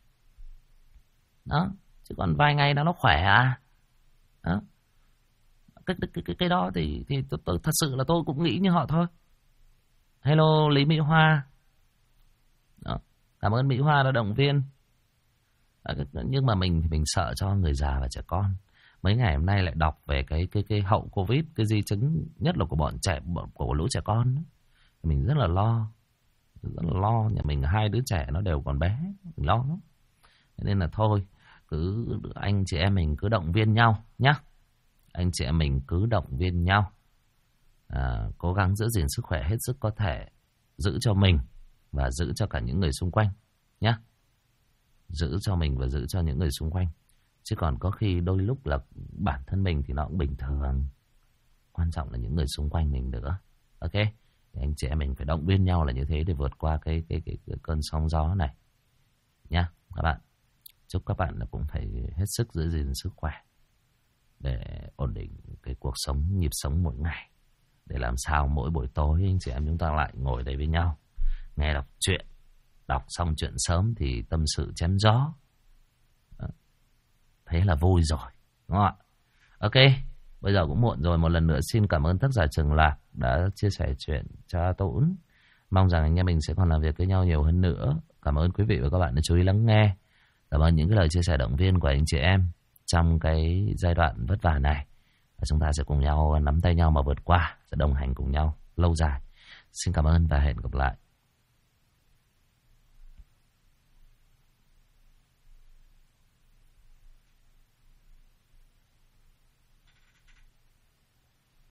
Đó. Chứ còn vài ngày nó khỏe à. Đó. Cái đó thì tôi, thật sự là tôi cũng nghĩ như họ thôi. Hello Lý Mỹ Hoa. Đó. Cảm ơn Mỹ Hoa đã động viên. Nhưng mà mình thì mình sợ cho người già và trẻ con. Mấy ngày hôm nay lại đọc về cái hậu Covid, cái di chứng nhất là của bọn trẻ, của lũ trẻ con. Mình rất là lo. Rất là lo. Nhà mình 2 đứa trẻ nó đều còn bé, mình lo lắm. Nên là thôi, cứ anh chị em mình cứ động viên nhau nhé. Anh chị em mình cứ động viên nhau, cố gắng giữ gìn sức khỏe hết sức có thể, giữ cho mình và giữ cho cả những người xung quanh nhé. Giữ cho mình và giữ cho những người xung quanh. Chứ còn có khi đôi lúc là bản thân mình thì nó cũng bình thường, quan trọng là những người xung quanh mình nữa. Ok, thì anh chị em mình phải động viên nhau là như thế để vượt qua cái cơn sóng gió này nhá các bạn. Chúc các bạn là cũng phải hết sức giữ gìn sức khỏe để ổn định cái cuộc sống, nhịp sống mỗi ngày, để làm sao mỗi buổi tối anh chị em chúng ta lại ngồi đây với nhau, nghe đọc truyện. Đọc xong chuyện sớm thì tâm sự chém gió. Đó. Thế là vui rồi, đúng không ạ? Ok, bây giờ cũng muộn rồi. Một lần nữa xin cảm ơn tác giả Trường Lạc đã chia sẻ chuyện cho Tốn. Mong rằng anh em mình sẽ còn làm việc với nhau nhiều hơn nữa. Cảm ơn quý vị và các bạn đã chú ý lắng nghe. Cảm ơn những cái lời chia sẻ động viên của anh chị em trong cái giai đoạn vất vả này. Và chúng ta sẽ cùng nhau nắm tay nhau mà vượt qua, sẽ đồng hành cùng nhau lâu dài. Xin cảm ơn và hẹn gặp lại.